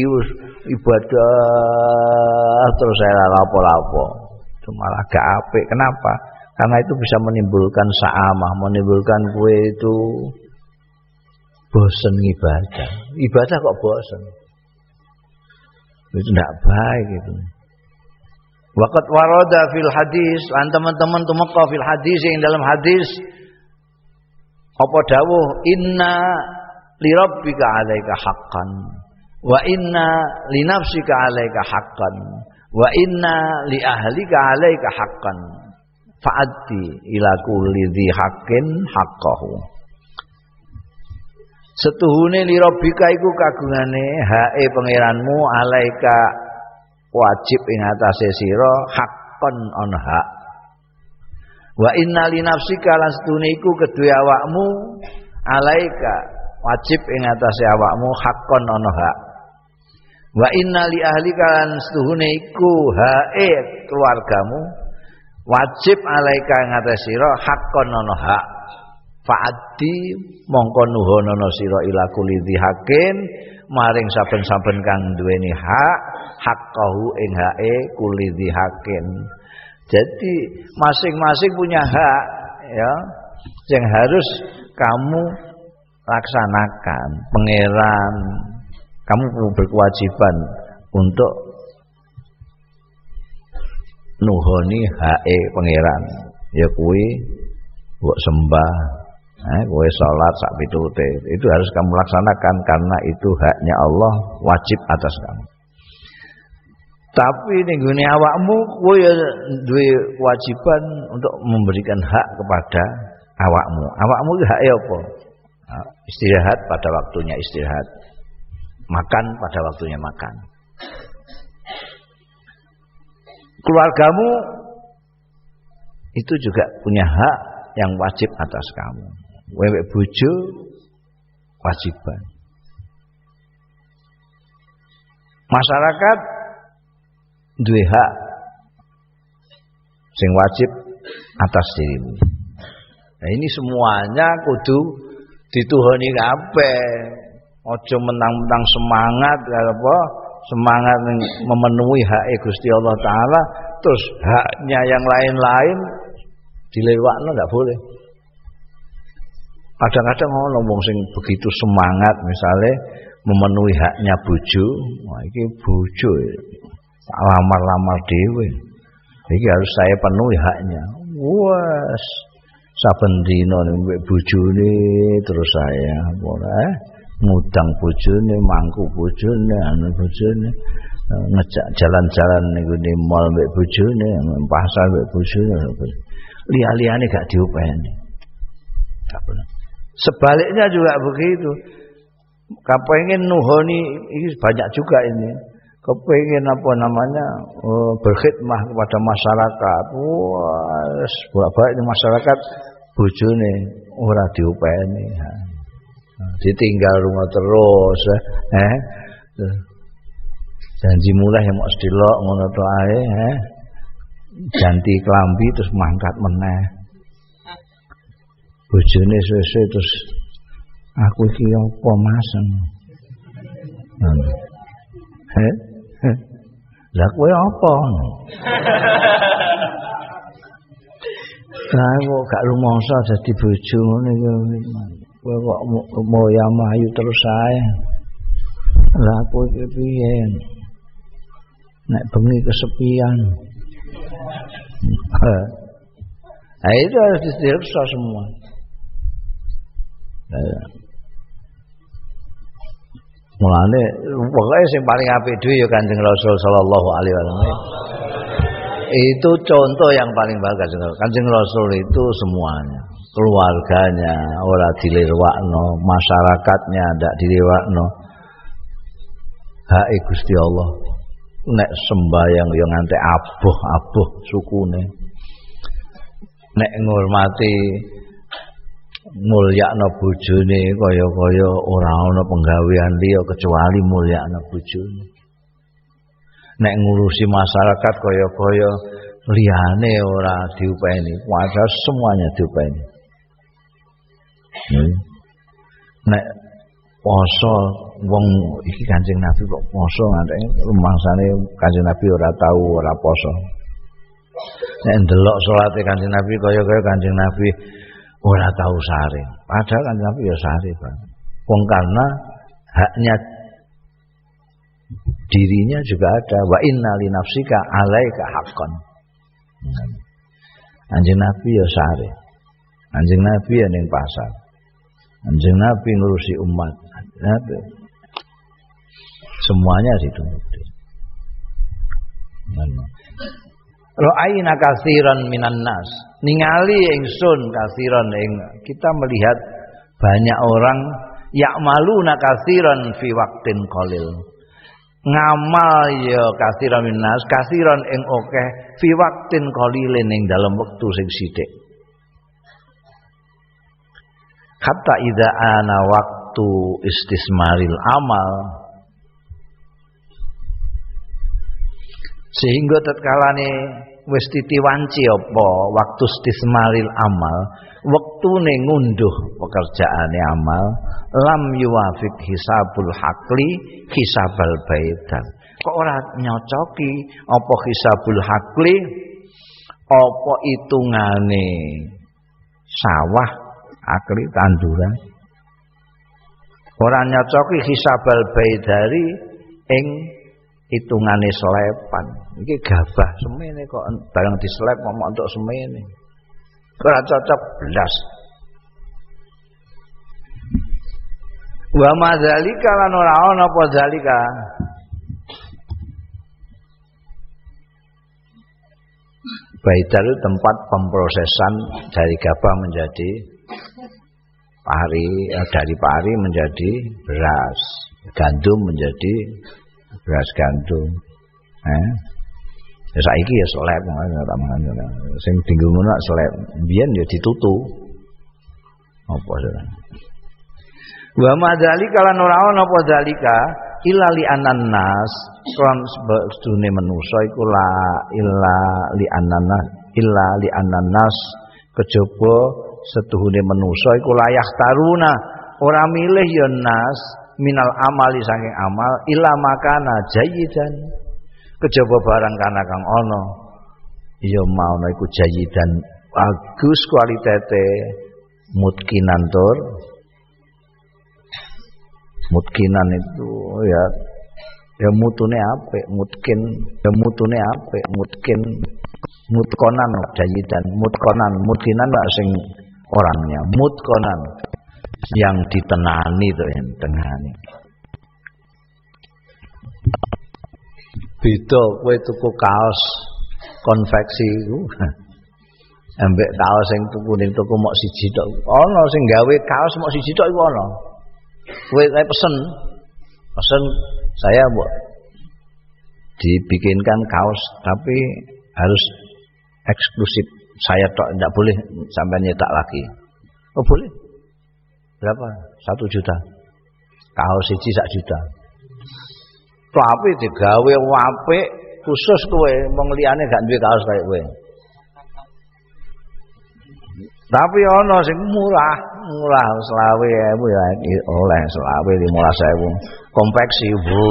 ibadah terus saya lapo-lapo itu malah gak apik kenapa karena itu bisa menimbulkan sa'amah menimbulkan kowe itu bosen ibadah kok bosen itu tidak baik itu. Waqat warada fil hadis lan teman-teman tumeka fil hadis yang dalam hadis apa dawuh inna li rabbika 'alaika haqqan wa inna li nafsika 'alaika haqqan wa inna li ahlika 'alaika haqqan fa'addi ila kulli dzi haqqin haqqahu setuhune li rabbika iku kagungane hae pangeranmu 'alaika wajib ing atase sira haqqan on hak wa inna li nafsika lan sedune iku kedue awakmu alaika wajib ing atase awakmu haqqan on hak wa inna li ahlika lan sedune iku hae keluargamu wajib alaika ing atase sira haqqan on hak fa'addi mongko nuhonono sira ila kulli haqqin maring saben-saben kang duweni hak haqqahu ing hae kulli haqqin. Jadi masing-masing punya hak ya yang harus kamu laksanakan. Pangeran kamu berkewajiban untuk nuhoni hae pangeran. Ya kuwi mbok sembah kowe salat sak pitute itu harus kamu laksanakan karena itu haknya Allah wajib atas kamu. Tapi ning gone awakmu kowe ya duwe kewajiban untuk memberikan hak kepada awakmu. Awakmu iki hake apa? Istirahat pada waktunya istirahat. Makan pada waktunya makan. Keluargamu itu juga punya hak yang wajib atas kamu. Wewe bojo wajiban. Masyarakat duwe hak sing wajib atas dirimu. Nah ini semuanya kudu dituhoni kabeh. Aja mentang-mentang semangat apa? Semangat memenuhi hak Gusti Allah taala terus haknya yang lain-lain dilewakno enggak boleh. Kadang-kadang ono wong sing begitu semangat misalnya memenuhi haknya bojo, wah iki bojo lamar-lamar dhewe. Iki harus saya penuhi haknya. Wes saben dina nek bojone terus saya ngutang bojone, mangku bojone, anu bojone, ngejak jalan-jalan niku di mall mbek bojone, pasar mbek bojone. Liya-liyane gak diupeni. Gak pernah. Sebaliknya juga begitu. Kepengen nuhoni ini banyak juga ini. Kepengen apa namanya berkhidmah kepada masyarakat. Wah, bolak-balik masyarakat bojone ora diupeni. Ditinggal rumah terus janji mulai yang mau sedilok ngono to ae ganti klambi terus mangkat meneh bojone suwe-suwe terus aku iki apa Mas lah kowe apa kok gak rumangsa dadi bojo ngene iki kowe kok moya mayu terus ae. Lah kowe iki piye? Nek bengi kesepian. Nah itu harus disiksa semua. Mulane pokoke sing paling apik dhewe ya Kanjeng Rasul sallallahu alaihi wasallam. Itu contoh yang paling bagus. Kanjeng Rasul itu semuanya. Keluarganya ora dilewakno, masyarakatnya ndak dilewakno. Hak Gusti Allah. Nek sembayang yo nganti abuh-abuh sukune. Nek ngurmati mulyakno bojone kaya-kaya ora ana penggawean liya kecuali mulyakno bojone. Nek ngurusi masyarakat kaya-kaya liyane ora diupeni, padahal semuanya diupeni. Nek poso wong iki Kanjeng Nabi kok poso nganti rumangsane Kanjeng Nabi ora tahu ora poso. Nek ndelok salate Kanjeng Nabi kaya-kaya Kanjeng Nabi ora tahu sare. Padahal Kanjeng Nabi ya sare, Bang. Wong karena haknya dirinya juga ada wa inna li nafsika alaika haqqan. Kanjeng Nabi ya sare. Kanjeng Nabi ya ning pasar. Kanjeng Nabi ngurusi umat. Nabi. Semuanya dituruti. Ra'ayna katsiran minan nas. Ningali ingsun katsiran ing kita melihat banyak orang ya'maluna katsiran fi waqtin qalil. Ngamal ya katsiran minan nas, katsiran ing akeh fi waqtin qalilin ing dalam wektu sing sithik. Hatta idza ana waktu istismaril amal sehingga tatkalane wis titiwanci apa waktu istismaril amal wektune ngunduh pekerjaane amal lam yuwafiq hisabul haqli hisabal baidan kok ora nyocoki apa hisabul haqli apa hitungane sawah akli tanduran ora nyocoki hisabal baidari ing hitungane selepan iki gabah semene kok barang diselep momok entuk semene ora cocok blas wa madzalika lan ora ana apa zalika Baidar itu tempat pemprosesan dari gabah menjadi pari, dari pari menjadi beras, gandum menjadi beras gandum. Ya saiki ya seleb sing dinggo ngono seleb. Biyen ya ditutu. Apa saja. Wa madzalika lan ora ana apa zalika illa li anannas kon sedune manusa iku la illa li anannas kejaba setuhune manusa iku layak taruna ora milih ya nas minal amali saking amal illa makana jayyidan kejaba barang kana kang ana ya mauna iku jayyidan bagus kualitete mutkinan tur mutkinan itu ya mutune apik mutkin ya mutune apik mutkin mutkonan jayidan mutkinan lah sing orangnya mutkonan yang ditenani itu yang tenani beda kowe tuku kaos konveksi iku ambek kaos sing tuku ning toko mok siji tok ana sing gawe kaos mok siji tok iku ana kowe pesen saya dibikinkan kaos tapi harus eksklusif saya tok tidak boleh sampai nyetak lagi. Oh boleh. Berapa? 1 juta. Kaos siji 1 juta. Tapi digawe apik khusus kowe wong liyane gak duwe kaos kaya kowe. Tapi ana sing murah 20.000 ya oleh 15.000 konveksi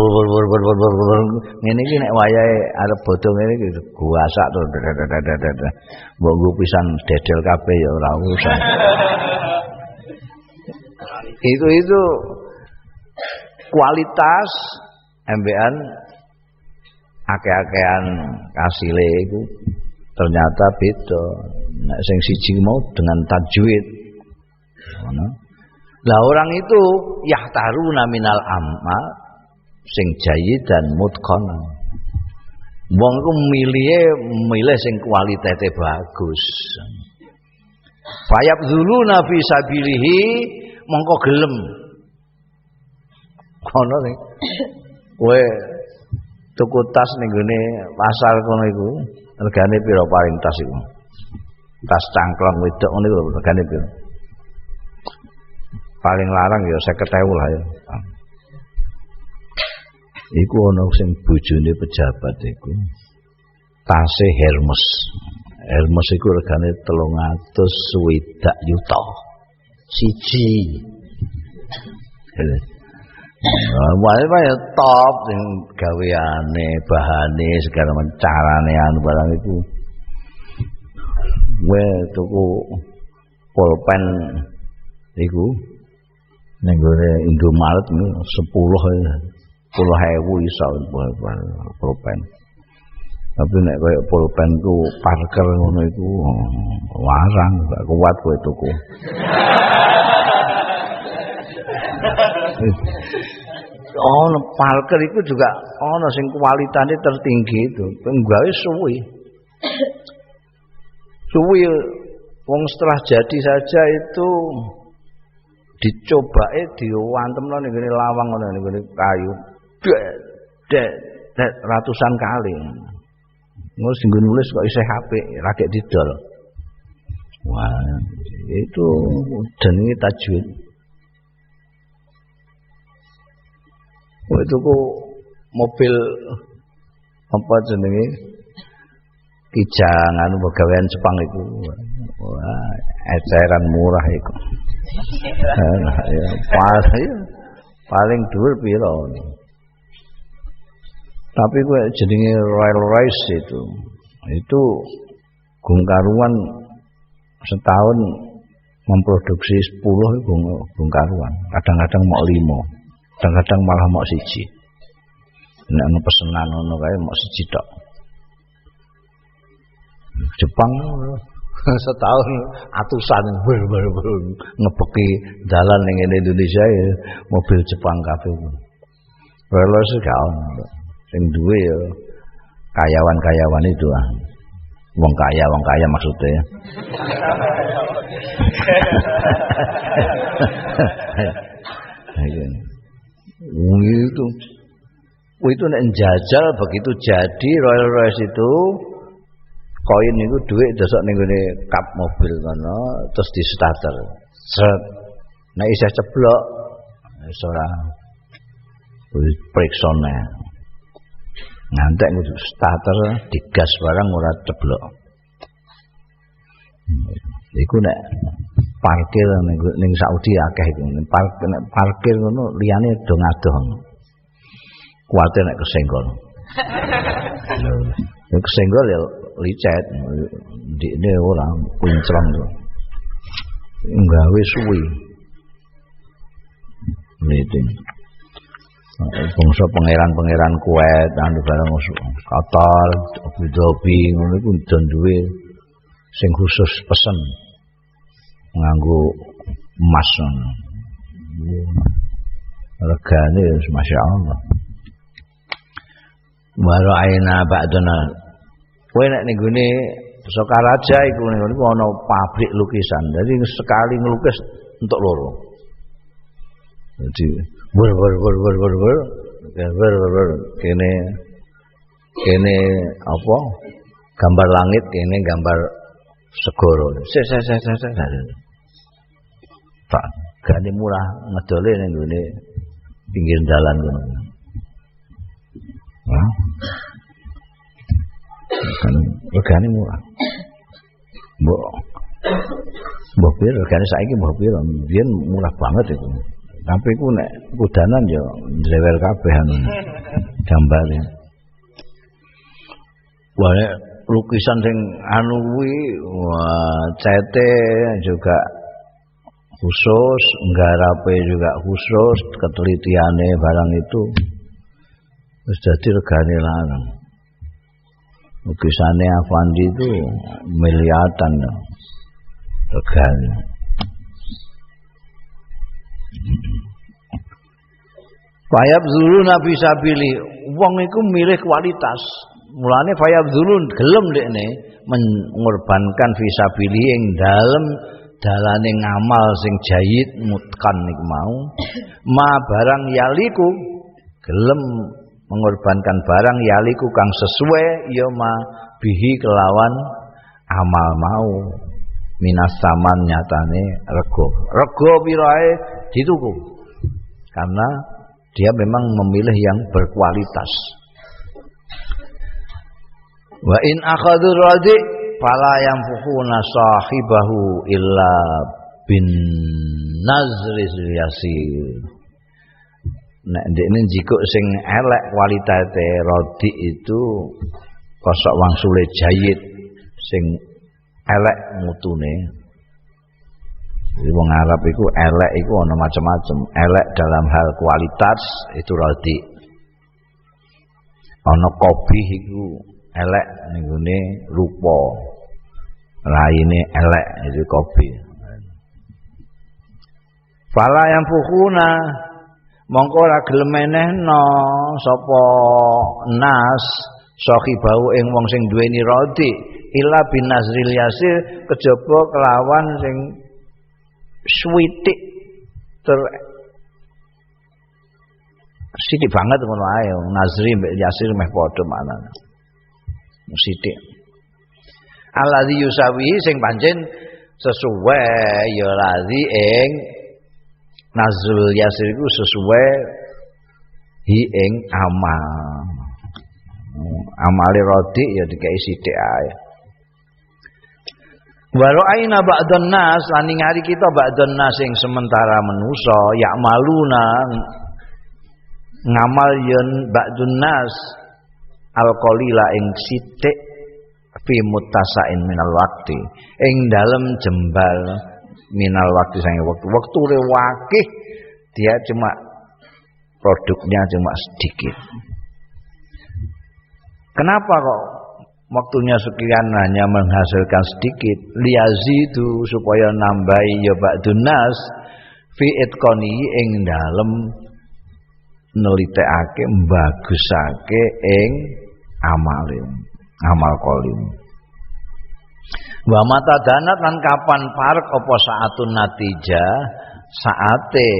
ngene iki nek wayahe arep bodho ngene iki guasak to mbok nggo pisan dedel kabeh ya ora usah. Itu kualitas embean akeh-akehan kasile iku ternyata beda. Nek sing siji mau dengan tajwid. Lah orang itu yahtaruna minal amal sing jayyid dan mutqanan. Wong iku milih sing kualitete bagus. Fayabdzuluna fi sabilihi mongko gelem. Kono ning kowe tuku tas ning gone pasar kono iku regane pira paling tas iku? Tas cangklong wedok ngene lho regane piro? Paling larang ya 50.000 lah ya. Iku ana sing bojone pejabat iku. Tase Hermes. Hermes iku regane 300 yuta. Siji. Wae ya top sing gaweane, bahane segala macam carane anu barang iku. Tuku pulpen iku ning gone Indomaret 10.000 iso pulpen. Tapi nek koyo pulpen ku Parker ngono iku larang gak kuat kowe tuku. Ono Parker iku juga ono sing kualitane tertinggi itu, penggawe suwi. Suwi wong setelah jadi saja itu dicobae diwantem ning ngene lawang ngono ning ngene kayu. Dek ratusan kali. Ngono sing nulis kok isih apik, ra gek didol. Wah, itu jenenge tajwid. Itu kok mobil apa jenenge? Kijangan pegawaian Jepang itu. Wah, eceran murah iku. Paling dhuwur piro. Tapi kowe jenenge Royal Royce itu gungkaruan setahun memproduksi 10 gungkaruan. Kadang-kadang mau 5, kadang-kadang malah mau 1. Nek ana pesenan ngono kae mau 1 tok. Jepang setahun atusan ngebeki dalan ning Indonesia ya mobil Jepang kabeh. Royal gak ono. Sing duwe ya karyawan-karyawan itu Wong kaya maksudnya. Itu nek njajal begitu jadi Rolls Royce itu koin itu duit desok ning gone kap mobil kono terus di starter. Sret. Nek isih ceblok wis ora periksone. Ngantek kudu starter digas barang ora ceblok. Iku nek parkir ning Saudi akeh iku. Parkir ngono liyane do ngadoh. Kuwatir nek kesenggol. Nek kesenggol ya licet. Ndikne ora kunclong to. Nggawe suwi. Niku. Bangsa pangeran-pangeran Kuwait anu barang Qatar, Abu Dhabi ngono iku duwe sing khusus pesen nganggo emas ngono. Regane masyaallah. Waro aina ba'dana. Kowe nek ning gone Sokaraja iku niku ana pabrik lukisan. Jadi sekali ngelukis untuk loro. Jadi ber kene apa? Gambar langit, kene gambar segara. Tak gane murah ngedole ning gone pinggir dalan ngono. Wah. Kan regane murah. Mbok pir regane saiki mbok pir biyen murah banget itu. Tapi ku nek kudanan ya drewel kabeh anu. Gambare. Wah lukisan sing anu kuwi wah cete juga khusus, nggarape juga khusus, ketelitiane barang itu wis dadi regane larang. Lukisane Afandi itu miliatan regane. Fayab zulun nabi sabili, wong iku milih kualitas. Mulane fayab zulun gelem dekne mengorbankan fisabili ing dalem dalane ngamal sing jayid mutkan niku mau. Ma barang yaliku gelem mengorbankan barang yaliku kang sesuai ya ma bihi kelawan amal mau minas saman nyatane rego pirae dituku karena dia memang memilih yang berkualitas. Wa in akhadhu radi fala yanfukhuna sahibahu illa bin nazri yasir. Nek ndekne jikuk sing elek kualitate rodi itu kosok wangsule jayid sing elek mutune. Jadi wong Arab iku elek iku ana macam-macam. Elek dalam hal kualitas itu rodi. Ana kopi iku elek ning gone rupa. Raine elek itu kopi. Fala yang fukhuna mongko ora gelem menehno sapa nas sahibau ing wong sing duweni rodi illa binazril yasir kejaba kelawan sing switik ter sithik banget ngono ae nazri mbek yasir meh padha maknane sithik alladzi yusawi sing pancen sesuai ya ladzi ing nazrul yasir iku sesuai hi ing amal amale rodi ya dikai sithik ae. Walau aina ba'dun nas lan ningali kita ba'dun nas sing sementara manusa ya maluna ngamal yen ba'dun nas alqalila ing sithik fi muttasain minal waqti ing dalem jembal minal waktu sange waktu rewakih dia cuma produknya cuma sedikit. Kenapa kok waktunya sekian hanya menghasilkan sedikit? Liyazidu supaya nambahi ya ba'dun nas fi itqani ing dalem nelitekake mbagusake ing amal kolim. Wa mata danat lan kapan parek apa saatun natijah saate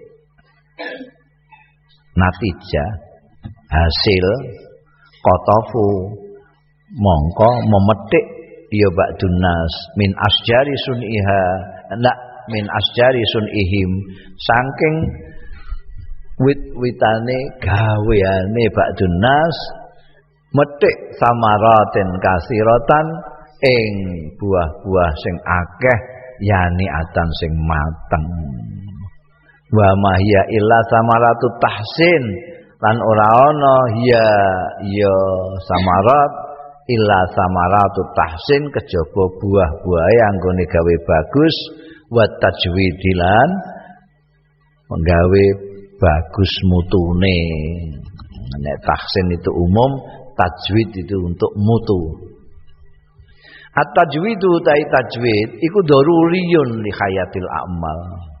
natijah hasil qatafu mongko memetik ya ba'dun nas min asjari suniha la min asjari sunihim saking wit-witane gaweane ba'dun nas metik samaraten kasiratan ing buah-buah sing akeh yani atan sing mateng wa mahya illa samaratu tahsin lan ora ana ya samarat illa samaratu tahsin kejaba buah-buahe anggone gawe bagus wa tajwidilan menggawe bagus mutune. Nek tahsin itu umum, tajwid itu untuk mutu. At-tajwidu tai tajwid iku daruriyun li hayatil a'mal.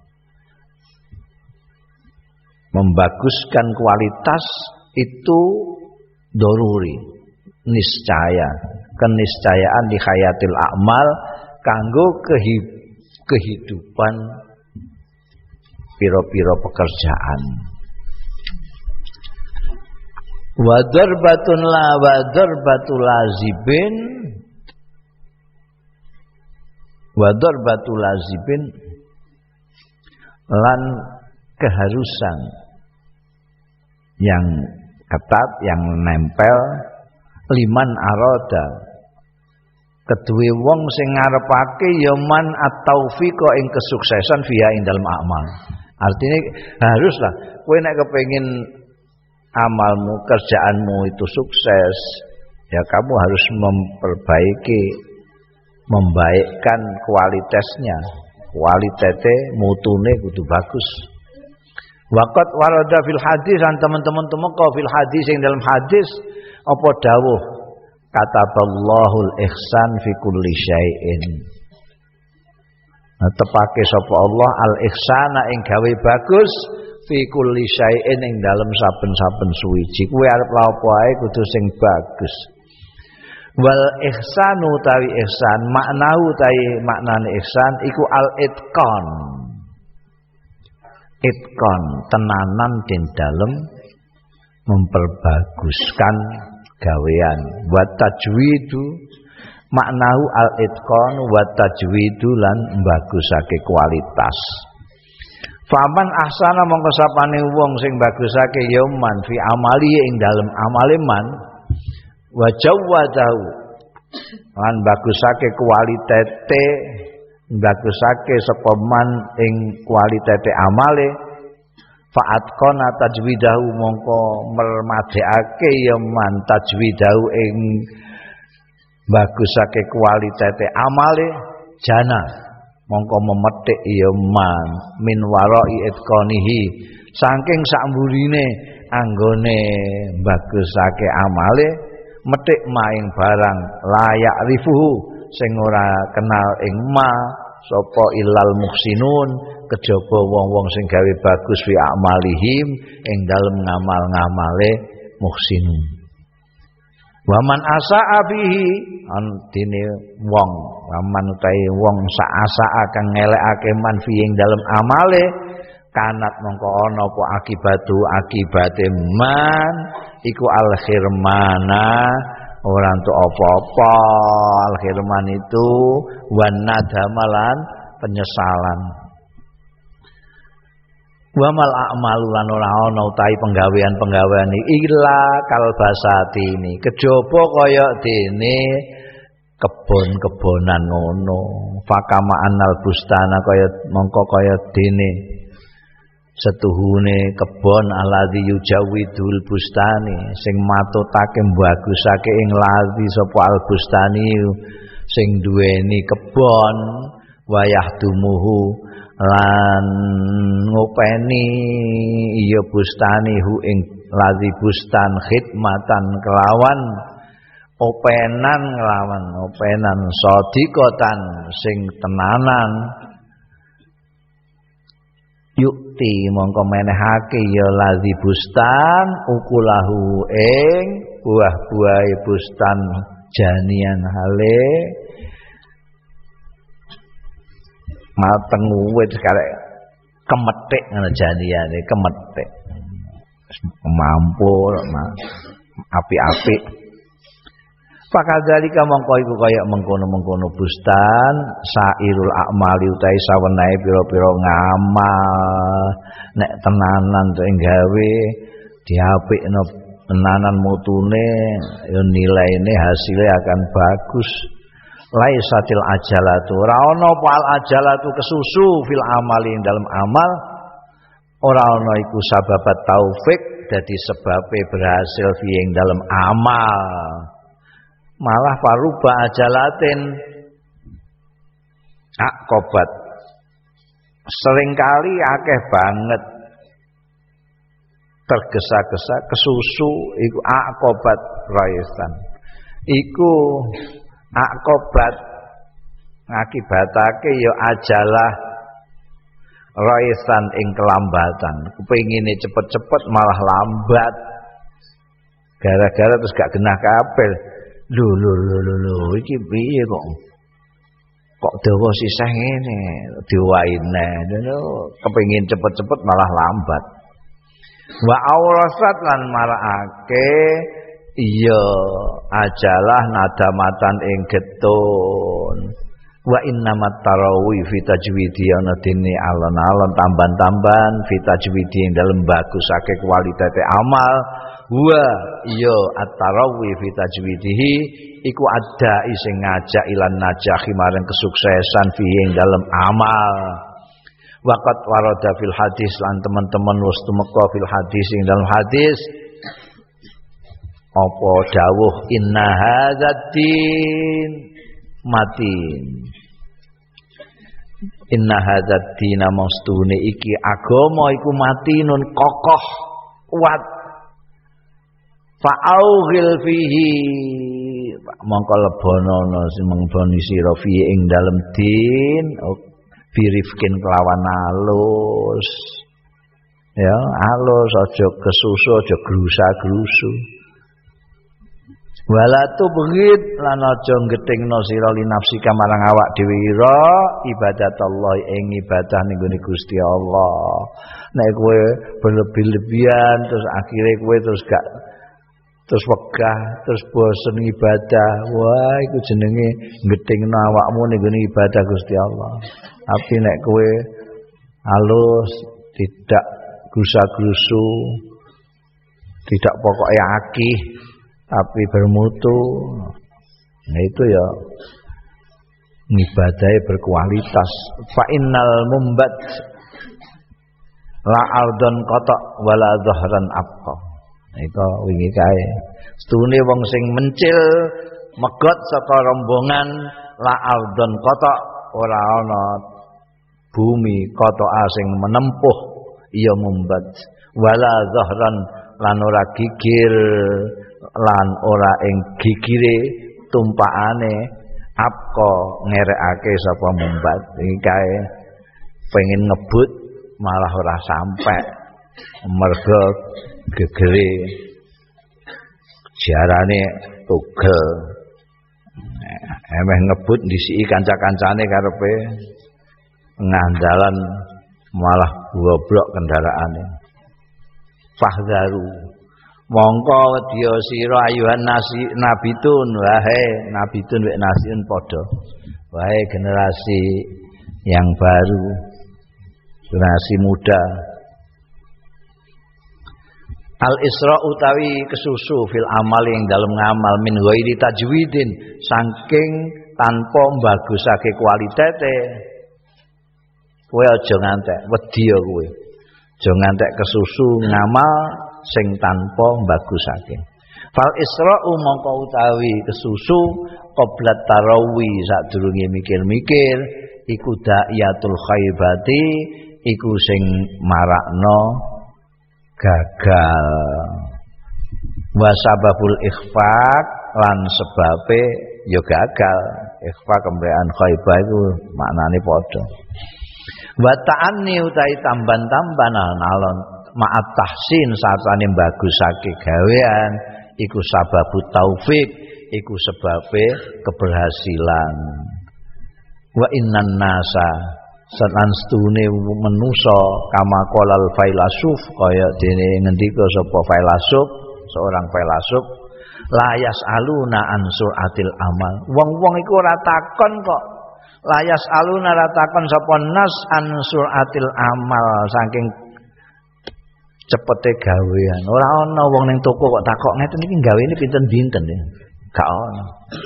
Membaguskan kualitas itu daruri, niscaya, keniscayaan di hayatil a'mal kanggo kehidupan piro-piro pekerjaan. Wa darbatun la wa darbatu lazibin wa darbatu lazibin lan keharusan yang ketat yang nempel liman aroda kedue wong sing ngarepake ya man at-taufiqa ing kesuksesan via ing dalem amal. Artinya haruslah kowe nek kepengin amalmu, kerjaanmu itu sukses, ya kamu harus membaikkan kualitasnya. Kualitasnya mutune kudu bagus. Waqat warada fil hadis an teman-teman temeka fil hadis yang dalam hadis apa dawuh kataballahul ihsan fi kulli syai'in. Tepake sapa Allah al ihsana ing gawe bagus fi kulli syai'in ing dalem saben-saben suwiji. Kuwi arep lha apa ae kudu sing bagus. Wal ihsanu tawi ihsan maknahu tawi maknane ihsan iku al itqan. Itqan tenanan den dalem memperbaguskan gawean. Wa tajwidu maknahu al itqan wa tajwidu lan mbagusake kualitas. Faman ahsana mongko sapane wong sing bagusake ya man fi amali ing dalem amale man wa jawadahu lan bagusake kualitete bagusake sapa man ing kualitete amale fa'at qana tajwidahu mongko mermadekake ya man tajwidahu ing bagusake kualitete amale jana mongko memetik ya man min warai itqanihi saking sakmburine anggone bagusake amale metik maing barang layak rifuhu sing ora kenal ing ma sapa ilal muhsinun kejaba wong-wong sing gawe bagus fi amalihim ing dalem ngamal-ngamale muhsinun. Waman asaa bihi antine wong waman utahe wong saasa kang ngelekake man fi ing dalem amale kanat mongko ana apa akibate man iku al khirmana ora entuk apa-apa. Al khirman itu wan nadamalan penyesalan. Wa mal a'malu lan ora ana utahi penggawean-penggawean illa kalbasati ini kejaba kaya dene kebon-kebonan ngono. Fakama anal bustana kaya mongko kaya dene setuhune kebon alladzi yujawidul bustani sing matutake mbagusake ing ladzi sapa al bustani sing duweni kebon wayah dumuhu lan ngopeni iya bustani hu ing ladzi bustan khidmatan kelawan openan sodikotan sing tenanan yukti mongko menehake ya ladzi bustan ukulahu ing buah-buahe bustan janian hale mateng wit karek kemethik ngono janiyane kemethik mampu apik-apik. Pakadzalika mongko iku kaya mengkono-mengkono bustan sairul a'mali utahe sawenehe pira-pira ngamal nek tenanan sing gawe diapikno tenanan mutune ya nilaine hasilnya akan bagus. Laisatil ajalatu ora ana apa al ajalatu kesusu fil amali dalam amal ora ana iku sababat taufik dadi sebabe berhasil fi ing dalam amal malah faruba ajalatin akobat seringkali akeh banget tergesa-gesa kesusu iku akobat raisan iku akobat ngakibatake ya ajalah raisan ing kelambatan kepengine cepet-cepet malah lambat gara-gara terus gak genah kabeh lho iki piye kok dawa sisih ngene diwaine kepengin cepet-cepet malah lambat wa aurasat lan marakake iya ajalah nadamatan ing getun wa innamat tarawih fi tajwidi ana dene alon-alon tamban-tamban fi tajwidi ing dalem bagusake kualitate amal wa iya at-tarawih fi tajwidihi iku ada sing ngajak ilan najahi marang kesuksesan fi ing dalem amal waqat warada fil hadis lan teman-teman wis tumeka fil hadis ing dalem hadis apa dawuh inna hadzal-din matin inna hadzal-din mastune iki agama iku matinun kokoh kuat fa'aughil fihi mongko lebonono mengboni sira fi ing dalem din birifkin kelawan alus ya alus aja kesusu aja grusa-grusu wala tubghid lan aja gethingno sira li nafsika marang awak dhewe ira ibadatullah ing ibadah ning gone Gusti Allah nek kowe berlebih-lebihan terus akhire kowe terus gak terus wegah terus bosen ibadah wah iku jenenge gethingno awakmu ning gone ibadah Gusti Allah tapi nek kowe halus tidak grusa-grusu tidak pokoknya akih tapi bermutu nah itu ya ngibadahe berkualitas fa innal mumbat la ardon kotok wala dhahran abqa itu wingi kae stune wong sing mencil megot saka rombongan la ardon kotok ora ana bumi kotoka sing menempuh iya mumbat wala dhahran lan ora gigir lan ora ing gigire tumpakane apa ngerekake sapa mumbat iki kae pengen ngebut malah ora sampai mergo gegere jarane tugel emeh ngebut disiki kanca-kancane karepe ngandalan malah goblok kendaraane fahdharu mongko wedya sira ayuhan nabitun wahai nabitun wek nasiun padha wahai generasi yang baru generasi muda al isra utawi kesusu fil amal yang dalam ngamal min ghairi tajwidin saking tanpa mbagusake kualitete kowe aja ngantek wedi ya kowe aja ngantek kesusu ngamal sing tanpa mbagusake fal isra'u mongko utawi kesusu qabla tarawih sadurunge mikir-mikir iku da'iyatul khaibati iku sing marakno gagal wa sababul ikhfaq lan sebabe ya gagal ikhfa kemrean khaibah iku maknane padha wa ta'anni utawi tamban-tambanan alon ma'at tahsin sartane bagusake gawean iku sababut taufik iku sebabe keberhasilan wa innan nasa Setan stune menusa kama qalal failasuf kaya dene ngendika sapa failasuf, seorang failasuf, la yasaluna an suratil amal. Wong-wong iku ora takon kok. La yasaluna ora takon sapa nas an suratil amal saking cepete gawean. Ora ana wong ning toko kok takok ngeten iki gawene pinten-pinten ya. Gak ana.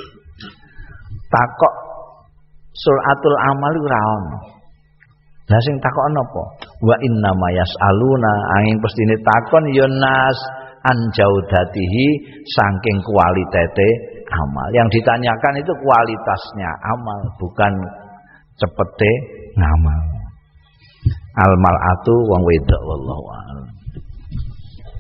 Takok suratul amal ora ana. Lah sing takok napa? Wa inna ma yasaluna angin pestine takon ya nas an jaudatihi saking kualitete amal. Yang ditanyakan itu kualitasnya amal, bukan cepete ngamal. Al mal'atu wong wedok wallahu a'lam.